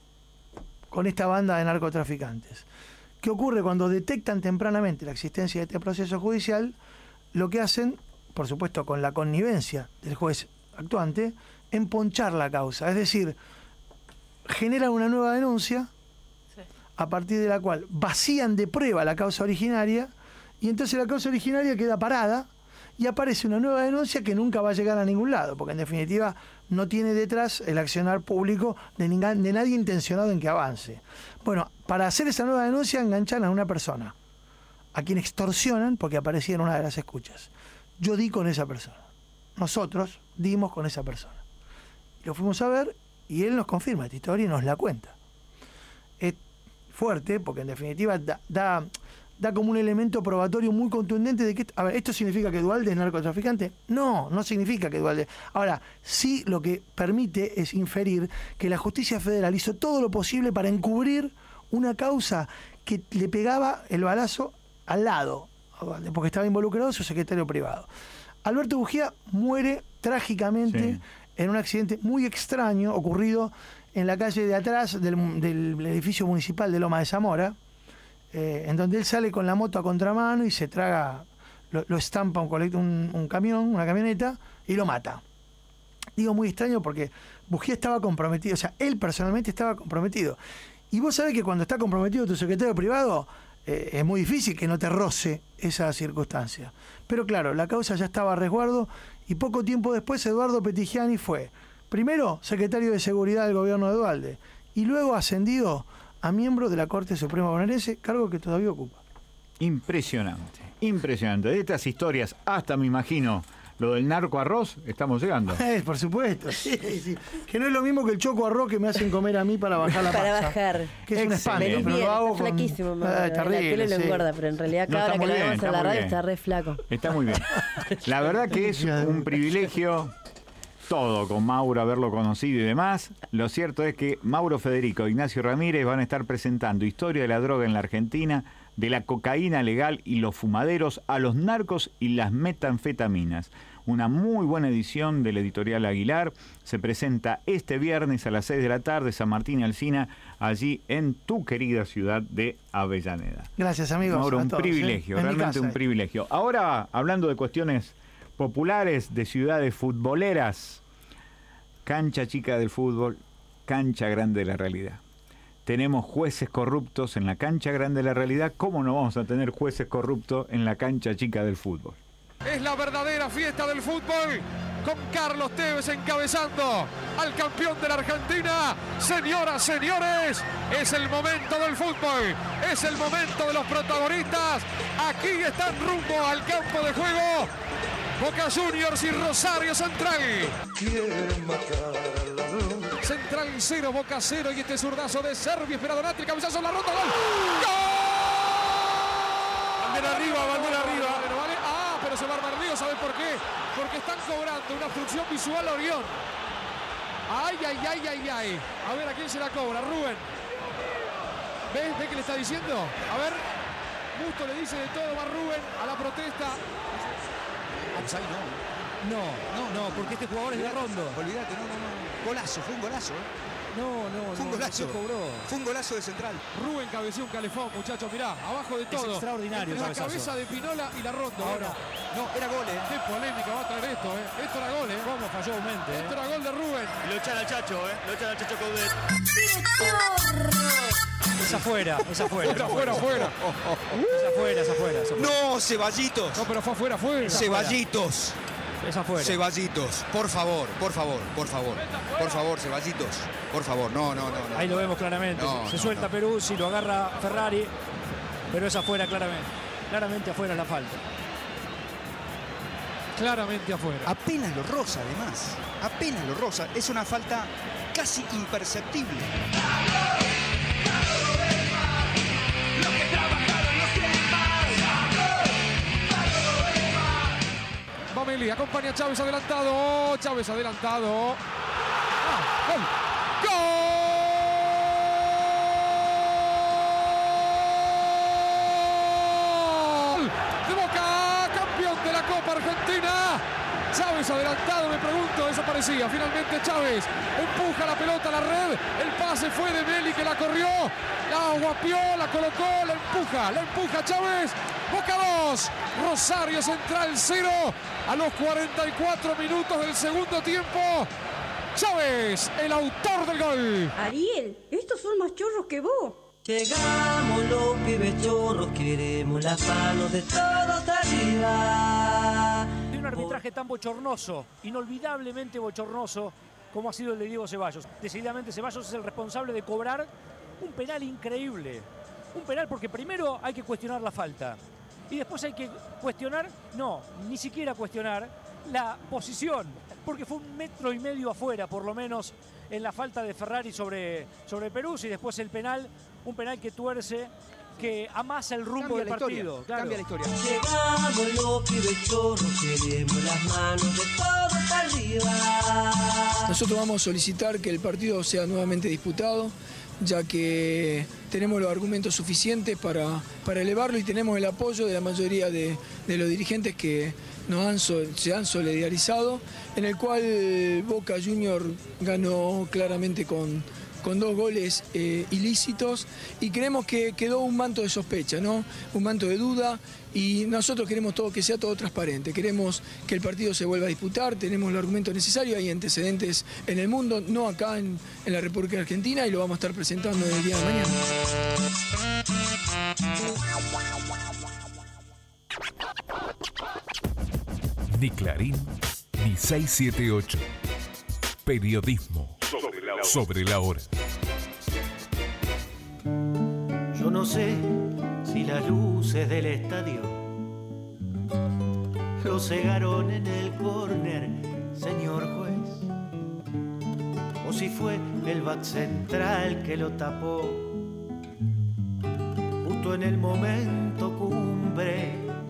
con esta banda de narcotraficantes. ¿Qué ocurre cuando detectan tempranamente la existencia de este proceso judicial? Lo que hacen, por supuesto con la connivencia del juez actuante, emponchar la causa. Es decir, generan una nueva denuncia, sí, a partir de la cual vacían de prueba la causa originaria, y entonces la causa originaria queda parada y aparece una nueva denuncia que nunca va a llegar a ningún lado, porque en definitiva no tiene detrás el accionar público de, ningún, de nadie intencionado en que avance. Bueno, para hacer esa nueva denuncia enganchan a una persona, a quien extorsionan porque aparecía en una de las escuchas. Yo di con esa persona. Nosotros dimos con esa persona. Lo fuimos a ver y él nos confirma esta historia y nos la cuenta. Es fuerte porque en definitiva da, da, da como un elemento probatorio muy contundente de que, a ver, ¿esto significa que Duhalde es narcotraficante? No, no significa que Duhalde. Ahora, sí lo que permite es inferir que la justicia federal hizo todo lo posible para encubrir una causa que le pegaba el balazo al lado, porque estaba involucrado su secretario privado. Alberto Bujía muere trágicamente, sí, en un accidente muy extraño ocurrido en la calle de atrás del, del edificio municipal de Loma de Zamora, eh, en donde él sale con la moto a contramano y se traga, lo, lo estampa un, un, un camión, una camioneta, y lo mata. Digo muy extraño porque Bujía estaba comprometido, o sea, él personalmente estaba comprometido. Y vos sabés que cuando está comprometido tu secretario privado, eh, es muy difícil que no te roce esa circunstancia. Pero claro, la causa ya estaba a resguardo y poco tiempo después Eduardo Petigiani fue, primero, secretario de Seguridad del gobierno de Duhalde y luego ascendido a miembro de la Corte Suprema bonaerense, cargo que todavía ocupa. Impresionante, impresionante. De estas historias, hasta me imagino, lo del narco arroz, estamos llegando. Eh, por supuesto, sí, sí. Que no es lo mismo que el choco arroz que me hacen comer a mí para bajar la para panza. Para bajar. Que es un espanto, pero bien, lo hago está con... flaquísimo. Ah, la terrible, tele lo sí. engorda, pero en realidad No, cada está hora que muy lo bien, vemos en está la muy radio bien. está re flaco. Está muy bien. La verdad que es un privilegio todo con Mauro, haberlo conocido y demás. Lo cierto es que Mauro Federico e Ignacio Ramírez van a estar presentando historia de la droga en la Argentina, de la cocaína legal y los fumaderos, a los narcos y las metanfetaminas. Una muy buena edición de la editorial Aguilar. Se presenta este viernes a las seis de la tarde, San Martín y Alsina, allí en tu querida ciudad de Avellaneda. Gracias, amigos. Mauro, un todos, privilegio, ¿eh? realmente un privilegio. Ahora, hablando de cuestiones populares, de ciudades futboleras, cancha chica del fútbol, cancha grande de la realidad. Tenemos jueces corruptos en la cancha grande de la realidad. ¿Cómo no vamos a tener jueces corruptos en la cancha chica del fútbol? Es la verdadera fiesta del fútbol, con Carlos Tevez encabezando al campeón de la Argentina. Señoras, señores, es el momento del fútbol, es el momento de los protagonistas. Aquí están rumbo al campo de juego Boca Juniors y Rosario Central. Central cero, Boca cero, y este zurdazo de Servi, espera Donati, cabezazo en la ronda, gol. ¡Gol! Bandera arriba, bandera arriba. ¿Vale? Ah, pero se va a armar lío, ¿sabes por qué? Porque están cobrando una obstrucción visual a Orión. Ay, ay, ay, ay, ay. A ver, ¿a quién se la cobra? Rubén. ¿Ves? ¿Ves qué le está diciendo? A ver. Musto le dice de todo, va Rubén a la protesta. Offside no. No, no, no, porque este jugador es de Rondo. Olvídate, no, no, no. Golazo, fue un golazo. ¿eh? No, no, Fue un no, golazo. no se cobró. Fue un golazo de Central. Rubén cabeció un calefón, muchachos, mirá, abajo de Es todo. extraordinario el La cabezazo. cabeza de Pinola y la ronda. Ahora, no, era gol, ¿eh? Qué polémica va a traer esto, ¿eh? Esto era gol, ¿eh? ¿Cómo falló Aumente? Esto era gol de Rubén. Lo echan al Chacho, ¿eh? Lo echan al Chacho Coudet. Es afuera, es afuera. Fuera, fuera, fuera. Es afuera, es afuera. es afuera. No, Ceballitos. No, pero fue afuera, fue. Ceballitos. Es afuera. Ceballitos, por favor, por favor, por favor. Por favor, Ceballitos. Por favor, no, no, no. no. Ahí lo vemos claramente. No, se no, suelta no. Perú, si lo agarra Ferrari, pero es afuera claramente. Claramente afuera la falta. Claramente afuera. Apenas lo roza, además. Apenas lo roza. Es una falta casi imperceptible. Mameli acompaña a Chávez adelantado. Chávez adelantado. Ah, gol. ¡Gol! De Boca, campeón de la Copa Argentina. Chávez adelantado, me pregunto, desaparecía. Finalmente Chávez empuja la pelota a la red. El pase fue de Meli que la corrió. La guapió, la colocó, la empuja, la empuja Chávez. Boca dos, Rosario Central cero. A los cuarenta y cuatro minutos del segundo tiempo. Chávez, el autor del gol. Ariel, estos son más chorros que vos. Llegamos los pibes chorros, queremos las manos de todos arriba. De un arbitraje tan bochornoso, inolvidablemente bochornoso, como ha sido el de Diego Ceballos. Decididamente Ceballos es el responsable de cobrar un penal increíble. Un penal porque primero hay que cuestionar la falta. Y después hay que cuestionar, no, ni siquiera cuestionar la posición. Porque fue un metro y medio afuera, por lo menos, en la falta de Ferrari sobre, sobre Perú. Y después el penal, un penal que tuerce, que amasa el rumbo Cambia del la historia, partido. Claro. Cambia la historia. Llegamos los pibes chorros, queremos las manos de todos arriba. Nosotros vamos a solicitar que el partido sea nuevamente disputado, ya que tenemos los argumentos suficientes para, para elevarlo y tenemos el apoyo de la mayoría de, de los dirigentes que nos han, se han solidarizado, en el cual Boca Junior ganó claramente con, con dos goles eh, ilícitos y creemos que quedó un manto de sospecha, ¿no? Un manto de duda. Y nosotros queremos todo que sea todo transparente, queremos que el partido se vuelva a disputar, tenemos el argumento necesario, hay antecedentes en el mundo, no acá en, en la República Argentina, y lo vamos a estar presentando el día de mañana. Ni Clarín, ni seiscientos setenta y ocho. Periodismo sobre la hora. Sobre la hora. Yo no sé si las luces del estadio lo cegaron en el córner, señor juez, o si fue el back central que lo tapó justo en el momento cumbre.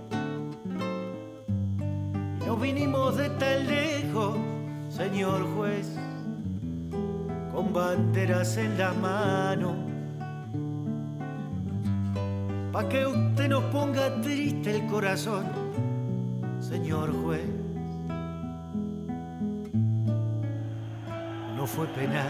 Nos vinimos de tan lejos, señor juez, con banderas en las manos, pa' que usted nos ponga triste el corazón, señor juez. No fue penal.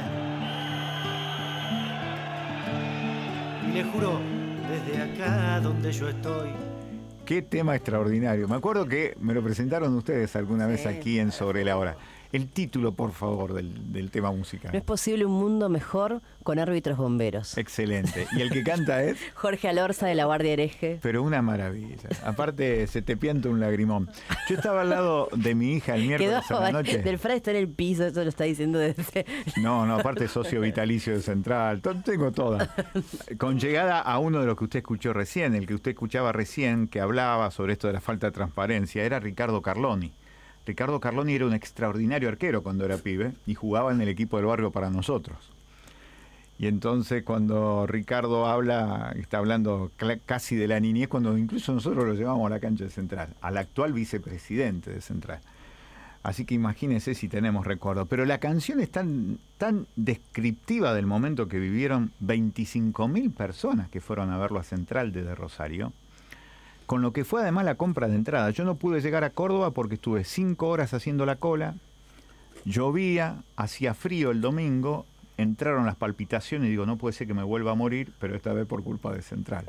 Y le juro, desde acá donde yo estoy, Qué tema extraordinario. Me acuerdo que me lo presentaron ustedes alguna vez Sí. aquí en Sobre la Hora. El título, por favor, del, del tema musical. No es posible un mundo mejor con árbitros bomberos. Excelente. Y el que canta es... Jorge Alorza de la Guardia Hereje. Pero una maravilla. Aparte, se te pianta un lagrimón. Yo estaba al lado de mi hija el miércoles Quedó, a la noche. del Fray está en el piso, eso lo está diciendo desde... No, no, aparte socio vitalicio de Central, to- tengo todas. Con llegada a uno de los que usted escuchó recién, el que usted escuchaba recién, que hablaba sobre esto de la falta de transparencia, era Ricardo Carloni. Ricardo Carloni era un extraordinario arquero cuando era pibe y jugaba en el equipo del barrio para nosotros. Y entonces cuando Ricardo habla, está hablando cl- casi de la niñez, cuando incluso nosotros lo llevamos a la cancha de Central, al actual vicepresidente de Central. Así que imagínense si tenemos recuerdo. Pero la canción es tan, tan descriptiva del momento que vivieron veinticinco mil personas que fueron a verlo a Central desde Rosario, con lo que fue además la compra de entrada. Yo no pude llegar a Córdoba porque estuve cinco horas haciendo la cola, llovía, hacía frío el domingo entraron las palpitaciones y digo, no puede ser que me vuelva a morir, pero esta vez por culpa de Central.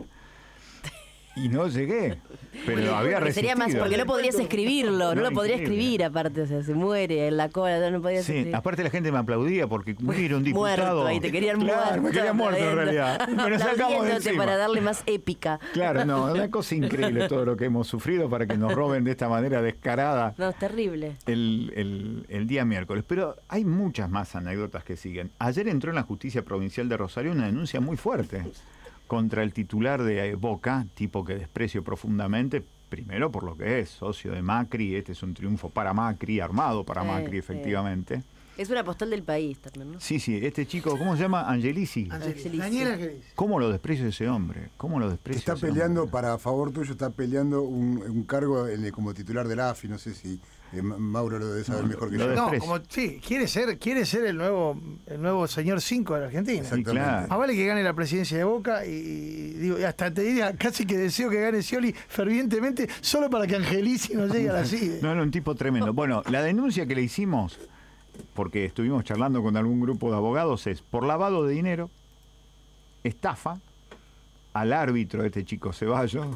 Y no llegué, pero Porque había resistido. Sería más, porque no podrías escribirlo, no, No, lo podría increíble. escribir aparte, o sea, se muere en la cola, no podías Sí, escribir. aparte la gente me aplaudía porque mira un diputado. Muerto, ahí te querían Claro, muerto. me querían muerto en adentro. realidad. Me lo sacamos de Aplaudiéndote encima. para darle más épica. Claro, no, es una cosa increíble todo lo que hemos sufrido para que nos roben de esta manera descarada No, es terrible. el, el, el día miércoles. Pero hay muchas más anécdotas que siguen. Ayer entró en la Justicia Provincial de Rosario una denuncia muy fuerte contra el titular de Boca, tipo que desprecio profundamente, primero por lo que es, socio de Macri, este es un triunfo para Macri, armado para Sí, Macri sí. efectivamente. Es una postal del país también, ¿no? Sí, sí, este chico, ¿cómo se llama? Angelici. Angelici. Daniela Angelici. ¿Cómo lo desprecio ese hombre? ¿Cómo lo desprecio Está ese peleando, hombre? para favor tuyo, está peleando un, un cargo en el- como titular de la A F I, no sé si eh, Ma- Mauro lo debe saber No, mejor que lo yo. No, desprecio. como sí, quiere ser, quiere ser el nuevo, el nuevo señor cinco de la Argentina. Exactamente. claro. Más vale que gane la presidencia de Boca y, y digo, y hasta te diría, casi que deseo que gane Scioli fervientemente, solo para que Angelici no llegue a la silla. No, era un tipo tremendo. Bueno, la denuncia que le hicimos, porque estuvimos charlando con algún grupo de abogados, es por lavado de dinero, estafa, al árbitro, este chico Ceballos,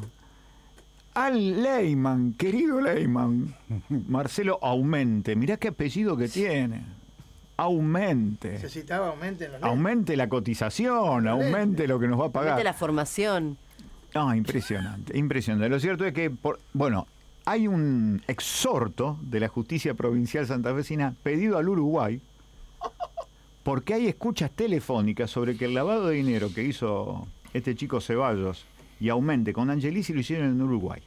al Leyman, querido Leyman, Marcelo Aumente, mirá qué apellido que tiene. Aumente. Necesitaba aumente en los Aumente la cotización, aumente lo que nos va a pagar. Vete la formación. No, impresionante, impresionante. Lo cierto es que, por, bueno, hay un exhorto de la Justicia Provincial Santafesina pedido al Uruguay porque hay escuchas telefónicas sobre que el lavado de dinero que hizo este chico Ceballos y Aumente con Angelici lo hicieron en Uruguay.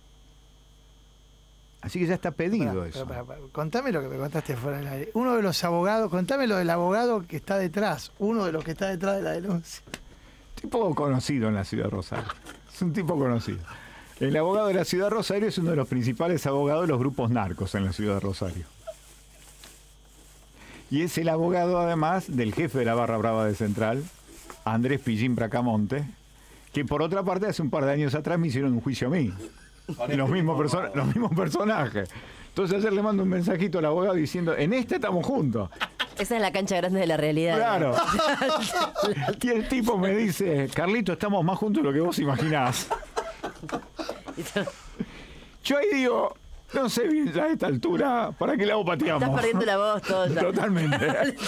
Así que ya está pedido Pará, eso. pará, pará. Contame lo que me contaste fuera del aire. Uno de los abogados, contame lo del abogado que está detrás, uno de los que está detrás de la denuncia. Tipo conocido en la ciudad de Rosario. Es un tipo conocido. El abogado de la ciudad de Rosario es uno de los principales abogados de los grupos narcos en la ciudad de Rosario. Y es el abogado, además, del jefe de la Barra Brava de Central, Andrés Pillín Bracamonte, que por otra parte hace un par de años atrás me hicieron un juicio a mí. Los mismos, perso- los mismos personajes. Entonces ayer le mando un mensajito al abogado diciendo, en este estamos juntos. Esa es la cancha grande de la realidad. Claro. Y el tipo me dice, Carlito, estamos más juntos de lo que vos imaginás. Yo ahí digo, no sé bien ya a esta altura, ¿para qué lado pateamos? Estás perdiendo la voz todo ya. Totalmente.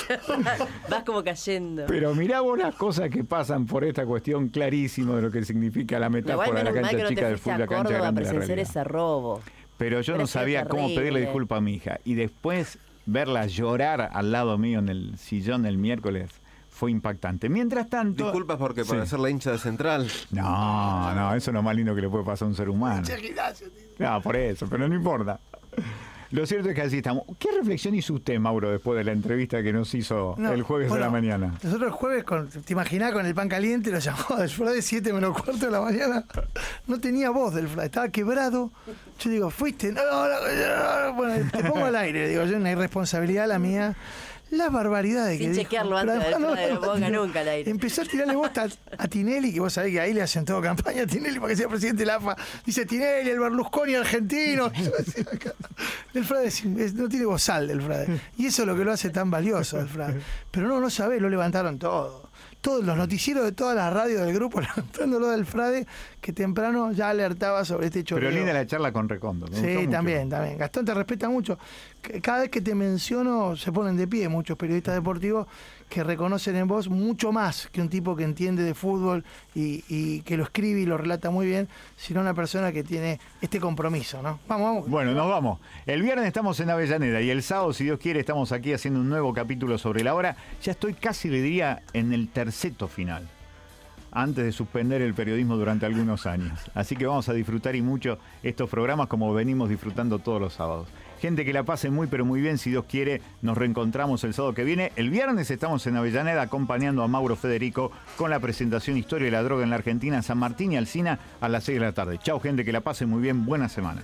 Vas como cayendo. Pero mirá vos las cosas que pasan por esta cuestión clarísimo de lo que significa la Igual metáfora de la menos mal cancha que no chica te del fuiste fútbol, la a cancha Córdoba a grande de la presenciar realidad. ese robo. Pero yo no Pero sabía fue cómo pedirle terrible. disculpa a mi hija. Y después verla llorar al lado mío en el sillón el miércoles fue impactante. Mientras tanto... Disculpas porque para Sí. ser la hincha de Central. No, no, eso es lo más lindo que le puede pasar a un ser humano. No, por eso, pero no importa. Lo cierto es que así estamos. ¿Qué reflexión hizo usted, Mauro, después de la entrevista que nos hizo No, el jueves bueno, de la mañana? Nosotros el jueves, con, te imaginás, con el pan caliente, lo llamó del Frade siete menos cuarto de la mañana. No tenía voz del Frade, estaba quebrado. Yo digo, ¿fuiste? No, no, no, no. Bueno, te pongo al aire, digo yo, una irresponsabilidad la mía. La barbaridad de que Sin dijo. chequearlo antes Pero del además Frade, no ponga nunca al aire. Empezó a tirarle bosta a, a Tinelli, que vos sabés que ahí le hacen todo campaña a Tinelli para que sea presidente de la A F A. Dice Tinelli, el Berlusconi argentino. Yo decía, el Frade es- es- no tiene bozal del Frade. Y eso es lo que lo hace tan valioso el Frade. Pero no, no sabés, lo levantaron todo. Todos los noticieros de todas las radios del grupo levantándolo del Frade, que temprano ya alertaba sobre este hecho. Pero linda la charla con Recondo. me gustó Sí, mucho. también, también. Gastón te respeta mucho. C- Cada vez que te menciono se ponen de pie muchos periodistas deportivos que reconocen en vos mucho más que un tipo que entiende de fútbol y, y que lo escribe y lo relata muy bien, sino una persona que tiene este compromiso, ¿no? Vamos, vamos. Bueno, nos vamos. El viernes estamos en Avellaneda y el sábado, si Dios quiere, estamos aquí haciendo un nuevo capítulo sobre la hora. Ya estoy casi, le diría, en el terceto final, antes de suspender el periodismo durante algunos años. Así que vamos a disfrutar y mucho estos programas como venimos disfrutando todos los sábados. Gente, que la pase muy pero muy bien, si Dios quiere, nos reencontramos el sábado que viene. El viernes estamos en Avellaneda acompañando a Mauro Federico con la presentación Historia de la Droga en la Argentina, San Martín y Alsina a las seis de la tarde. Chau, gente, que la pase muy bien, buena semana.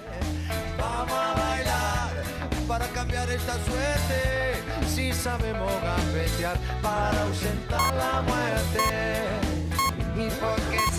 Vamos a bailar para cambiar esta suerte. Si sabemos gambetear para ausentar la muerte. Y porque